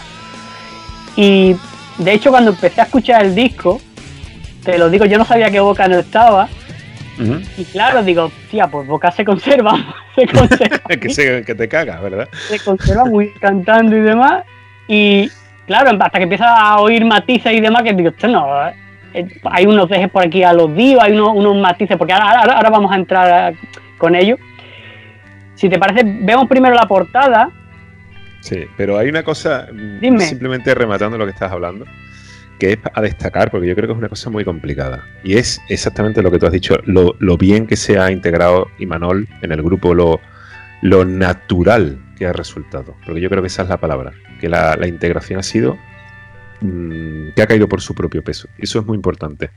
Y de hecho cuando empecé a escuchar el disco, te lo digo, yo no sabía que Boca no estaba. Ujú. Y claro, digo, tía, pues Boca se conserva, se conserva, que, se, que te cagas, ¿verdad? se conserva muy bien cantando y demás. Y claro, hasta que empiezas a oír matices y demás, que digo, esto no, eh, hay unos dejes por aquí a los divos, hay unos, unos matices, porque ahora, ahora, ahora vamos a entrar a- con ello. Si te parece, vemos primero la portada. Sí, pero hay una cosa, mm, Dime. simplemente rematando lo que estás hablando, que es a destacar, porque yo creo que es una cosa muy complicada. Y es exactamente lo que tú has dicho, lo, lo bien que se ha integrado Imanol en el grupo, lo, lo natural que ha resultado. Porque yo creo que esa es la palabra, que la, la integración ha sido, mmm, que ha caído por su propio peso. Y eso es muy importante.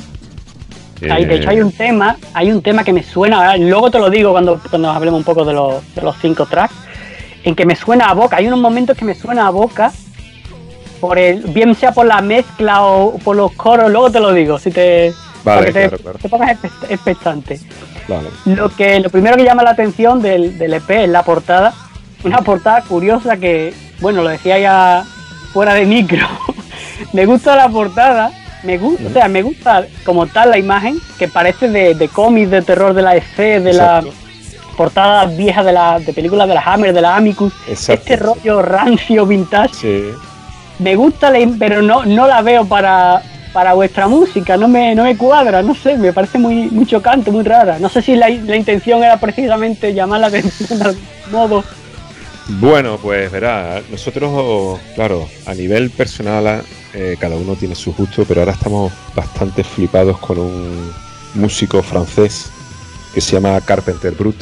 Hay, de hecho hay un tema, hay un tema que me suena, ahora, luego te lo digo cuando, cuando hablemos un poco de los, de los cinco tracks, en que me suena a Boca, hay unos momentos que me suena a Boca, por el, bien sea por la mezcla o por los coros, luego te lo digo, si te, para Vale, que te, claro, claro. te pongas espe- expectante. Vale. Lo que lo primero que llama la atención del, del E P es la portada, una portada curiosa que, bueno, lo decía ya fuera de micro, me gusta la portada, me gusta, o sea, me gusta como tal la imagen, que parece de, de cómics de terror de la E C, de Exacto. la portada vieja de la de películas de la Hammer, de la Amicus, Exacto. este rollo rancio vintage. Sí. Me gusta, la, pero no, no la veo para, para vuestra música, no me, no me cuadra, no sé, me parece muy, muy chocante, muy rara. No sé si la, la intención era precisamente llamar la atención de algún modo. Bueno, pues verá, nosotros, claro, a nivel personal, eh, cada uno tiene su gusto, pero ahora estamos bastante flipados con un músico francés que se llama Carpenter Brut.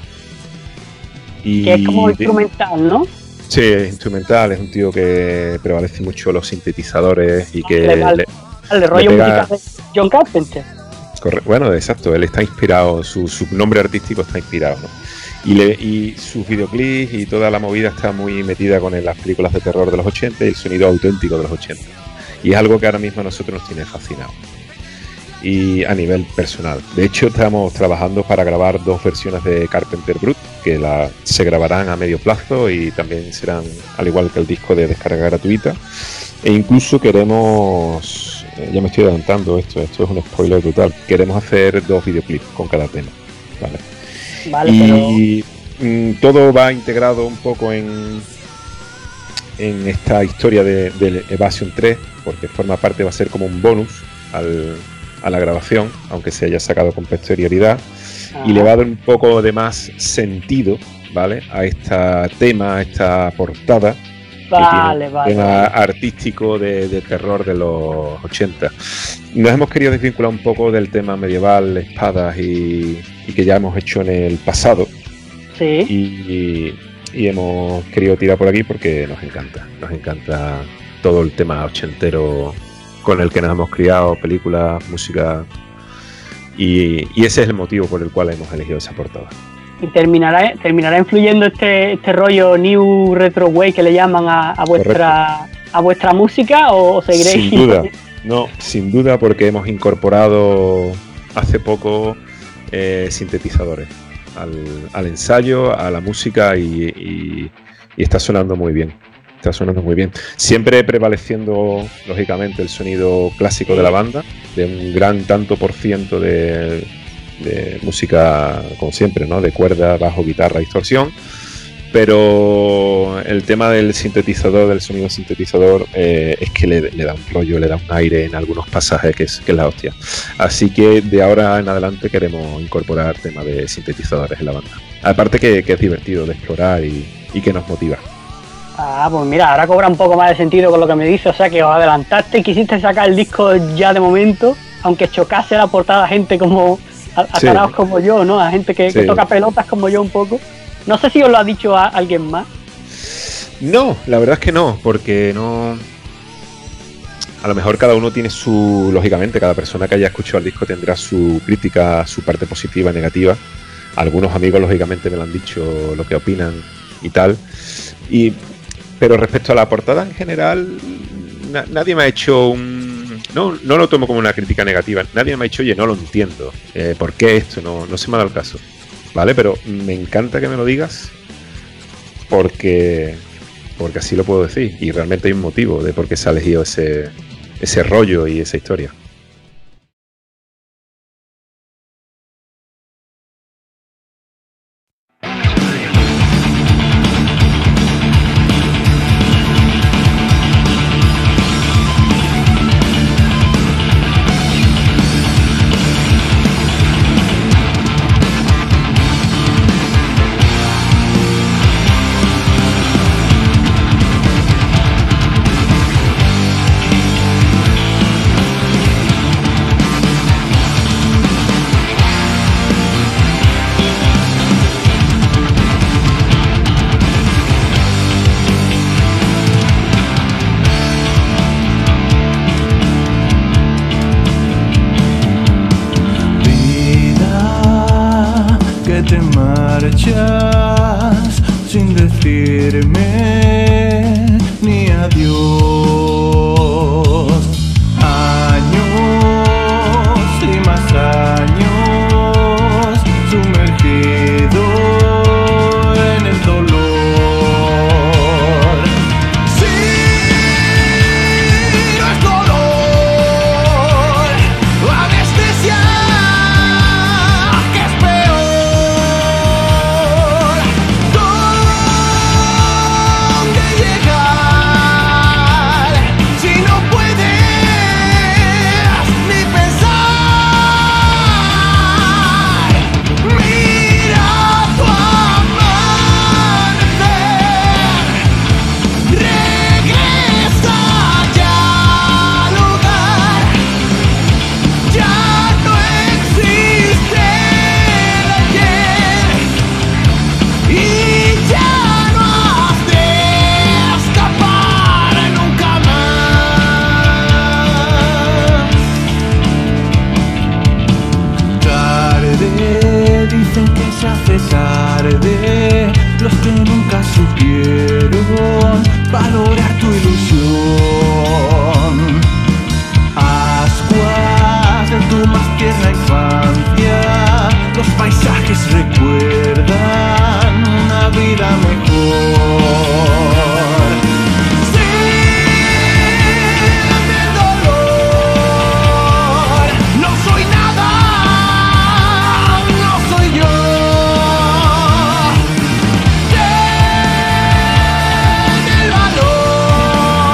Y Que es como instrumental, ¿no? Sí, es instrumental, es un tío que prevalece mucho los sintetizadores y que... Vale, vale. le- El rollo pega- musical de John Carpenter. corre- bueno, exacto, él está inspirado, su, su nombre artístico está inspirado, ¿no? Y, le, y sus videoclips y toda la movida está muy metida con el- las películas de terror de los ochenta y el sonido auténtico de los ochenta. Y es algo que ahora mismo a nosotros nos tiene fascinado. Y a nivel personal. De hecho, estamos trabajando para grabar dos versiones de Carpenter Brut, que la, se grabarán a medio plazo y también serán, al igual que el disco, de descarga gratuita. E incluso queremos, eh, ya me estoy adelantando esto, esto es un spoiler brutal, queremos hacer dos videoclips con cada tema. ¿Vale? Vale, Y mm, todo va integrado un poco en, en esta historia de, de Evasion tres, porque forma parte, va a ser como un bonus al, a la grabación, aunque se haya sacado con posterioridad, pero... y le va a dar un poco de más sentido, ¿vale? A este tema, a esta portada, Vale, que tiene vale. un tema artístico de, de terror de los ochenta. Nos hemos querido desvincular un poco del tema medieval, espadas y, y que ya hemos hecho en el pasado, Sí. y, y hemos querido tirar por aquí porque nos encanta, nos encanta todo el tema ochentero con el que nos hemos criado, películas, música, y, y ese es el motivo por el cual hemos elegido esa portada. Y terminará, terminará influyendo este, este rollo New Retro Way que le llaman a, a vuestra a vuestra música, o, o seguiréis. Sin duda, no, sin duda, porque hemos incorporado hace poco eh, sintetizadores al, al ensayo, a la música, y, y- y está sonando muy bien. Está sonando muy bien. Siempre prevaleciendo, lógicamente, el sonido clásico de la banda, de un gran tanto por ciento de, de música, como siempre, ¿no? De cuerda, bajo, guitarra, distorsión. Pero el tema del sintetizador, del sonido sintetizador, eh, es que le, le da un rollo, le da un aire en algunos pasajes que es, que es la hostia. Así que de ahora en adelante queremos incorporar tema de sintetizadores en la banda. Aparte que, que es divertido de explorar y, y que nos motiva. Ah, pues mira, ahora cobra un poco más de sentido con lo que me dice, o sea que os adelantaste y quisiste sacar el disco ya de momento, aunque chocase la portada a gente como, a, a Sí. taraos como yo, ¿no? A gente que, que Sí. toca pelotas como yo un poco. No sé si os lo ha dicho a alguien más. No, la verdad es que no, porque no... A lo mejor cada uno tiene su... Lógicamente, cada persona que haya escuchado el disco tendrá su crítica, su parte positiva, negativa. Algunos amigos, lógicamente, me lo han dicho lo que opinan y tal. Y, pero respecto a la portada en general, na- nadie me ha hecho un... No, no lo tomo como una crítica negativa. Nadie me ha dicho, oye, no lo entiendo. Eh, ¿Por qué esto? No, no se me ha dado el caso. ¿Vale? Pero me encanta que me lo digas porque, porque así lo puedo decir. Y realmente hay un motivo de por qué se ha elegido ese, ese rollo y esa historia. Te marchas sin decirme ni adiós. Años y más años sumergido en el dolor. Sí, no es dolor, anestesia que es peor. Tarde, los que nunca supieron valorar tu ilusión. Ascuas de tu más tierna infancia, los paisajes recuerdan una vida mejor. Valor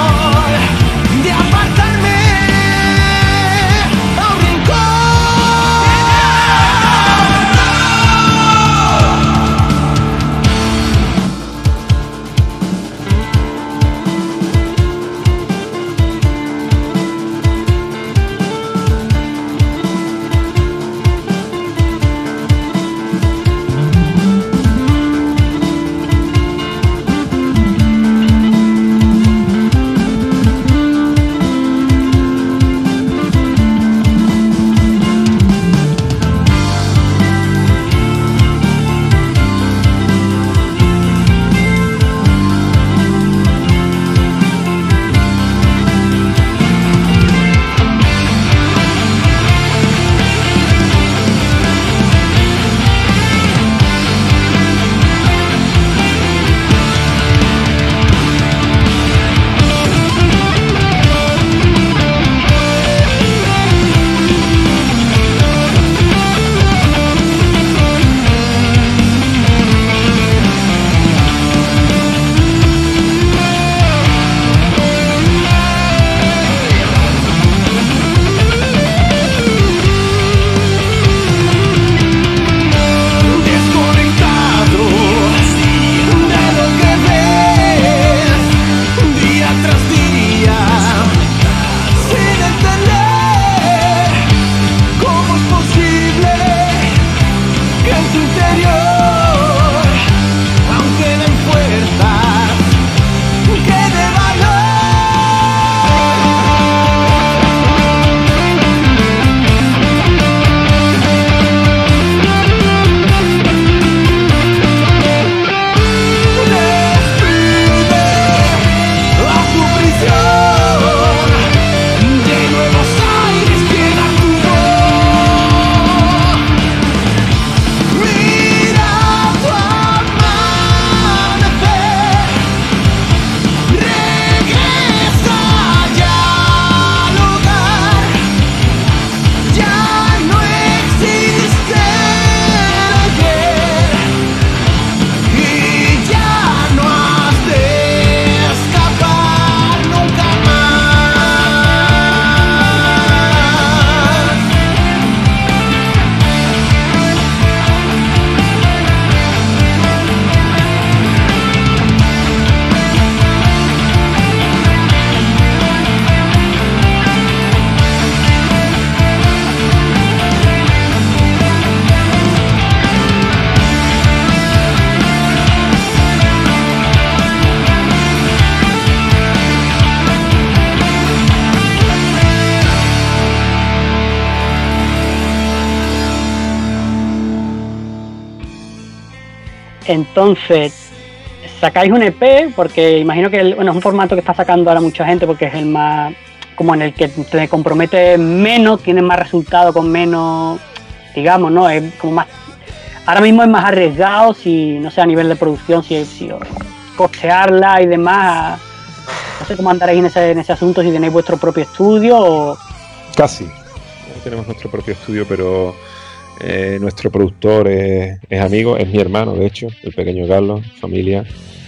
Entonces, sacáis un E P, porque imagino que el, bueno, es un formato que está sacando ahora mucha gente porque es el más, como en el que te comprometes menos, tienes más resultados con menos, digamos, ¿no? Es como más, ahora mismo es más arriesgado si, no sé, a nivel de producción, si, si costearla y demás. No sé cómo andaréis en ese, en ese asunto, si tenéis vuestro propio estudio o... Casi. No tenemos nuestro propio estudio, pero eh, nuestro productor es, es amigo, es mi hermano, de hecho, el pequeño Carlos, familia.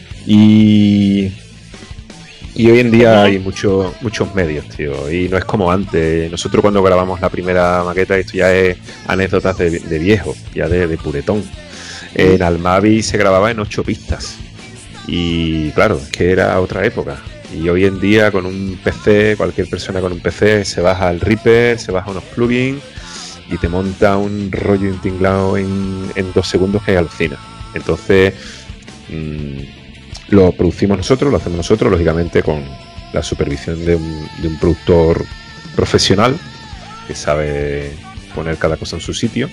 Y, y hoy en día hay mucho, muchos medios, tío, y no es como antes. Nosotros cuando grabamos la primera maqueta, esto ya es anécdotas de, de viejo, ya de, de puretón. En Almavi se grababa en ocho pistas. Y claro, es que era otra época. Y hoy en día con un P C, cualquier persona con un P C se baja al Reaper, se baja unos plugins y te monta un rollo intinglado en, en dos segundos que alucina. Entonces mmm, lo producimos nosotros, lo hacemos nosotros, lógicamente con la supervisión de un, de un productor profesional que sabe poner cada cosa en su sitio.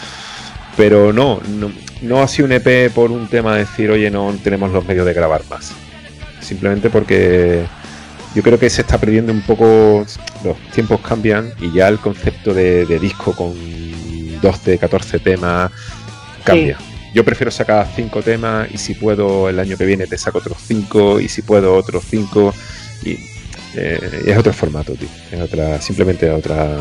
Pero no, no, no ha sido un E P por un tema de decir, oye, no tenemos los medios de grabar más. Simplemente porque yo creo que se está perdiendo un poco, los tiempos cambian y ya el concepto de, de disco con doce, catorce temas cambia. Sí. Yo prefiero sacar cinco temas y si puedo el año que viene te saco otros cinco y si puedo otros cinco y eh, es otro formato, tío. Es otra, simplemente otra,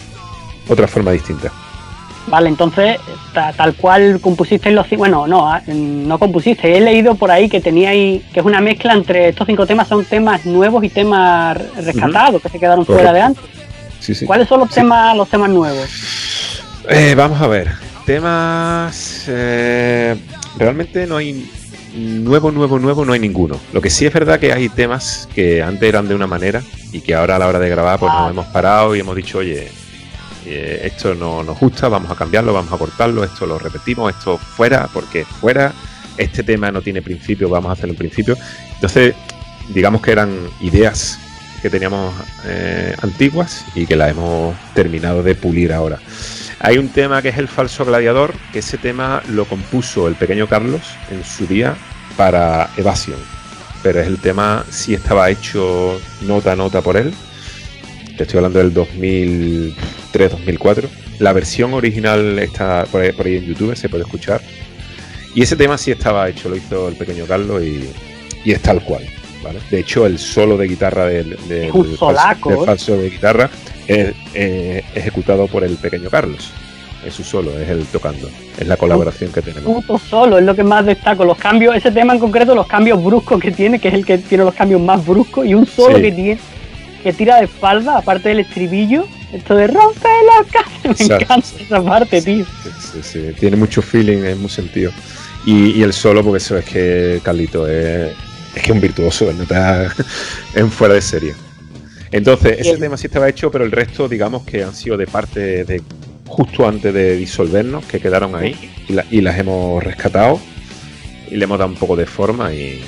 otra forma distinta. Vale, entonces, ta, tal cual compusisteis los cinco... Bueno, no, no compusisteis. He leído por ahí que teníais... Que es una mezcla entre estos cinco temas. Son temas nuevos y temas rescatados, uh-huh. que se quedaron Correcto. fuera de antes. Sí, sí. ¿Cuáles son los, sí. temas, los temas nuevos? Eh, vamos a ver. Temas... Eh, realmente no hay... Nuevo, nuevo, nuevo no hay ninguno. Lo que sí es verdad que hay temas que antes eran de una manera y que ahora a la hora de grabar pues ah. nos hemos parado y hemos dicho, oye... Eh, esto no nos gusta, vamos a cambiarlo, vamos a cortarlo, esto lo repetimos, esto fuera, porque fuera, este tema no tiene principio, vamos a hacerlo en principio. Entonces, digamos que eran ideas que teníamos eh, antiguas y que las hemos terminado de pulir ahora. Hay un tema que es el falso gladiador, que ese tema lo compuso el pequeño Carlos en su día para Evasion, pero es el tema, sí estaba hecho nota a nota por él. Te estoy hablando del dos mil tres, dos mil cuatro. La versión original está por ahí, por ahí en YouTube, se puede escuchar. Y ese tema sí estaba hecho, lo hizo el pequeño Carlos y, y es tal cual, ¿vale? De hecho, el solo de guitarra del, del, es un solaco, del, falso, del falso de guitarra es eh, ejecutado por el pequeño Carlos. Es su solo, es él tocando. Es la colaboración que tenemos. Puto solo, es lo que más destaco. Los cambios, ese tema en concreto, los cambios bruscos que tiene, que es el que tiene los cambios más bruscos, y un solo sí. que tiene... que tira de espalda, aparte del estribillo, esto de rompe la casa, me Exacto. encanta esa parte, tío. Sí, sí, sí, tiene mucho feeling, es muy sentido. Y, y el solo, porque eso es que Carlito es, es que es un virtuoso, no está en fuera de serie. Entonces, ese el... tema sí estaba hecho, pero el resto, digamos que han sido de parte de justo antes de disolvernos, que quedaron ahí, y, la, y las hemos rescatado, y le hemos dado un poco de forma y...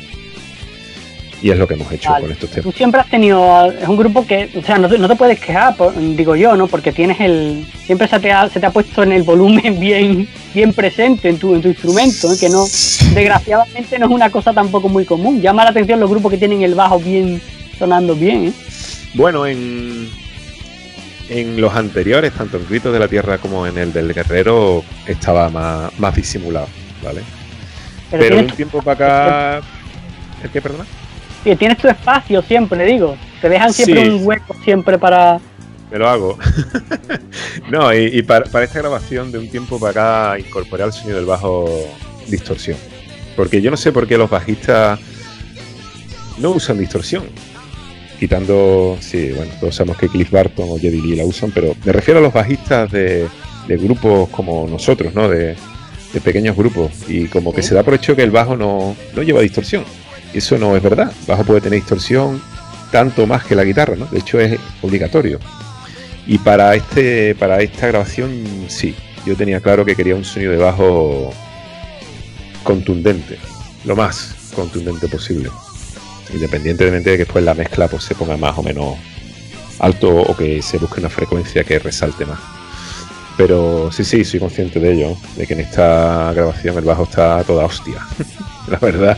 Y es lo que hemos hecho vale. con estos temas. Tú siempre has tenido, es un grupo que, o sea, no te, no te puedes quejar, por, digo yo, ¿no? Porque tienes el, siempre se te ha, se te ha puesto en el volumen bien, bien presente en tu, en tu instrumento, ¿eh? Que no, desgraciadamente no es una cosa tampoco muy común. Llama la atención los grupos que tienen el bajo bien, sonando bien, ¿eh? Bueno, en, en los anteriores, tanto en Gritos de la Tierra como en el del Guerrero, estaba más, más disimulado, ¿vale? Pero, Pero de un tiempo para acá... ¿El qué, perdona? Sí, tienes tu espacio siempre, digo. Te dejan siempre sí. un hueco siempre para... Me lo hago. No, y, y para, para esta grabación de un tiempo para acá incorporé al sonido del bajo distorsión. Porque yo no sé por qué los bajistas no usan distorsión. Quitando, sí, bueno, todos sabemos que Cliff Barton o Geddy Lee la usan, pero me refiero a los bajistas de, de grupos como nosotros, ¿no? De, de pequeños grupos. Y como que se da por hecho que el bajo no, no lleva distorsión. Eso no es verdad. El bajo puede tener distorsión tanto más que la guitarra, ¿no? De hecho es obligatorio. Y para este, para esta grabación sí, yo tenía claro que quería un sonido de bajo contundente, lo más contundente posible, independientemente de que después la mezcla pues se ponga más o menos alto o que se busque una frecuencia que resalte más. Pero sí, sí, soy consciente de ello, de que en esta grabación el bajo está a toda hostia, la verdad.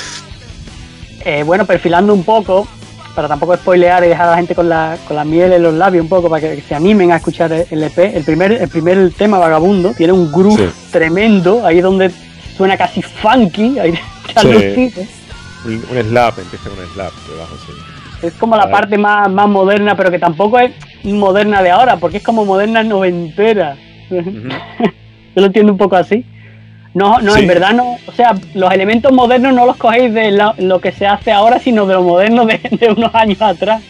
Eh, bueno, perfilando un poco, para tampoco spoilear y dejar a la gente con la, con la miel en los labios un poco, para que, que se animen a escuchar el E P. El primer, el primer tema, Vagabundo, tiene un groove Sí. tremendo, ahí donde suena casi funky, ahí te Sí. alucinas. Un, un slap, empieza con un slap de bajo, sí. Es como la Vale. parte más, más moderna, pero que tampoco es moderna de ahora, porque es como moderna noventera. Ujú. Yo lo entiendo un poco así. No, no, Sí. en verdad no. O sea, los elementos modernos no los cogéis de la- lo que se hace ahora, sino de lo moderno de, de unos años atrás.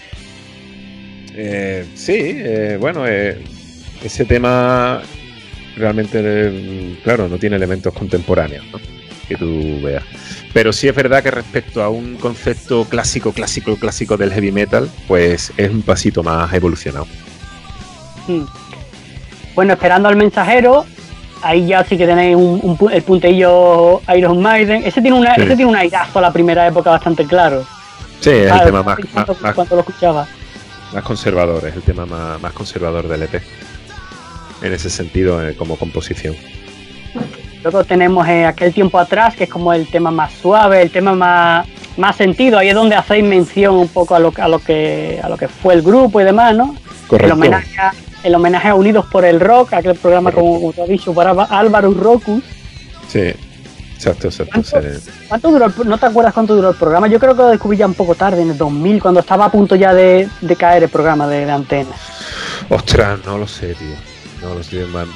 Eh, sí, eh, bueno, eh, ese tema realmente, eh, claro, no tiene elementos contemporáneos, ¿no? Que tú veas. Pero sí es verdad que respecto a un concepto clásico, clásico, clásico del heavy metal, pues es un pasito más evolucionado. Hmm. Bueno, esperando al mensajero, ahí ya sí que tenéis un, un pu- el punteillo Iron Maiden. Ese tiene, una, Sí. ese tiene un airazo a la primera época bastante claro. Sí, es el Claro, tema más, cuando, más, más, cuando lo escuchaba. más conservador, es el tema más, más conservador del E P. En ese sentido, eh, como composición. Luego tenemos eh, aquel tiempo atrás, que es como el tema más suave, el tema más, más sentido. Ahí es donde hacéis mención un poco a lo, a lo que a lo que fue el grupo y demás, ¿no? El Correcto. homenaje, a, el homenaje a Unidos por el Rock, aquel programa, Correcto. como, como tú has dicho, para Álvaro Rocus. Sí, exacto, exacto. ¿Cuánto? sí. ¿Cuánto duró el, pro- ¿No te acuerdas cuánto duró el programa? Yo creo que lo descubrí ya un poco tarde, en el dos mil, cuando estaba a punto ya de, de caer el programa de, de Antena. Ostras, no lo sé, tío. No lo sé, man.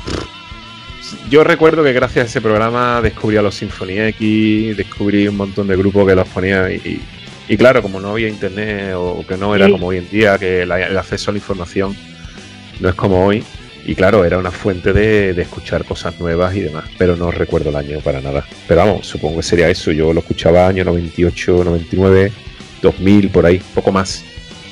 Yo recuerdo que gracias a ese programa descubrí a los Symphony X, descubrí un montón de grupos que los ponía y, y, y claro, como no había internet o que no era Sí. como hoy en día, que la- el acceso a la información no es como hoy, y claro, era una fuente de, de escuchar cosas nuevas y demás, pero no recuerdo el año para nada. Pero vamos, supongo que sería eso, yo lo escuchaba año noventa y ocho, noventa y nueve, dos mil, por ahí, poco más.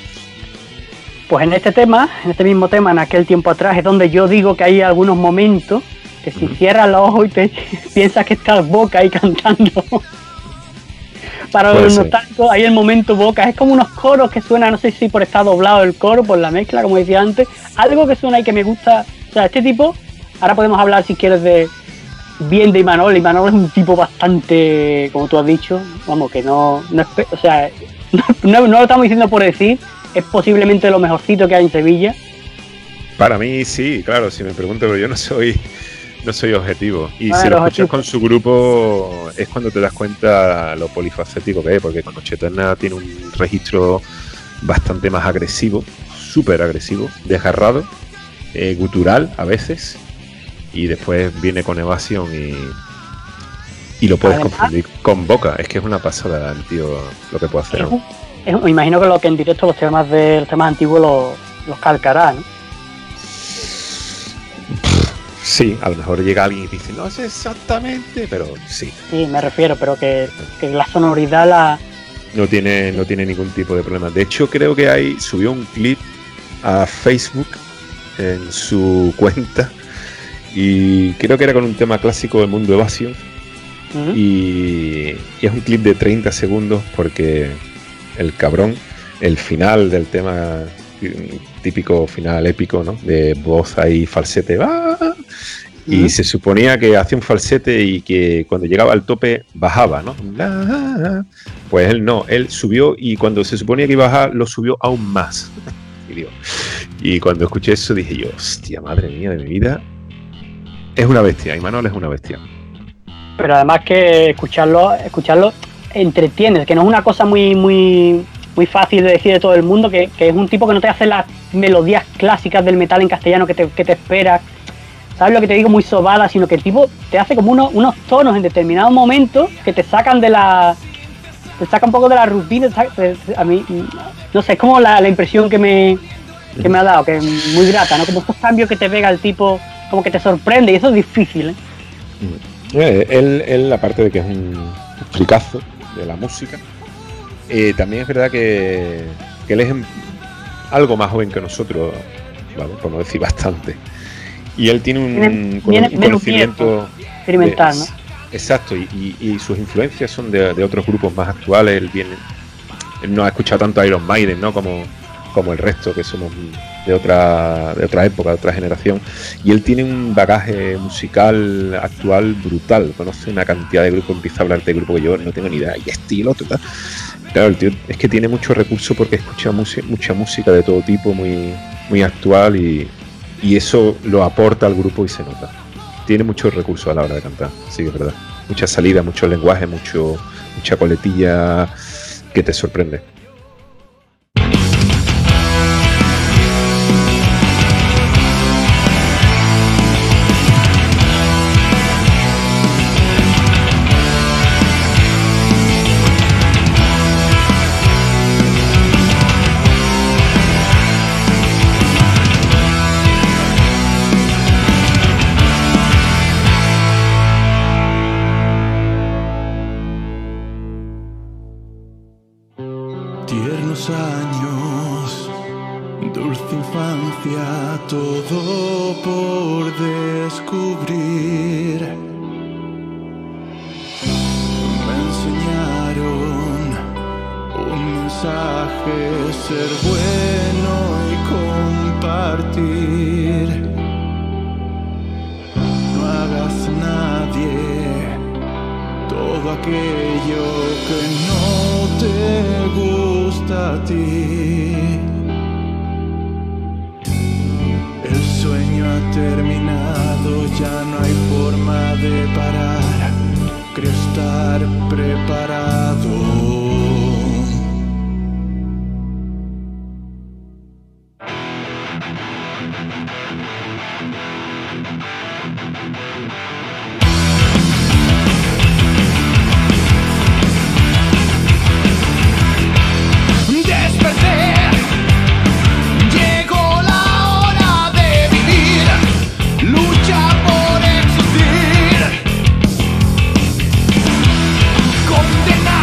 Pues en este tema, en este mismo tema, en aquel tiempo atrás, es donde yo digo que hay algunos momentos que si Ujú. cierras los ojos y te piensas que estás Boca ahí cantando. Para Puede los ser. nostálgicos, hay el momento Boca. Es como unos coros que suenan, no sé si por estar doblado el coro, por la mezcla, como decía antes. Algo que suena y que me gusta. O sea, este tipo, ahora podemos hablar si quieres de bien de Imanol. Imanol es un tipo bastante, como tú has dicho, vamos, que no, no es, pe- o sea, no, no lo estamos diciendo por decir, es posiblemente lo mejorcito que hay en Sevilla. Para mí sí, claro, si me pregunto, pero yo no soy no soy objetivo. Y Ah, si lo los escuchas objetivos. con su grupo es cuando te das cuenta lo polifacético que es, porque con Noche Eterna tiene un registro bastante más agresivo, súper agresivo, desgarrado, eh, gutural a veces, y después viene con Evasión y, y lo puedes Además- confundir con Boca. Es que es una pasada el tío lo que puede hacer. Es ¿no? un- es un- me imagino que lo que en directo los temas de los temas antiguos los, los calcará, ¿no? Sí, a lo mejor llega alguien y dice, no sé exactamente, pero sí. Sí, me refiero, pero que, que la sonoridad la. No tiene, no tiene ningún tipo de problema. De hecho, creo que hay subió un clip a Facebook en su cuenta y creo que era con un tema clásico del mundo Evasión Ujú. y, y es un clip de treinta segundos porque el cabrón, el final del tema típico final épico, ¿no? De voz ahí falsete, ¡ah! Y Ujú. se suponía que hacía un falsete y que cuando llegaba al tope bajaba, ¿no? La- Pues él no, él subió y cuando se suponía que iba a bajar, lo subió aún más. Y, digo, y cuando escuché eso dije yo, hostia, madre mía de mi vida, es una bestia, Imanol es una bestia. Pero además que escucharlo, escucharlo entretiene, que no es una cosa muy, muy, muy fácil de decir de todo el mundo, que, que es un tipo que no te hace las melodías clásicas del metal en castellano que te, que te esperas. ¿Sabes lo que te digo? Muy sobada, sino que el tipo te hace como unos, unos tonos en determinados momentos que te sacan de la. Te saca un poco de la rutina. te saca- te- te- a mí, no sé, es como la, la impresión que me, que me ha dado, que es muy grata, ¿no? Como estos cambios que te pega el tipo, como que te sorprende, y eso es difícil, ¿eh? Eh, él, él, aparte de que es un fricazo de la música, eh, también es verdad que, que él es en- algo más joven que nosotros, ¿vale? Por no decir bastante. Y él tiene un, Tiene- cono- tiene un menos conocimiento Experimental, ¿no? de- exacto, y, y- y sus influencias son de, de otros grupos más actuales. Él viene, él no ha escuchado tanto a Iron Maiden, ¿no? Como, como el resto, que somos de otra, de otra época, de otra generación, y él tiene un bagaje musical actual brutal, conoce una cantidad de grupos, empieza a hablar de grupos que yo no tengo ni idea, y este y el otro, tal. Claro, el tío es que tiene mucho recurso porque escucha mucha, mucha música de todo tipo, muy, muy actual, y, y eso lo aporta al grupo y se nota. Tiene muchos recursos a la hora de cantar, sí, es verdad. Mucha salida, mucho lenguaje, mucho, mucha coletilla que te sorprende. Tiernos años, dulce infancia, todo por descubrir. Me enseñaron un mensaje, ser bueno y compartir. No hagas a nadie todo aquello que no te gusta a ti. El sueño ha terminado, ya no hay forma de parar. Creo estar preparado. Condenar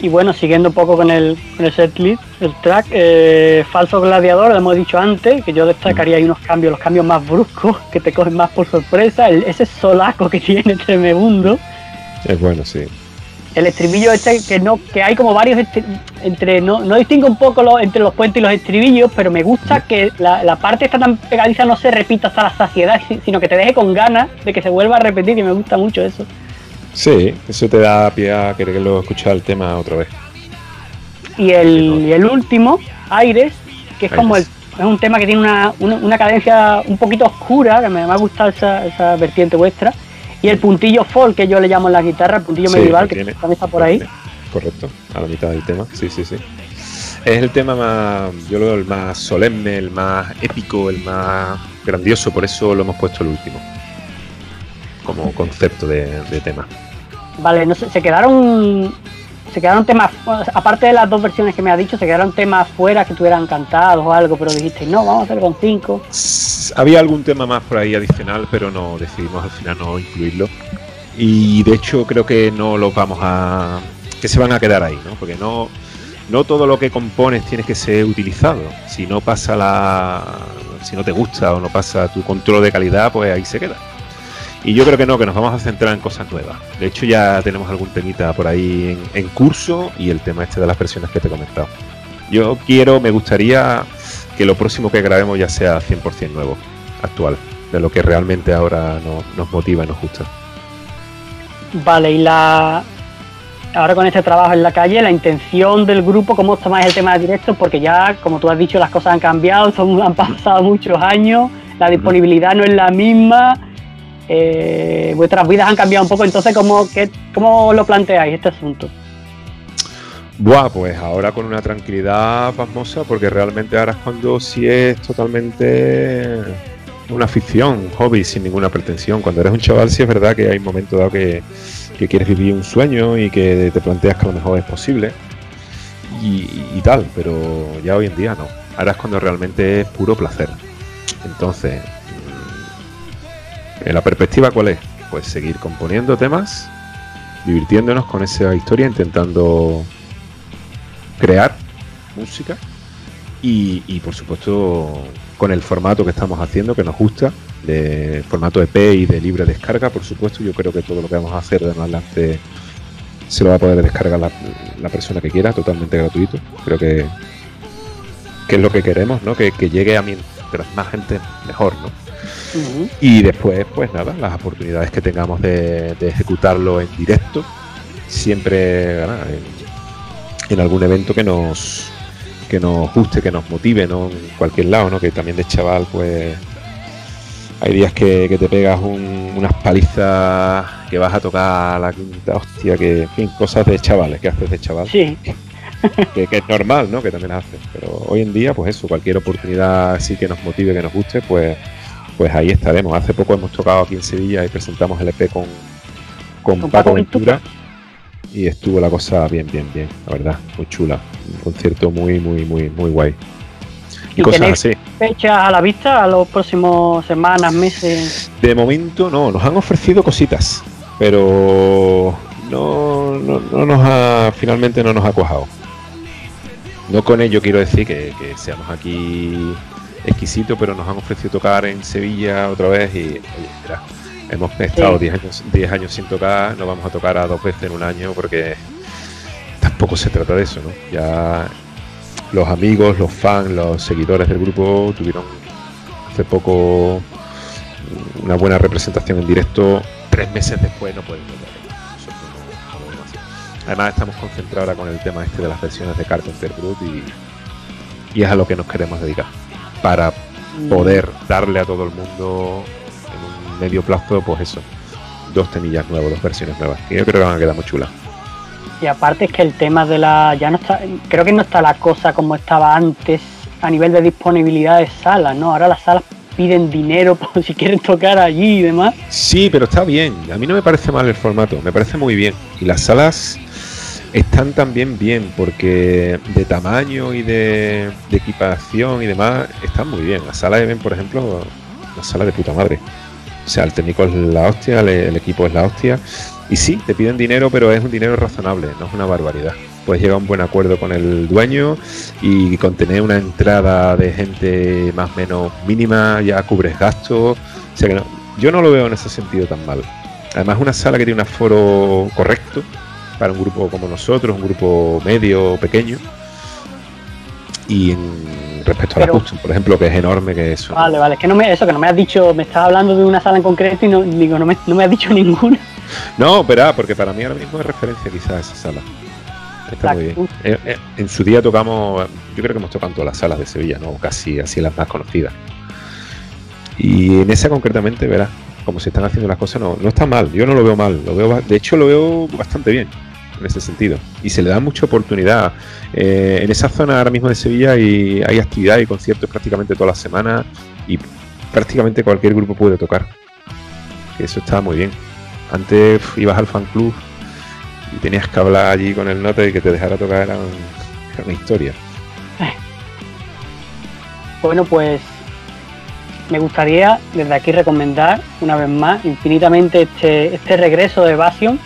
Y bueno, siguiendo un poco con el, con el setlist, el track, eh, Falso Gladiador, lo hemos dicho antes, que yo destacaría ahí unos cambios, los cambios más bruscos, que te cogen más por sorpresa, el, ese solaco que tiene tremendo. Es bueno, sí. El estribillo este, que no que hay como varios, estri- entre no, no distingo un poco lo, entre los puentes y los estribillos, pero me gusta que la, la parte esta tan pegadiza no se repita hasta la saciedad, si- sino que te deje con ganas de que se vuelva a repetir, y me gusta mucho eso. Sí, eso te da pie a quererlo escuchar el tema otra vez. Y el, y el último, Aires, que es como el, Aires. es un tema que tiene una, una, una cadencia un poquito oscura, que me, me ha gustado esa, esa vertiente vuestra. Y el puntillo folk, que yo le llamo en la guitarra, el puntillo Sí, medieval, lo que tiene. también está por ahí. Correcto, a la mitad del tema, sí, sí, sí. Es el tema más, yo lo veo el más solemne, el más épico, el más grandioso, por eso lo hemos puesto el último. Como concepto de, de tema. Vale, no sé, se quedaron se quedaron temas, bueno, aparte de las dos versiones que me has dicho, se quedaron temas fuera que tuvieran cantados o algo, pero dijiste, no, vamos a hacer con cinco. S- Había algún tema más por ahí adicional, pero no decidimos al final no incluirlo. Y de hecho creo que no los vamos a... que se van a quedar ahí, ¿no? Porque no, no todo lo que compones tiene que ser utilizado. Si no pasa la... si no te gusta o no pasa tu control de calidad, pues ahí se queda. Y yo creo que no, que nos vamos a centrar en cosas nuevas. De hecho ya tenemos algún temita por ahí en, en curso, y el tema este de las versiones que te he comentado. Yo quiero, me gustaría que lo próximo que grabemos ya sea cien por ciento nuevo, actual, de lo que realmente ahora no- nos motiva y nos gusta. Vale, y la ahora con este trabajo en la calle, la intención del grupo, ¿cómo tomáis el tema de directos? Porque ya, como tú has dicho, las cosas han cambiado, son, han pasado muchos años, la disponibilidad no es la misma, eh, vuestras vidas han cambiado un poco, entonces ¿cómo, qué, cómo lo planteáis este asunto? Buah, pues ahora con una tranquilidad pasmosa, porque realmente ahora es cuando sí es totalmente una afición, un hobby sin ninguna pretensión. Cuando eres un chaval sí es verdad que hay momentos dado que, que quieres vivir un sueño y que te planteas que a lo mejor es posible y, y tal, pero ya hoy en día no. Ahora es cuando realmente es puro placer. Entonces, mm, ¿la perspectiva cuál es? Pues seguir componiendo temas, divirtiéndonos con esa historia, intentando crear música y, y por supuesto con el formato que estamos haciendo, que nos gusta, de formato E P y de libre descarga. Por supuesto, yo creo que todo lo que vamos a hacer de en adelante se lo va a poder descargar la, la persona que quiera, totalmente gratuito. Creo que, que es lo que queremos, ¿no? Que, que llegue a mientras más gente mejor, ¿no? Uh-huh. Y después, pues nada, las oportunidades que tengamos de, de ejecutarlo en directo, siempre ¿verdad? en, en algún evento que nos que nos guste, que nos motive, ¿no? En cualquier lado, ¿no? Que también de chaval, pues hay días que, que te pegas un- unas palizas, que vas a tocar la quinta hostia, que en fin, cosas de chavales, que haces de chaval, Sí, que, que es normal, ¿no? Que también las haces. Pero hoy en día, pues eso, cualquier oportunidad así que nos motive, que nos guste, pues pues ahí estaremos. Hace poco hemos tocado aquí en Sevilla y presentamos el E P con, con, Con Paco Paco Ventura, y estuvo la cosa bien, bien, bien, la verdad, muy chula. Un concierto muy, muy, muy, muy guay. Y, ¿Y cosas tenéis así. fechas a la vista a los próximos semanas, meses? De momento no, nos han ofrecido cositas, pero no, no, no nos ha, finalmente no nos ha cuajado. No con ello quiero decir que, que seamos aquí exquisitos, pero nos han ofrecido tocar en Sevilla otra vez y, oye, mira, hemos estado diez años, diez años sin tocar, no vamos a tocar a dos veces en un año porque tampoco se trata de eso, ¿no? Ya los amigos, los fans, los seguidores del grupo tuvieron hace poco una buena representación en directo. Tres meses después no pueden tocar. Nosotros no, no podemos hacer. Además estamos concentrados ahora con el tema este de las versiones de Carpenter Brut y, y es a lo que nos queremos dedicar para poder darle a todo el mundo en un medio plazo, pues eso, dos temillas nuevos, dos versiones nuevas, que yo creo que van a quedar muy chulas. Y aparte es que el tema de la... ya no está, creo que no está la cosa como estaba antes a nivel de disponibilidad de salas, ¿no? Ahora las salas piden dinero por si quieren tocar allí y demás. Sí, pero está bien. A mí no me parece mal el formato, me parece muy bien. Y las salas están también bien, porque de tamaño y de, de equipación y demás, están muy bien. La sala de Ben, por ejemplo, una sala de puta madre. O sea, el técnico es la hostia, el, el equipo es la hostia. Y sí, te piden dinero, pero es un dinero razonable, no es una barbaridad. puedes llegar a un buen acuerdo con el dueño y con tener una entrada de gente más o menos mínima, ya cubres gastos. O sea que no, yo no lo veo en ese sentido tan mal. Además, es una sala que tiene un aforo correcto para un grupo como nosotros, un grupo medio o pequeño. Y en, respecto a la Pero- Custom, por ejemplo, que es enorme, que eso. Vale, vale, es que no me, eso que no me has dicho, me estás hablando de una sala en concreto y no, digo, no me, no me has dicho ninguna. No, verá, porque para mí ahora mismo es referencia quizás esa sala. Está La muy bien. Custom. Eh, eh, en su día tocamos, yo creo que hemos tocado en todas las salas de Sevilla, ¿no? Casi así las más conocidas. Y en esa concretamente, verás, como se están haciendo las cosas, no, no está mal, yo no lo veo mal, lo veo, ba- de hecho lo veo bastante bien en ese sentido. Y se le da mucha oportunidad. Eh, en esa zona ahora mismo de Sevilla hay, hay actividad y conciertos prácticamente todas las semanas y prácticamente cualquier grupo puede tocar. Que eso está muy bien. Antes uf, ibas al fan club y tenías que hablar allí con el note y que te dejara tocar, era, un- era una historia. Bueno, pues me gustaría desde aquí recomendar una vez más infinitamente este, este regreso de Evasion.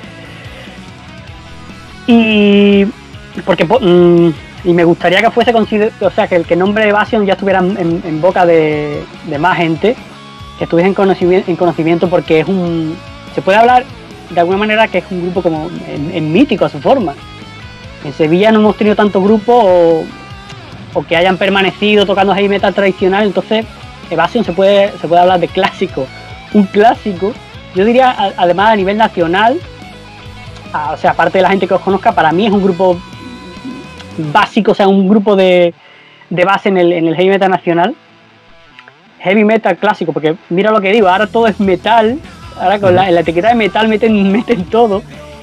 Y porque po- mm, y me gustaría que fuese consider- o sea, que el que el nombre de Evasion ya estuviera en, en boca de, de más gente, que estuviese en conocimiento, en conocimiento, porque es un se puede hablar de alguna manera que es un grupo como en, en mítico a su forma. En Sevilla no hemos tenido tantos grupos o, o que hayan permanecido tocando heavy metal tradicional, entonces Evasion se puede se puede hablar de clásico, un clásico, yo diría a- además a nivel nacional, a- o sea, aparte de la gente que os conozca, para mí es un grupo básico, o sea, un grupo de, de base en el, en el heavy metal nacional, heavy metal clásico, porque mira lo que digo, ahora todo es metal, ahora con la, en la etiqueta de metal meten, meten todo,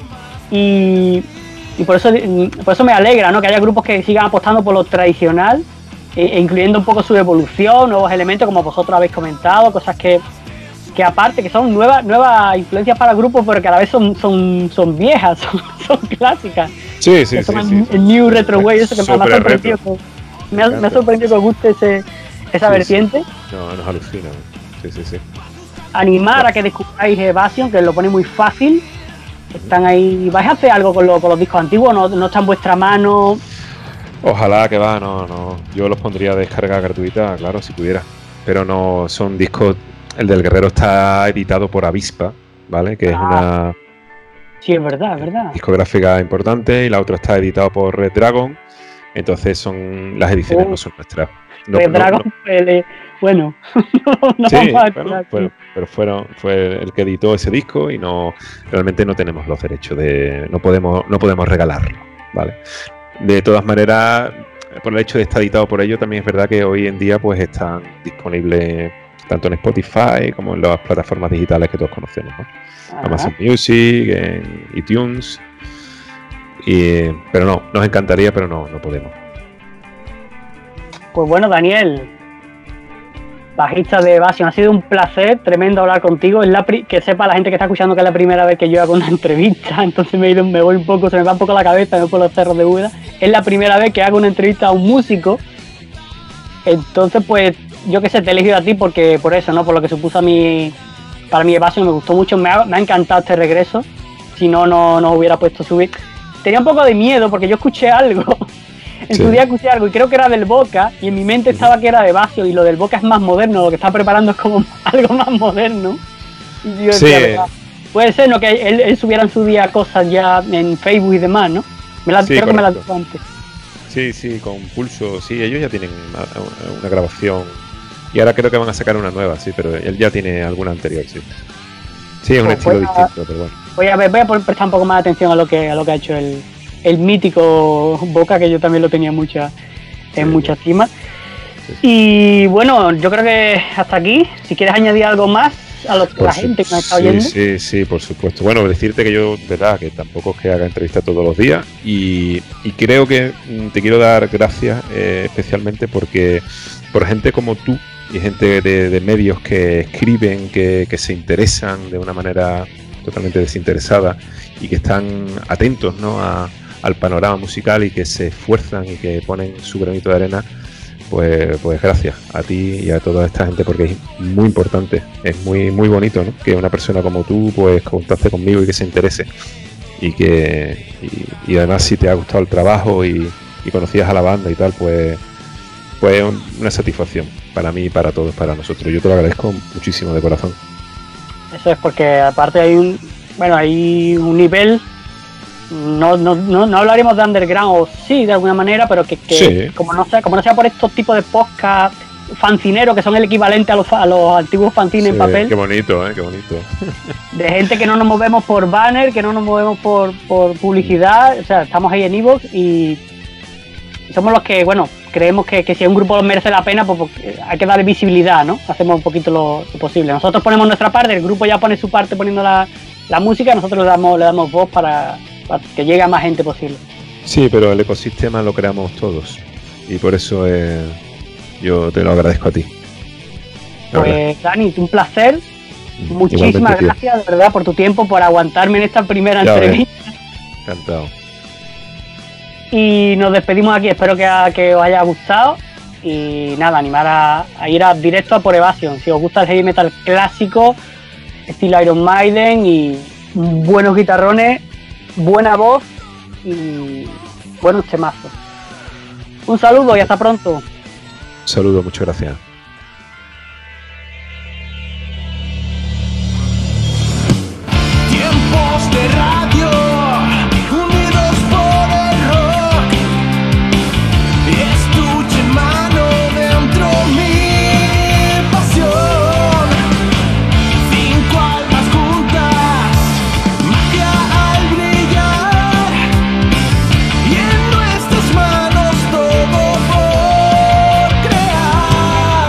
y, y por eso por eso me alegra, ¿no?, que haya grupos que sigan apostando por lo tradicional, e, e incluyendo un poco su evolución, nuevos elementos como vosotros habéis comentado, cosas que, que aparte que son nuevas nuevas influencias para grupos, pero que a la vez son, son, son viejas, son, son clásicas. Sí, sí, Que sí. toman sí, el New Retro Way, eso que me ha Súper sorprendido, retro. que- me ha, me ha sorprendido que os guste ese, esa Sí, vertiente. No, nos alucina. Sí, sí, sí. Animar a que descubráis Evasion, que lo pone muy fácil. Están ahí. ¿Vais a hacer algo con, lo- con los discos antiguos? ¿No, no está en vuestra mano? Ojalá que va, no, no. Yo los pondría a descarga gratuita, claro, si pudiera. Pero no, son discos. El del Guerrero está editado por Avispa, ¿vale? Que es Ah. una Sí, es verdad, es verdad. discográfica importante, y la otra está editado por Red Dragon. Entonces son las ediciones Oh. no son nuestras. No, Red no, Dragon, no. el- bueno, no, no Sí, vamos a bueno, entrar pero, aquí. pero fueron, fue el que editó ese disco y no realmente no tenemos los derechos de no podemos no podemos regalarlo, ¿vale? De todas maneras, por el hecho de estar editado por ellos, también es verdad que hoy en día pues están disponibles tanto en Spotify como en las plataformas digitales que todos conocemos, ¿no? Ajá. Amazon Music, en iTunes. Y, pero no, nos encantaría, pero no, no podemos. Pues bueno, Daniel, bajista de Evasion, ha sido un placer tremendo hablar contigo. Es la pri- que sepa la gente que está escuchando que es la primera vez que yo hago una entrevista, entonces me, he ido- me voy un poco, se me va un poco la cabeza, me voy por los cerros de Úbeda. Es la primera vez que hago una entrevista a un músico. Entonces, pues, yo que sé, te he elegido a ti porque por eso, ¿no? Por lo que supuso a mí, para mí Evasion me gustó mucho, me ha, me ha encantado este regreso. Si no, no nos hubiera puesto a subir. Tenía un poco de miedo porque yo escuché algo. En Sí. su día escuché algo y creo que era del Boca y en mi mente estaba que era de Evasion y lo del Boca es más moderno, lo que está preparando es como algo más moderno. Y yo decía, Sí. "Verdad". Puede ser, ¿no? Que él, él subiera en su día cosas ya en Facebook y demás, ¿no? Me la, Sí, creo que me la correcto. dijo antes. Sí, sí, con Pulso, sí, ellos ya tienen una, una- una grabación y ahora creo que van a sacar una nueva, sí, pero él ya tiene alguna anterior, sí. Sí, es un Pues estilo voy a- distinto, pero bueno. Voy a ver, voy a poner- prestar un poco más de atención a lo que a lo que ha hecho el, el mítico Boca, que yo también lo tenía mucha, en Sí, mucha sí. estima. Sí. Y bueno, yo creo que hasta aquí. Si quieres añadir algo más a lo, Por la su- gente que nos está sí, oyendo. sí, sí, por supuesto. Bueno, decirte que yo, verdad, que tampoco es que haga entrevistas todos los días y, y creo que mm, te quiero dar gracias eh, especialmente porque por gente como tú y gente de, de medios que escriben, que, que se interesan de una manera totalmente desinteresada y que están atentos, ¿no?, a, al panorama musical y que se esfuerzan y que ponen su granito de arena. Pues, pues gracias a ti y a toda esta gente porque es muy importante, es muy muy bonito, ¿no?, que una persona como tú pues contacte conmigo y que se interese. y que y, y además si te ha gustado el trabajo y, y conocías a la banda y tal, pues pues un, una satisfacción para mí y para todos, para nosotros. Yo te lo agradezco muchísimo de corazón. Eso es porque aparte hay un, bueno, hay un nivel, no, no, no, no hablaremos de underground, o sí, de alguna manera, pero que, que Sí. como no sea, como no sea por estos tipos de podcast fancineros que son el equivalente a los, fa- a los antiguos fanzines en Sí, papel, qué bonito, ¿eh? Qué bonito. de gente que no nos movemos por banner, que no nos movemos por, por publicidad, o sea, estamos ahí en iVoox y somos los que, bueno, creemos que, que si un grupo merece la pena, pues, pues hay que darle visibilidad, ¿no? Hacemos un poquito lo, lo posible. Nosotros ponemos nuestra parte, el grupo ya pone su parte poniendo la, la música, nosotros le damos, le damos voz para, para que llegue a más gente posible. Sí, pero el ecosistema lo creamos todos y por eso eh, yo te lo agradezco a ti. La verdad. Pues Dani, un placer. Mm, Muchísimas igualmente, tío. gracias, de verdad, por tu tiempo, por aguantarme en esta primera Ya ves. entrevista. Encantado. Y nos despedimos aquí, espero que, a- que os haya gustado. Y nada, animar a, a ir a directo a por Evasion. Si os gusta el heavy metal clásico, estilo Iron Maiden y buenos guitarrones, buena voz y buenos temazos. Un saludo y hasta pronto. Un saludo, muchas gracias. Tiempos de radio, unidos por el rock. Estuche en mano dentro mi pasión. Cinco almas juntas, magia al brillar. Y en nuestras manos todo por crear.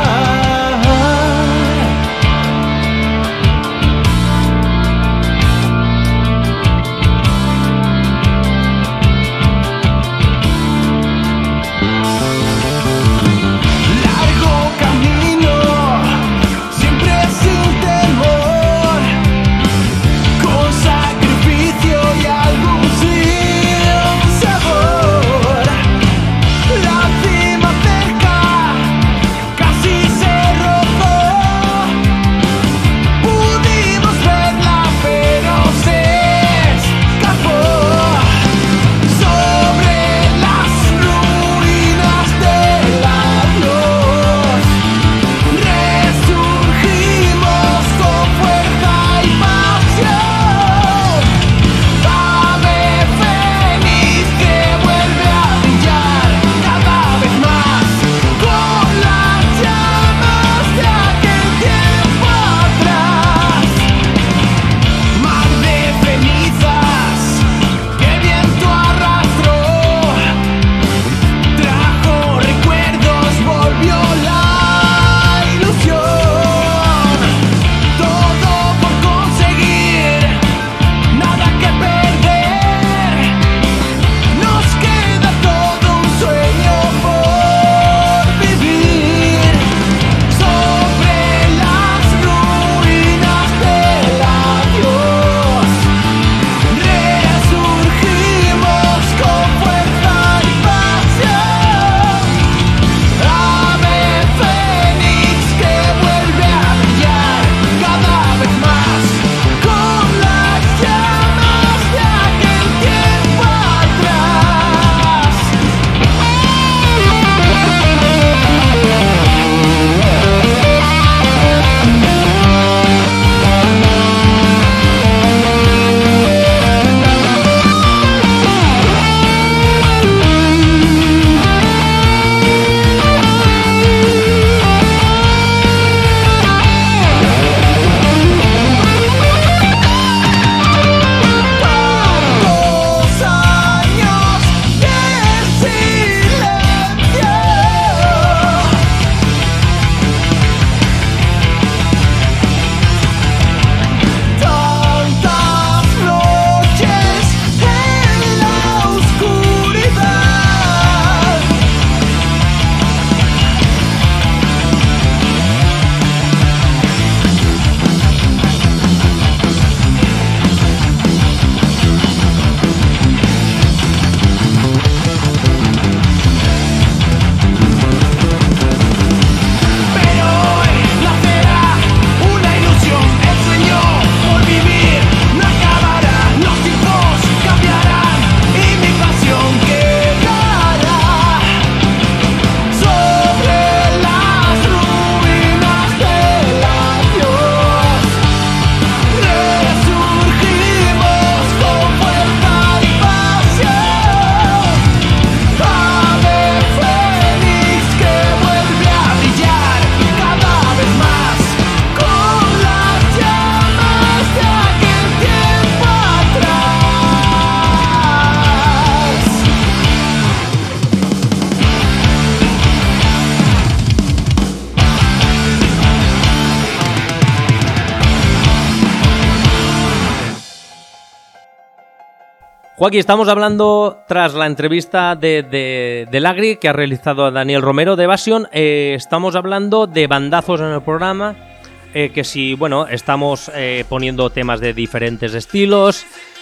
Joaquín, estamos hablando tras la entrevista de, de, de Lagri que ha realizado Daniel Romero de Evasion. Eh, estamos hablando de bandazos en el programa, eh, que si, bueno, estamos eh, poniendo temas de diferentes estilos.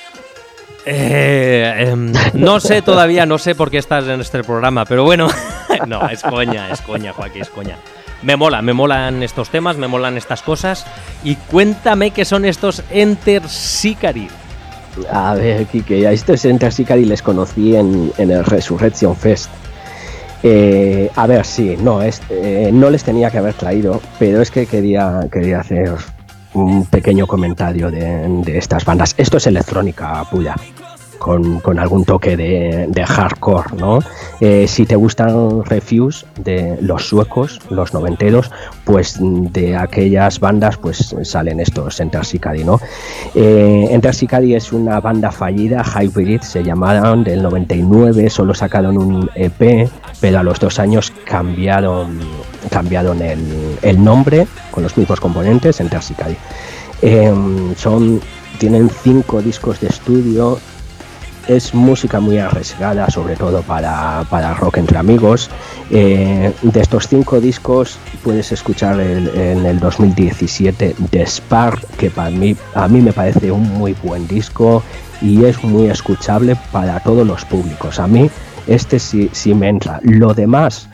Eh, eh, no sé todavía, no sé por qué estás en este programa, pero bueno, no, es coña, es coña, Joaquín, es coña. Me mola, me molan estos temas, me molan estas cosas. Y cuéntame qué son estos Enter Shikari. A ver, Kike, a estos Enter Shikari les conocí en, en el Resurrection Fest. Eh, a ver, sí, no, es, eh, no les tenía que haber traído, pero es que quería, quería hacer un pequeño comentario de, de estas bandas. Esto es electrónica pura, con, con algún toque de, de hardcore, ¿no? Eh, si te gustan Refuse, de los suecos, los noventeros, pues de aquellas bandas pues salen estos Enter Shikari, ¿no? Eh, Enter Shikari es una banda fallida, Hybrid se llamaron, del noventa y nueve, solo sacaron un E P, pero a los dos años cambiaron, cambiaron el, el nombre con los mismos componentes, Enter Shikari. Eh, son, tienen cinco discos de estudio. Es música muy arriesgada, sobre todo para, para rock entre amigos. Eh, de estos cinco discos puedes escuchar el, en el dos mil diecisiete The Spark, que para mí, a mí me parece un muy buen disco y es muy escuchable para todos los públicos. A mí este sí, sí me entra. Lo demás,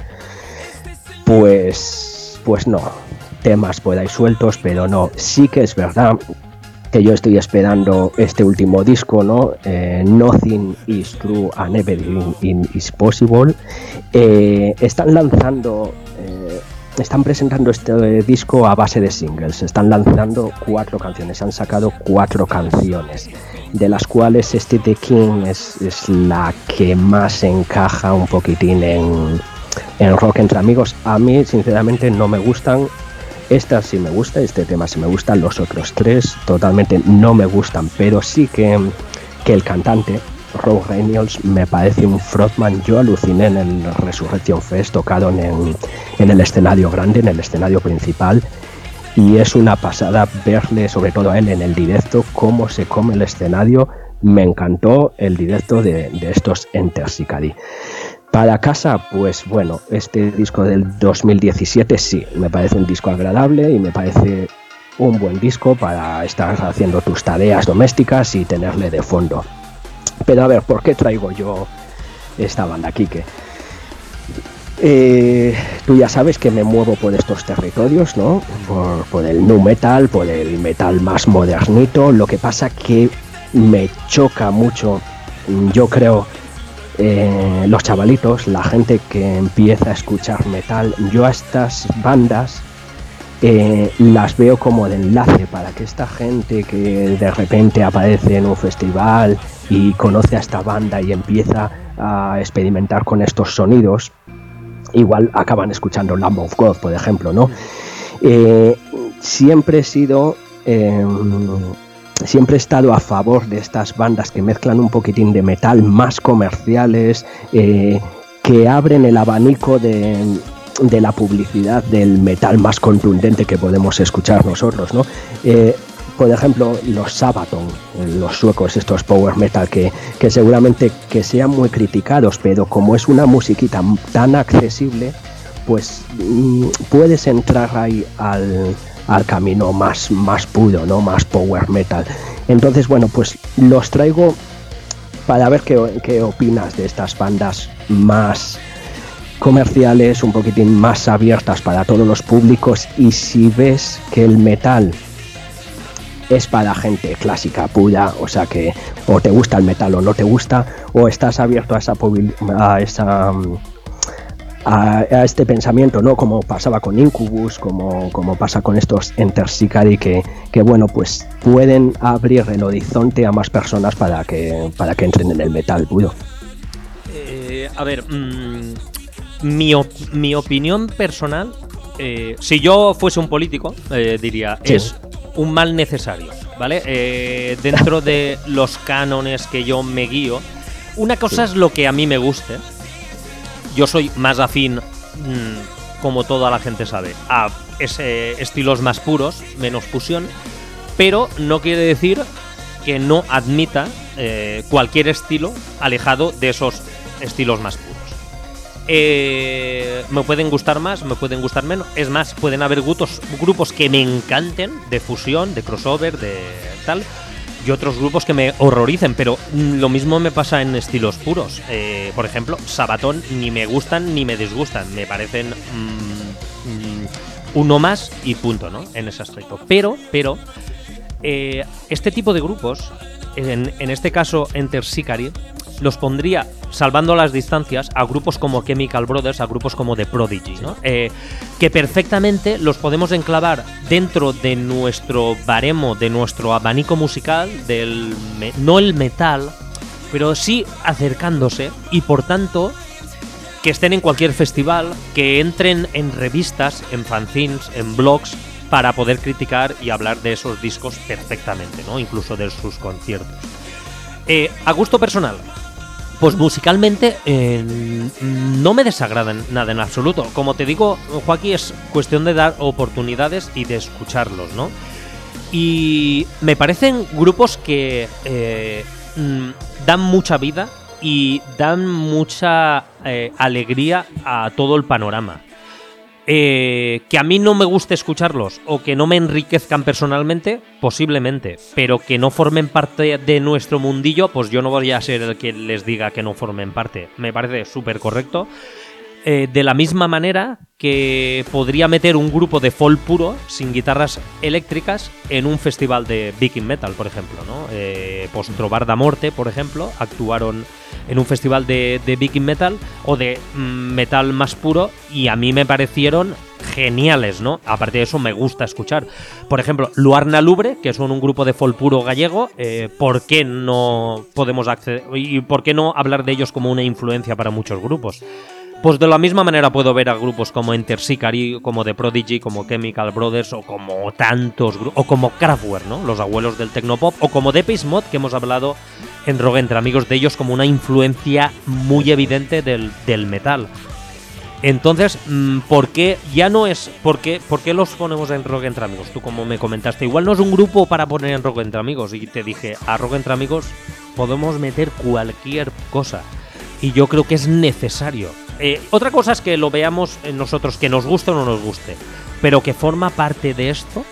pues, pues no. Temas por ahí sueltos, pero no. Sí que es verdad que yo estoy esperando este último disco, ¿no? Eh, Nothing is True and Everything is Possible. Eh, están lanzando, eh, están presentando este disco a base de singles. Están lanzando cuatro canciones, han sacado cuatro canciones, de las cuales este The King es, es la que más encaja un poquitín en, en rock entre amigos. A mí, sinceramente, no me gustan. Esta sí me gusta, este tema sí me gusta, los otros tres totalmente no me gustan, pero sí que, que el cantante, Rob Reynolds, me parece un frontman. Yo aluciné en el Resurrection Fest, tocaron en, en el escenario grande, en el escenario principal, y es una pasada verle, sobre todo a él en el directo, cómo se come el escenario. Me encantó el directo de, de estos Enter Shikari. Para casa, pues bueno, este disco del dos mil diecisiete sí, me parece un disco agradable y me parece un buen disco para estar haciendo tus tareas domésticas y tenerle de fondo. Pero a ver, ¿por qué traigo yo esta banda, Kike? Eh, tú ya sabes que me muevo por estos territorios, ¿no? Por, por el nu metal, por el metal más modernito. Lo que pasa que me choca mucho, yo creo, Eh, los chavalitos, la gente que empieza a escuchar metal. Yo a estas bandas eh, las veo como de enlace para que esta gente que de repente aparece en un festival y conoce a esta banda y empieza a experimentar con estos sonidos, igual acaban escuchando Lamb of God, por ejemplo, ¿no? Eh, siempre he sido... Eh, Siempre he estado a favor de estas bandas que mezclan un poquitín de metal, más comerciales, eh, que abren el abanico de, de la publicidad del metal más contundente que podemos escuchar nosotros, ¿no? Eh, por ejemplo, los Sabaton, los suecos, estos power metal que, que seguramente que sean muy criticados, pero como es una musiquita tan accesible, pues mm, puedes entrar ahí al... al camino más, más puro, ¿no? Más power metal. Entonces, bueno, pues los traigo para ver qué, qué opinas de estas bandas más comerciales, un poquitín más abiertas para todos los públicos, y si ves que el metal es para gente clásica pura, o sea que o te gusta el metal o no te gusta, o estás abierto a esa a esa A, a este pensamiento, ¿no? Como pasaba con Incubus, como, como pasa con estos Enter Shikari, que, que bueno, pues pueden abrir el horizonte a más personas para que, para que entren en el metal puro. Eh, a ver, mmm, mi, op mi opinión personal, eh, si yo fuese un político, eh, diría, sí, es un mal necesario, ¿vale? Eh, dentro de los cánones que yo me guío, una cosa sí. es lo que a mí me guste. Yo soy más afín, mmm, como toda la gente sabe, a ese estilos más puros, menos fusión, pero no quiere decir que no admita eh, cualquier estilo alejado de esos estilos más puros. Eh, me pueden gustar más, me pueden gustar menos. Es más, pueden haber grupos, grupos que me encanten, de fusión, de crossover, de tal, y otros grupos que me horroricen, pero mm, lo mismo me pasa en estilos puros. Eh, por ejemplo, Sabaton ni me gustan ni me disgustan, me parecen mm, mm, uno más y punto, ¿no? En ese aspecto. Pero, pero, eh, este tipo de grupos, en, en este caso Enter Shikari, los pondría, salvando las distancias, a grupos como Chemical Brothers, a grupos como The Prodigy, ¿no? Eh, que perfectamente los podemos enclavar dentro de nuestro baremo, de nuestro abanico musical, del me- no el metal, pero sí acercándose, y por tanto que estén en cualquier festival, que entren en revistas, en fanzines, en blogs, para poder criticar y hablar de esos discos perfectamente, ¿no? Incluso de sus conciertos. Eh, a gusto personal, pues musicalmente eh, no me desagradan nada en absoluto. Como te digo, Joaquín, es cuestión de dar oportunidades y de escucharlos, ¿no? Y me parecen grupos que eh, dan mucha vida y dan mucha eh, alegría a todo el panorama. Eh, que a mí no me guste escucharlos o que no me enriquezcan personalmente, posiblemente, pero que no formen parte de nuestro mundillo, pues yo no voy a ser el que les diga que no formen parte. Me parece súper correcto. Eh, de la misma manera que podría meter un grupo de folk puro, sin guitarras eléctricas, en un festival de Viking Metal, por ejemplo, ¿no? Eh, pues Trobar da Morte, por ejemplo, actuaron en un festival de, de Viking Metal o de mm, metal más puro, y a mí me parecieron geniales, ¿no? Aparte de eso, me gusta escuchar, por ejemplo, Luarna Lubre, que son un grupo de folk puro gallego. eh, ¿Por qué no podemos acceder y por qué no hablar de ellos como una influencia para muchos grupos? Pues de la misma manera puedo ver a grupos como Enter Shikari, como The Prodigy, como Chemical Brothers, o como tantos grupos, o como Kraftwerk, ¿no? Los abuelos del tecnopop, o como Depeche Mode, que hemos hablado en Rock Entre Amigos de ellos como una influencia muy evidente del, del metal. Entonces, ¿por qué ya no es? ¿Por qué, ¿Por qué los ponemos en Rock Entre Amigos? Tú, como me comentaste, igual no es un grupo para poner en Rock Entre Amigos, y te dije, a Rock Entre Amigos podemos meter cualquier cosa, y yo creo que es necesario. Eh, otra cosa es que lo veamos nosotros, que nos guste o no nos guste, pero que forma parte de esto,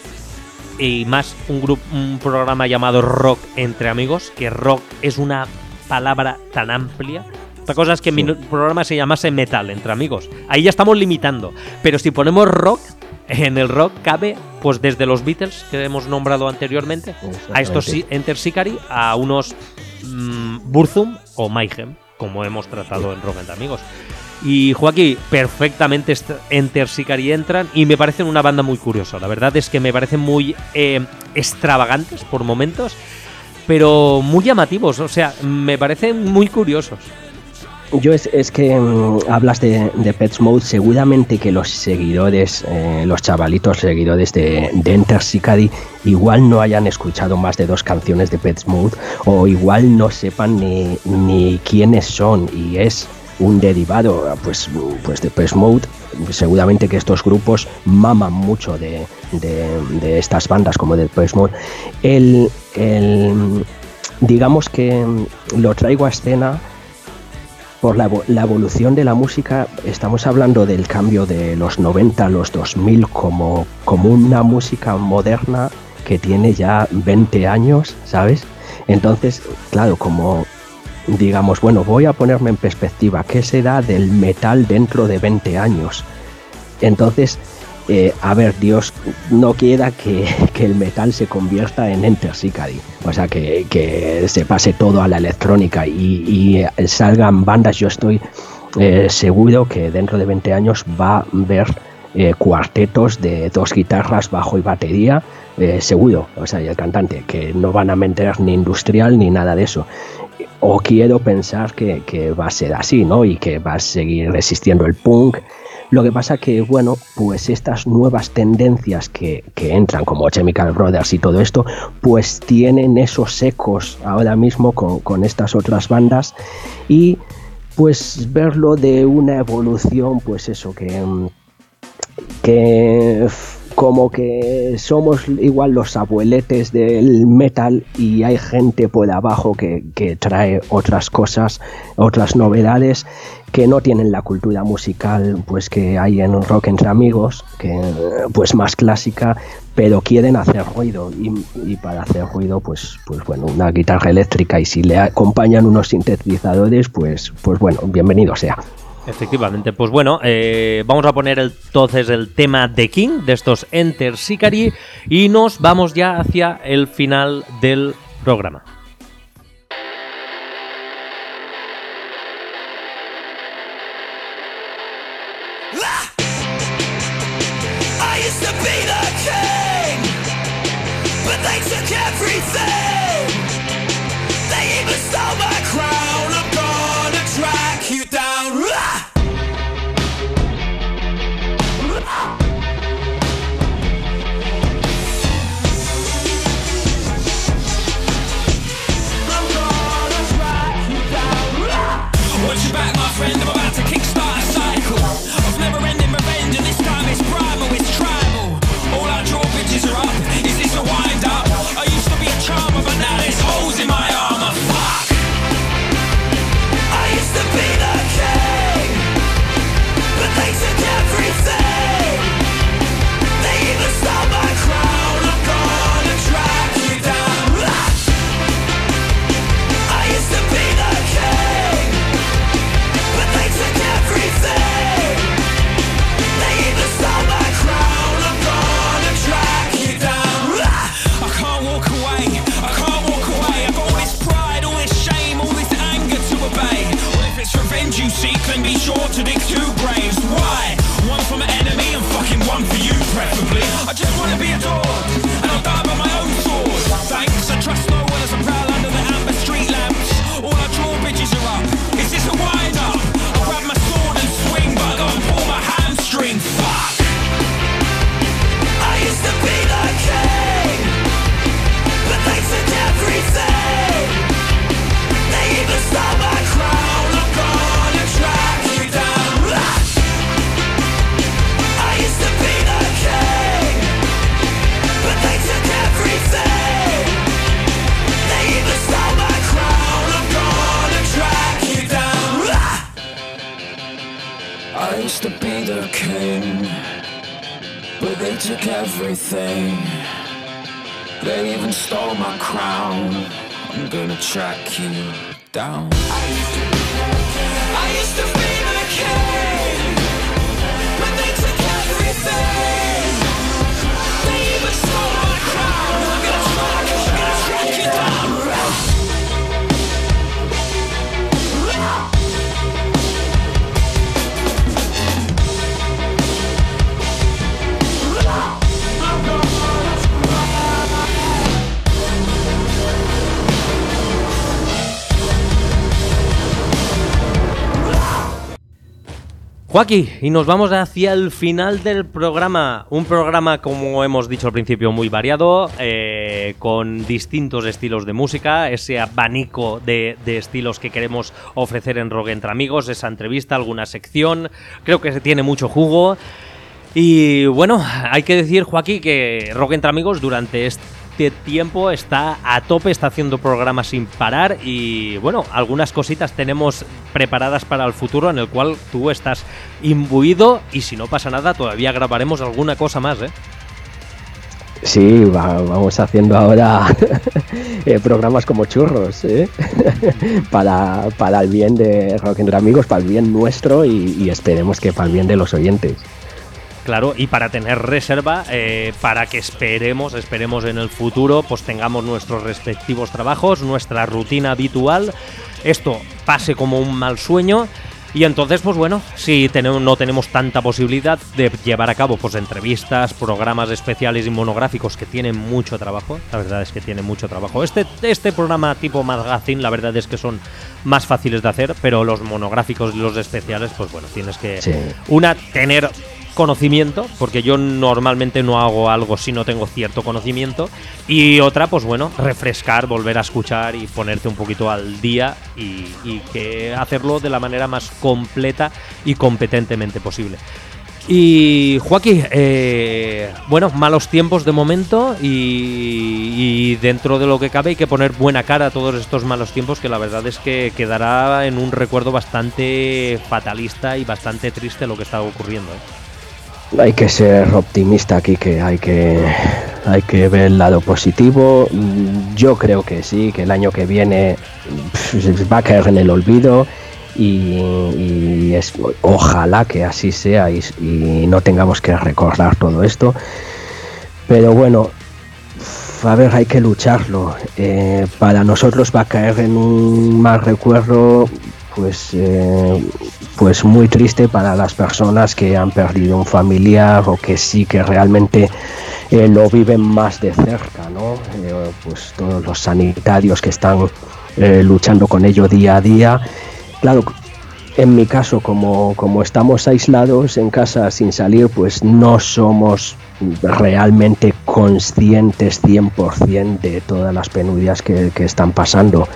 y más un, grupo, un programa llamado Rock Entre Amigos, que rock es una palabra tan amplia. Otra cosa es que sí. Mi programa se llamase Metal Entre Amigos, ahí ya estamos limitando, pero si ponemos rock, en el rock cabe pues desde los Beatles, que hemos nombrado anteriormente, a estos Enter Shikari, a unos mmm, Burzum o Mayhem, como hemos tratado en Rock Entre Amigos. Y Joaquín, perfectamente Enter Shikari entran, y me parecen una banda muy curiosa. La verdad es que me parecen muy eh, extravagantes por momentos, pero muy llamativos. O sea, me parecen muy curiosos. Yo es, es que um, hablas de, de Depeche Mode, seguramente que los seguidores, eh, los chavalitos seguidores de, de Enter Shikari igual no hayan escuchado más de dos canciones de Depeche Mode, o igual no sepan ni, ni quiénes son, y es un derivado, pues, pues de Depeche Mode. Seguramente que estos grupos maman mucho de, de, de estas bandas como de Depeche Mode. El, el, digamos que lo traigo a escena por la, la evolución de la música. Estamos hablando del cambio de los noventa a los dos mil como, como una música moderna que tiene ya veinte años, ¿sabes? Entonces, claro, como digamos, bueno, voy a ponerme en perspectiva, ¿qué será del metal dentro de veinte años? Entonces, eh, a ver, Dios no quiera que, que el metal se convierta en Enter Shikari, o sea, que, que se pase todo a la electrónica y, y salgan bandas. Yo estoy eh, seguro que dentro de veinte años va a haber eh, cuartetos de dos guitarras, bajo y batería, eh, seguro, o sea, y el cantante, que no van a meter ni industrial ni nada de eso. O quiero pensar que, que va a ser así, ¿no? Y que va a seguir existiendo el punk. Lo que pasa que, bueno, pues estas nuevas tendencias que, que entran, como Chemical Brothers y todo esto, pues tienen esos ecos ahora mismo con, con estas otras bandas, y pues verlo de una evolución, pues eso, que, que como que somos igual los abueletes del metal y hay gente por abajo que, que trae otras cosas, otras novedades que no tienen la cultura musical pues que hay en Rock Entre Amigos, que pues más clásica, pero quieren hacer ruido y, y para hacer ruido pues pues bueno, una guitarra eléctrica y si le acompañan unos sintetizadores pues pues bueno, bienvenido sea. Efectivamente, pues bueno, eh, vamos a poner el, entonces el tema The King de estos Enter Shikari y nos vamos ya hacia el final del programa. I used to be the king, but they took everything. They even stole my crown. I'm gonna track you down. I'm gonna track you down. Watch your back, my friend. I'm about to kickstart a cycle of never-ending revenge, and this time it's primal, it's tribal. All our drawbridges are up. Is this a wind-up? I used to be a charmer, but now there's holes in my armor. Fuck! I used to be the king, but they took everything. They even stole my crown. I'm gonna track you down. I used to be the king, but they took everything. They even stole my crown. I'm gonna track you down. I can't walk away. I can't walk away. I've got all this pride, all this shame, all this anger to obey. Well, if it's revenge you seek, then be sure to dig two graves. Why? One for my enemy and fucking one for you, preferably. I just wanna be adored, and I'll die by my own sword. Thanks, I trust no one as I prowl under the amber street lamps. All our drawbridges are up. Is this a wind-up? I'll grab my sword and swing, but I gotta pull my hamstring. Fuck! I used to be the king, but they took everything. They even stole my crown. I'm gonna track you down. I used to be the king, but they took everything. They even stole my crown. I'm gonna track you down. I used to be the king, but they took everything. They even stole my crown. I'm gonna track you down. I used to be the king. I used to be the king, but they took everything. They even stole my crown. I'm gonna track, I'm gonna track you down. Joaquín, y nos vamos hacia el final del programa. Un programa, como hemos dicho al principio, muy variado, eh, con distintos estilos de música, ese abanico de, de estilos que queremos ofrecer en Rock Entre Amigos, esa entrevista, alguna sección. Creo que se tiene mucho jugo. Y bueno, hay que decir, Joaquín, que Rock Entre Amigos durante este tiempo está a tope, está haciendo programas sin parar y bueno, algunas cositas tenemos preparadas para el futuro en el cual tú estás imbuido y si no pasa nada todavía grabaremos alguna cosa más, ¿eh? Sí, va, vamos haciendo ahora eh, programas como churros, ¿eh? para, para el bien de Rock Entre Amigos, para el bien nuestro y, y esperemos que para el bien de los oyentes. Claro, y para tener reserva, eh, para que esperemos, esperemos en el futuro, pues tengamos nuestros respectivos trabajos, nuestra rutina habitual, esto pase como un mal sueño y entonces, pues bueno, si tenemos, no tenemos tanta posibilidad de llevar a cabo pues entrevistas, programas especiales y monográficos que tienen mucho trabajo, la verdad es que tienen mucho trabajo. Este, este programa tipo magazine, la verdad es que son más fáciles de hacer, pero los monográficos y los especiales, pues bueno, tienes que, sí. una, tener conocimiento, porque yo normalmente no hago algo si no tengo cierto conocimiento, y otra, pues bueno, refrescar, volver a escuchar y ponerte un poquito al día y, y que hacerlo de la manera más completa y competentemente posible. Y Joaquín, eh, bueno, malos tiempos de momento y, y dentro de lo que cabe hay que poner buena cara a todos estos malos tiempos, que la verdad es que quedará en un recuerdo bastante fatalista y bastante triste lo que está ocurriendo, ¿eh? Hay que ser optimista aquí, que hay que hay que ver el lado positivo. Yo creo que sí, que el año que viene va a caer en el olvido. Y, y es, ojalá que así sea y, y no tengamos que recordar todo esto, pero bueno, a ver, hay que lucharlo. Eh, para nosotros va a caer en un mal recuerdo, pues eh, pues muy triste para las personas que han perdido un familiar o que sí que realmente eh, lo viven más de cerca, ¿no? Eh, pues todos los sanitarios que están eh, luchando con ello día a día. Claro, en mi caso, como, como estamos aislados en casa sin salir, pues no somos realmente conscientes cien por ciento de todas las penurias que, que están pasando.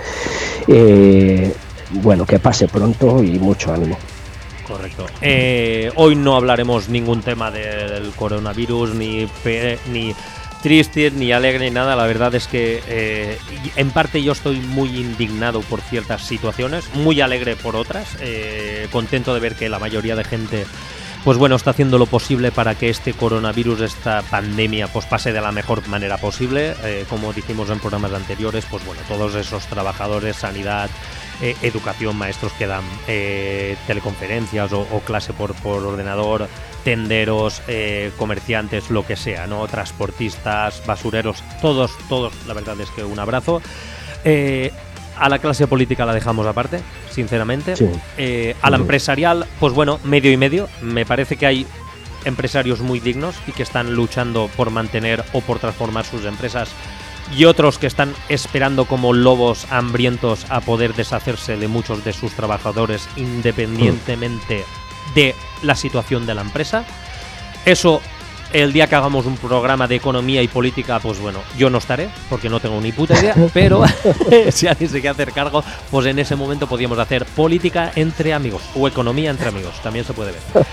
Eh, bueno, que pase pronto y mucho ánimo. Correcto. Eh, hoy no hablaremos ningún tema del coronavirus, ni, pe- ni triste, ni alegre, ni nada. La verdad es que eh, en parte yo estoy muy indignado por ciertas situaciones, muy alegre por otras, eh, contento de ver que la mayoría de gente, pues bueno, está haciendo lo posible para que este coronavirus, esta pandemia, pues pase de la mejor manera posible. Eh, como dijimos en programas anteriores, pues bueno, todos esos trabajadores, sanidad, eh, educación, maestros que dan eh, teleconferencias o, o clase por, por ordenador, tenderos, eh, comerciantes, lo que sea, ¿no? Transportistas, basureros, todos, todos, la verdad es que un abrazo. Eh, a la clase política la dejamos aparte, sinceramente. Sí. Eh, a la empresarial, pues bueno, medio y medio. Me parece que hay empresarios muy dignos y que están luchando por mantener o por transformar sus empresas, y otros que están esperando como lobos hambrientos a poder deshacerse de muchos de sus trabajadores independientemente de la situación de la empresa. Eso, el día que hagamos un programa de economía y política, pues bueno, yo no estaré porque no tengo ni puta idea, pero si alguien se quiere hacer cargo, pues en ese momento podríamos hacer política entre amigos o economía entre amigos, también se puede ver.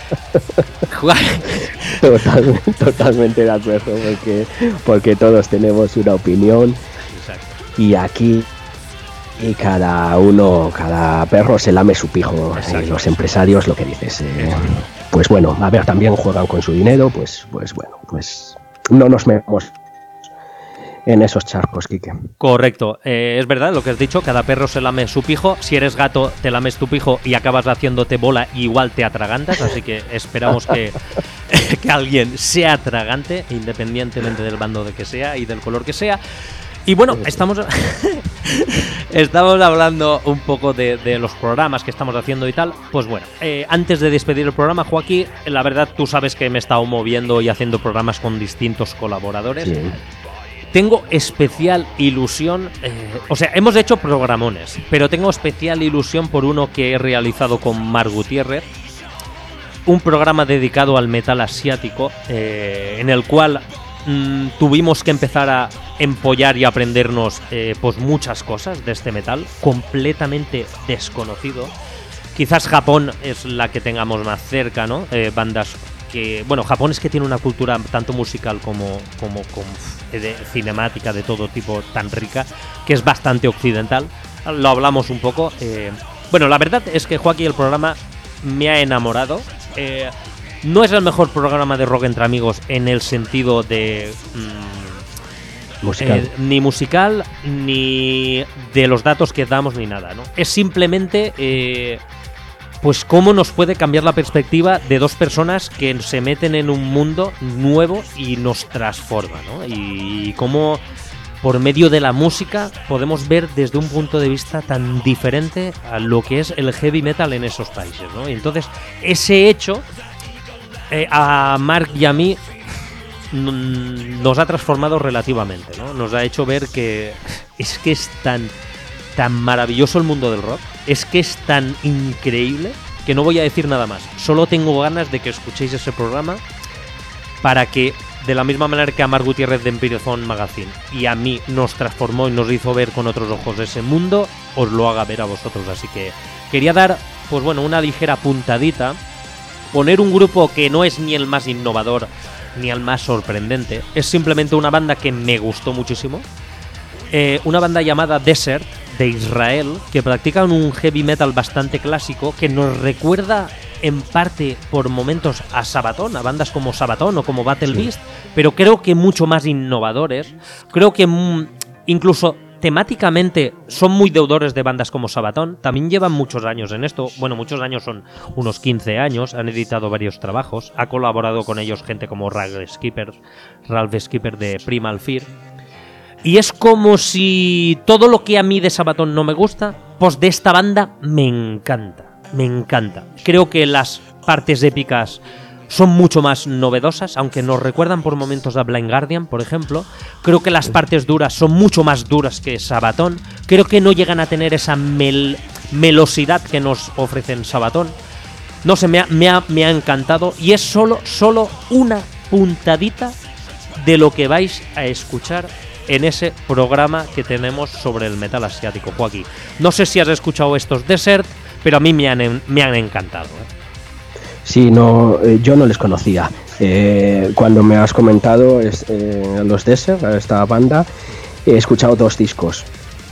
Totalmente, totalmente de acuerdo, porque, porque todos tenemos una opinión. Exacto. Y aquí y cada uno, cada perro se lame su pijo. Eh, los empresarios, lo que dices, eh, pues bueno, a ver, también juegan con su dinero, pues, pues bueno, pues no nos metemos en esos charcos, Quique. Correcto, eh, es verdad lo que has dicho, cada perro se lame su pijo. Si eres gato, te lames tu pijo y acabas haciéndote bola, igual te atragantas, así que esperamos que, que alguien sea atragante, independientemente del bando de que sea y del color que sea. Y bueno, estamos estamos hablando un poco de, de los programas que estamos haciendo y tal. Pues bueno, eh, antes de despedir el programa, Joaquín, la verdad tú sabes que me he estado moviendo y haciendo programas con distintos colaboradores. Sí. Tengo especial ilusión, eh, o sea, hemos hecho programones, pero tengo especial ilusión por uno que he realizado con Mar Gutiérrez, un programa dedicado al metal asiático, eh, en el cual mmm, tuvimos que empezar a empollar y aprendernos eh, pues muchas cosas de este metal, completamente desconocido. Quizás Japón es la que tengamos más cerca, ¿no? Eh, bandas que, bueno, Japón es que tiene una cultura tanto musical como, como, como de cinemática de todo tipo tan rica, que es bastante occidental. Lo hablamos un poco. Eh, bueno, la verdad es que Joaquín, el programa me ha enamorado. Eh, no es el mejor programa de rock entre amigos en el sentido de mmm, musical. Eh, ni musical, ni de los datos que damos, ni nada, ¿no? Es simplemente eh, pues cómo nos puede cambiar la perspectiva de dos personas que se meten en un mundo nuevo y nos transforma, ¿no? Y cómo por medio de la música podemos ver desde un punto de vista tan diferente a lo que es el heavy metal en esos países, ¿no? Y entonces ese hecho eh, a Mark y a mí nos ha transformado relativamente, ¿no? Nos ha hecho ver que es que es tan tan maravilloso el mundo del rock, es que es tan increíble que no voy a decir nada más. Solo tengo ganas de que escuchéis ese programa para que, de la misma manera que a Mar Gutiérrez de Empire Zone Magazine y a mí nos transformó y nos hizo ver con otros ojos ese mundo, os lo haga ver a vosotros. Así que quería dar, pues bueno, una ligera puntadita poner un grupo que no es ni el más innovador ni el más sorprendente, es simplemente una banda que me gustó muchísimo. Eh, una banda llamada Desert, de Israel, que practican un heavy metal bastante clásico, que nos recuerda en parte por momentos a Sabaton, a bandas como Sabaton o como Battle Sí. Beast, pero creo que mucho más innovadores. Creo que mm, incluso temáticamente son muy deudores de bandas como Sabaton. También llevan muchos años en esto. Bueno, muchos años son unos quince años. Han editado varios trabajos. Ha colaborado con ellos gente como Ralph Skipper, Ralph Skipper de Primal Fear. Y es como si todo lo que a mí de Sabaton no me gusta, pues de esta banda me encanta. Me encanta. Creo que las partes épicas son mucho más novedosas, aunque nos recuerdan por momentos a Blind Guardian, por ejemplo. Creo que las partes duras son mucho más duras que Sabaton. Creo que no llegan a tener esa mel melosidad que nos ofrecen Sabaton. No sé, me ha, me ha, me ha encantado. Y es solo, solo una puntadita de lo que vais a escuchar en ese programa que tenemos sobre el metal asiático, Joaquín. No sé si has escuchado estos Desert, pero a mí me han, me han encantado, ¿eh? Sí, no, eh, yo no les conocía. Eh, cuando me has comentado es, eh, los Desert, esta banda, he escuchado dos discos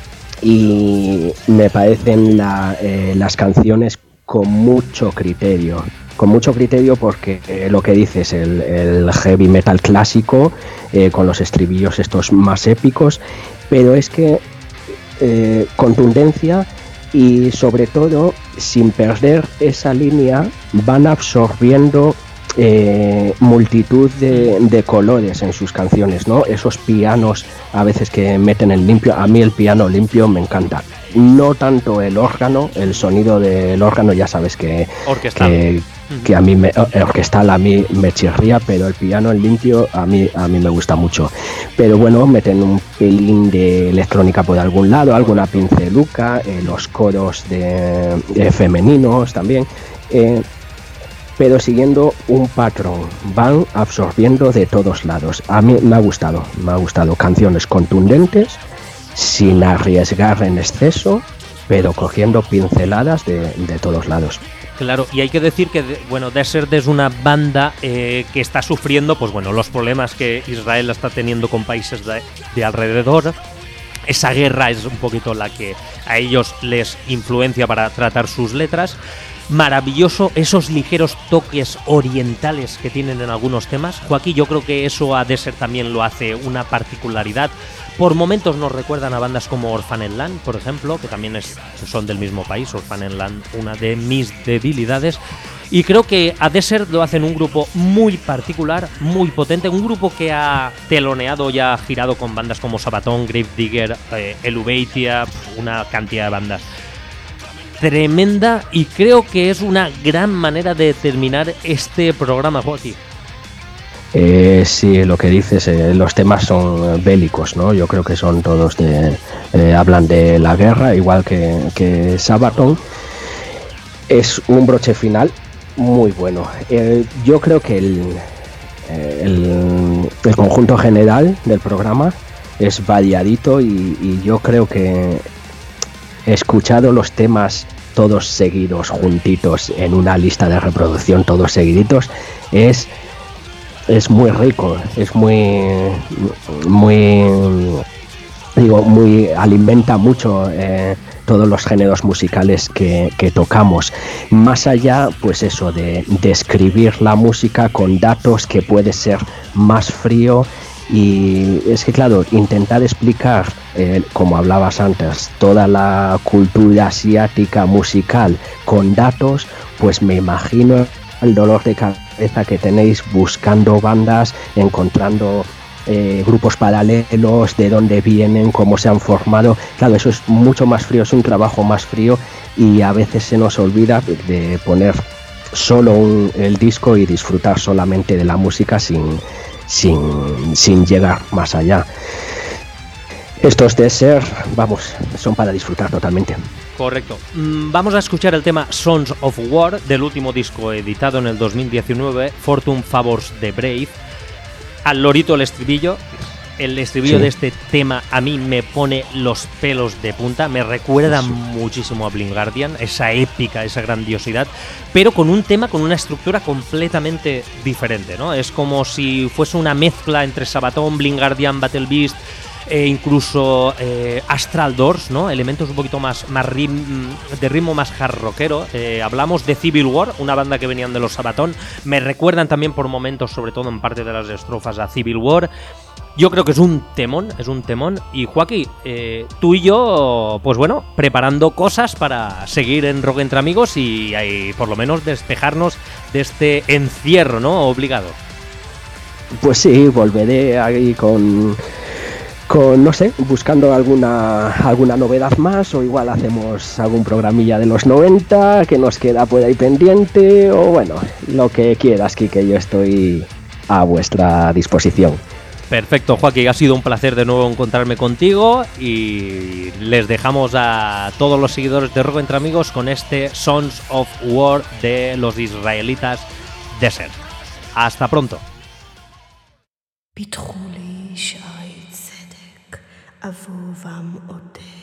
y me parecen la, eh, las canciones con mucho criterio. Con mucho criterio porque eh, lo que dices, el, el heavy metal clásico, eh, con los estribillos estos más épicos, pero es que eh, contundencia y sobre todo sin perder esa línea van absorbiendo eh, multitud de, de colores en sus canciones, ¿no? Esos pianos a veces que meten el limpio, a mí el piano limpio me encanta. No tanto el órgano, el sonido del órgano ya sabes que, Orquestal. que, que a mí me, orquestal a mí me chirría, pero el piano en limpio a mí a mí me gusta mucho. Pero bueno, meten un pelín de electrónica por algún lado, alguna pinceluca, eh, los coros de, de femeninos también, eh, pero siguiendo un patrón, van absorbiendo de todos lados. A mí me ha gustado, me ha gustado canciones contundentes, sin arriesgar en exceso, pero cogiendo pinceladas de, de todos lados. Claro, y hay que decir que, bueno, Desert es una banda eh, que está sufriendo, pues bueno, los problemas que Israel está teniendo con países de, de alrededor. Esa guerra es un poquito la que a ellos les influencia para tratar sus letras. Maravilloso esos ligeros toques orientales que tienen en algunos temas. Joaquín, yo creo que eso a Desert también lo hace una particularidad. Por momentos nos recuerdan a bandas como Orphaned Land, por ejemplo, que también es, son del mismo país. Orphaned Land, una de mis debilidades. Y creo que a Desert lo hacen un grupo muy particular, muy potente. Un grupo que ha teloneado y ha girado con bandas como Sabaton, Gravedigger, eh, Eluveitia, una cantidad de bandas tremenda. Y creo que es una gran manera de terminar este programa, Joaquín. Eh, sí, lo que dices, eh, los temas son bélicos, ¿no? Yo creo que son todos de... Eh, hablan de la guerra, igual que, que Sabaton. Es un broche final muy bueno. Eh, yo creo que el, el, el conjunto general del programa es variadito y, y yo creo que he escuchado los temas todos seguidos, juntitos, en una lista de reproducción, todos seguiditos, es... es muy rico, es muy, muy, digo, muy, alimenta mucho eh, todos los géneros musicales que, que tocamos. Más allá, pues eso, de describir la música con datos que puede ser más frío. Y es que claro, intentar explicar, eh, como hablabas antes, toda la cultura asiática musical con datos, pues me imagino el dolor de cabeza que tenéis buscando bandas, encontrando eh, grupos paralelos, de dónde vienen, cómo se han formado. Claro, eso es mucho más frío, es un trabajo más frío y a veces se nos olvida de poner solo un, el disco y disfrutar solamente de la música sin, sin, sin llegar más allá. Estos Desert, vamos, son para disfrutar totalmente. Correcto. Mm, vamos a escuchar el tema Sons of War del último disco editado en el dos mil diecinueve, Fortune Favors the Brave. Al lorito el estribillo, el estribillo Sí. de este tema a mí me pone los pelos de punta, me recuerda Sí. muchísimo a Blind Guardian, esa épica, esa grandiosidad, pero con un tema con una estructura completamente diferente, ¿no? Es como si fuese una mezcla entre Sabaton, Blind Guardian, Battle Beast, e incluso eh, Astral Doors, ¿no? Elementos un poquito más, más rim, de ritmo más hard rockero. Eh, hablamos de Civil War, una banda que venían de los Sabaton. Me recuerdan también por momentos, sobre todo en parte de las estrofas, a Civil War. Yo creo que es un temón, es un temón. Y Joaquín, eh, tú y yo, pues bueno, preparando cosas para seguir en Rock Entre Amigos y, y por lo menos despejarnos de este encierro, ¿no? Obligado. Pues sí, volveré ahí con, con no sé, buscando alguna alguna novedad más, o igual hacemos algún programilla de los noventa que nos queda por ahí pendiente, o bueno, lo que quieras, Quique, yo estoy a vuestra disposición. Perfecto, Joaquín, ha sido un placer de nuevo encontrarme contigo y les dejamos a todos los seguidores de Rock Entre Amigos con este Sons of War de los israelitas Desert. Hasta pronto. פיתחו לי שערי צדק, אבובם עודד.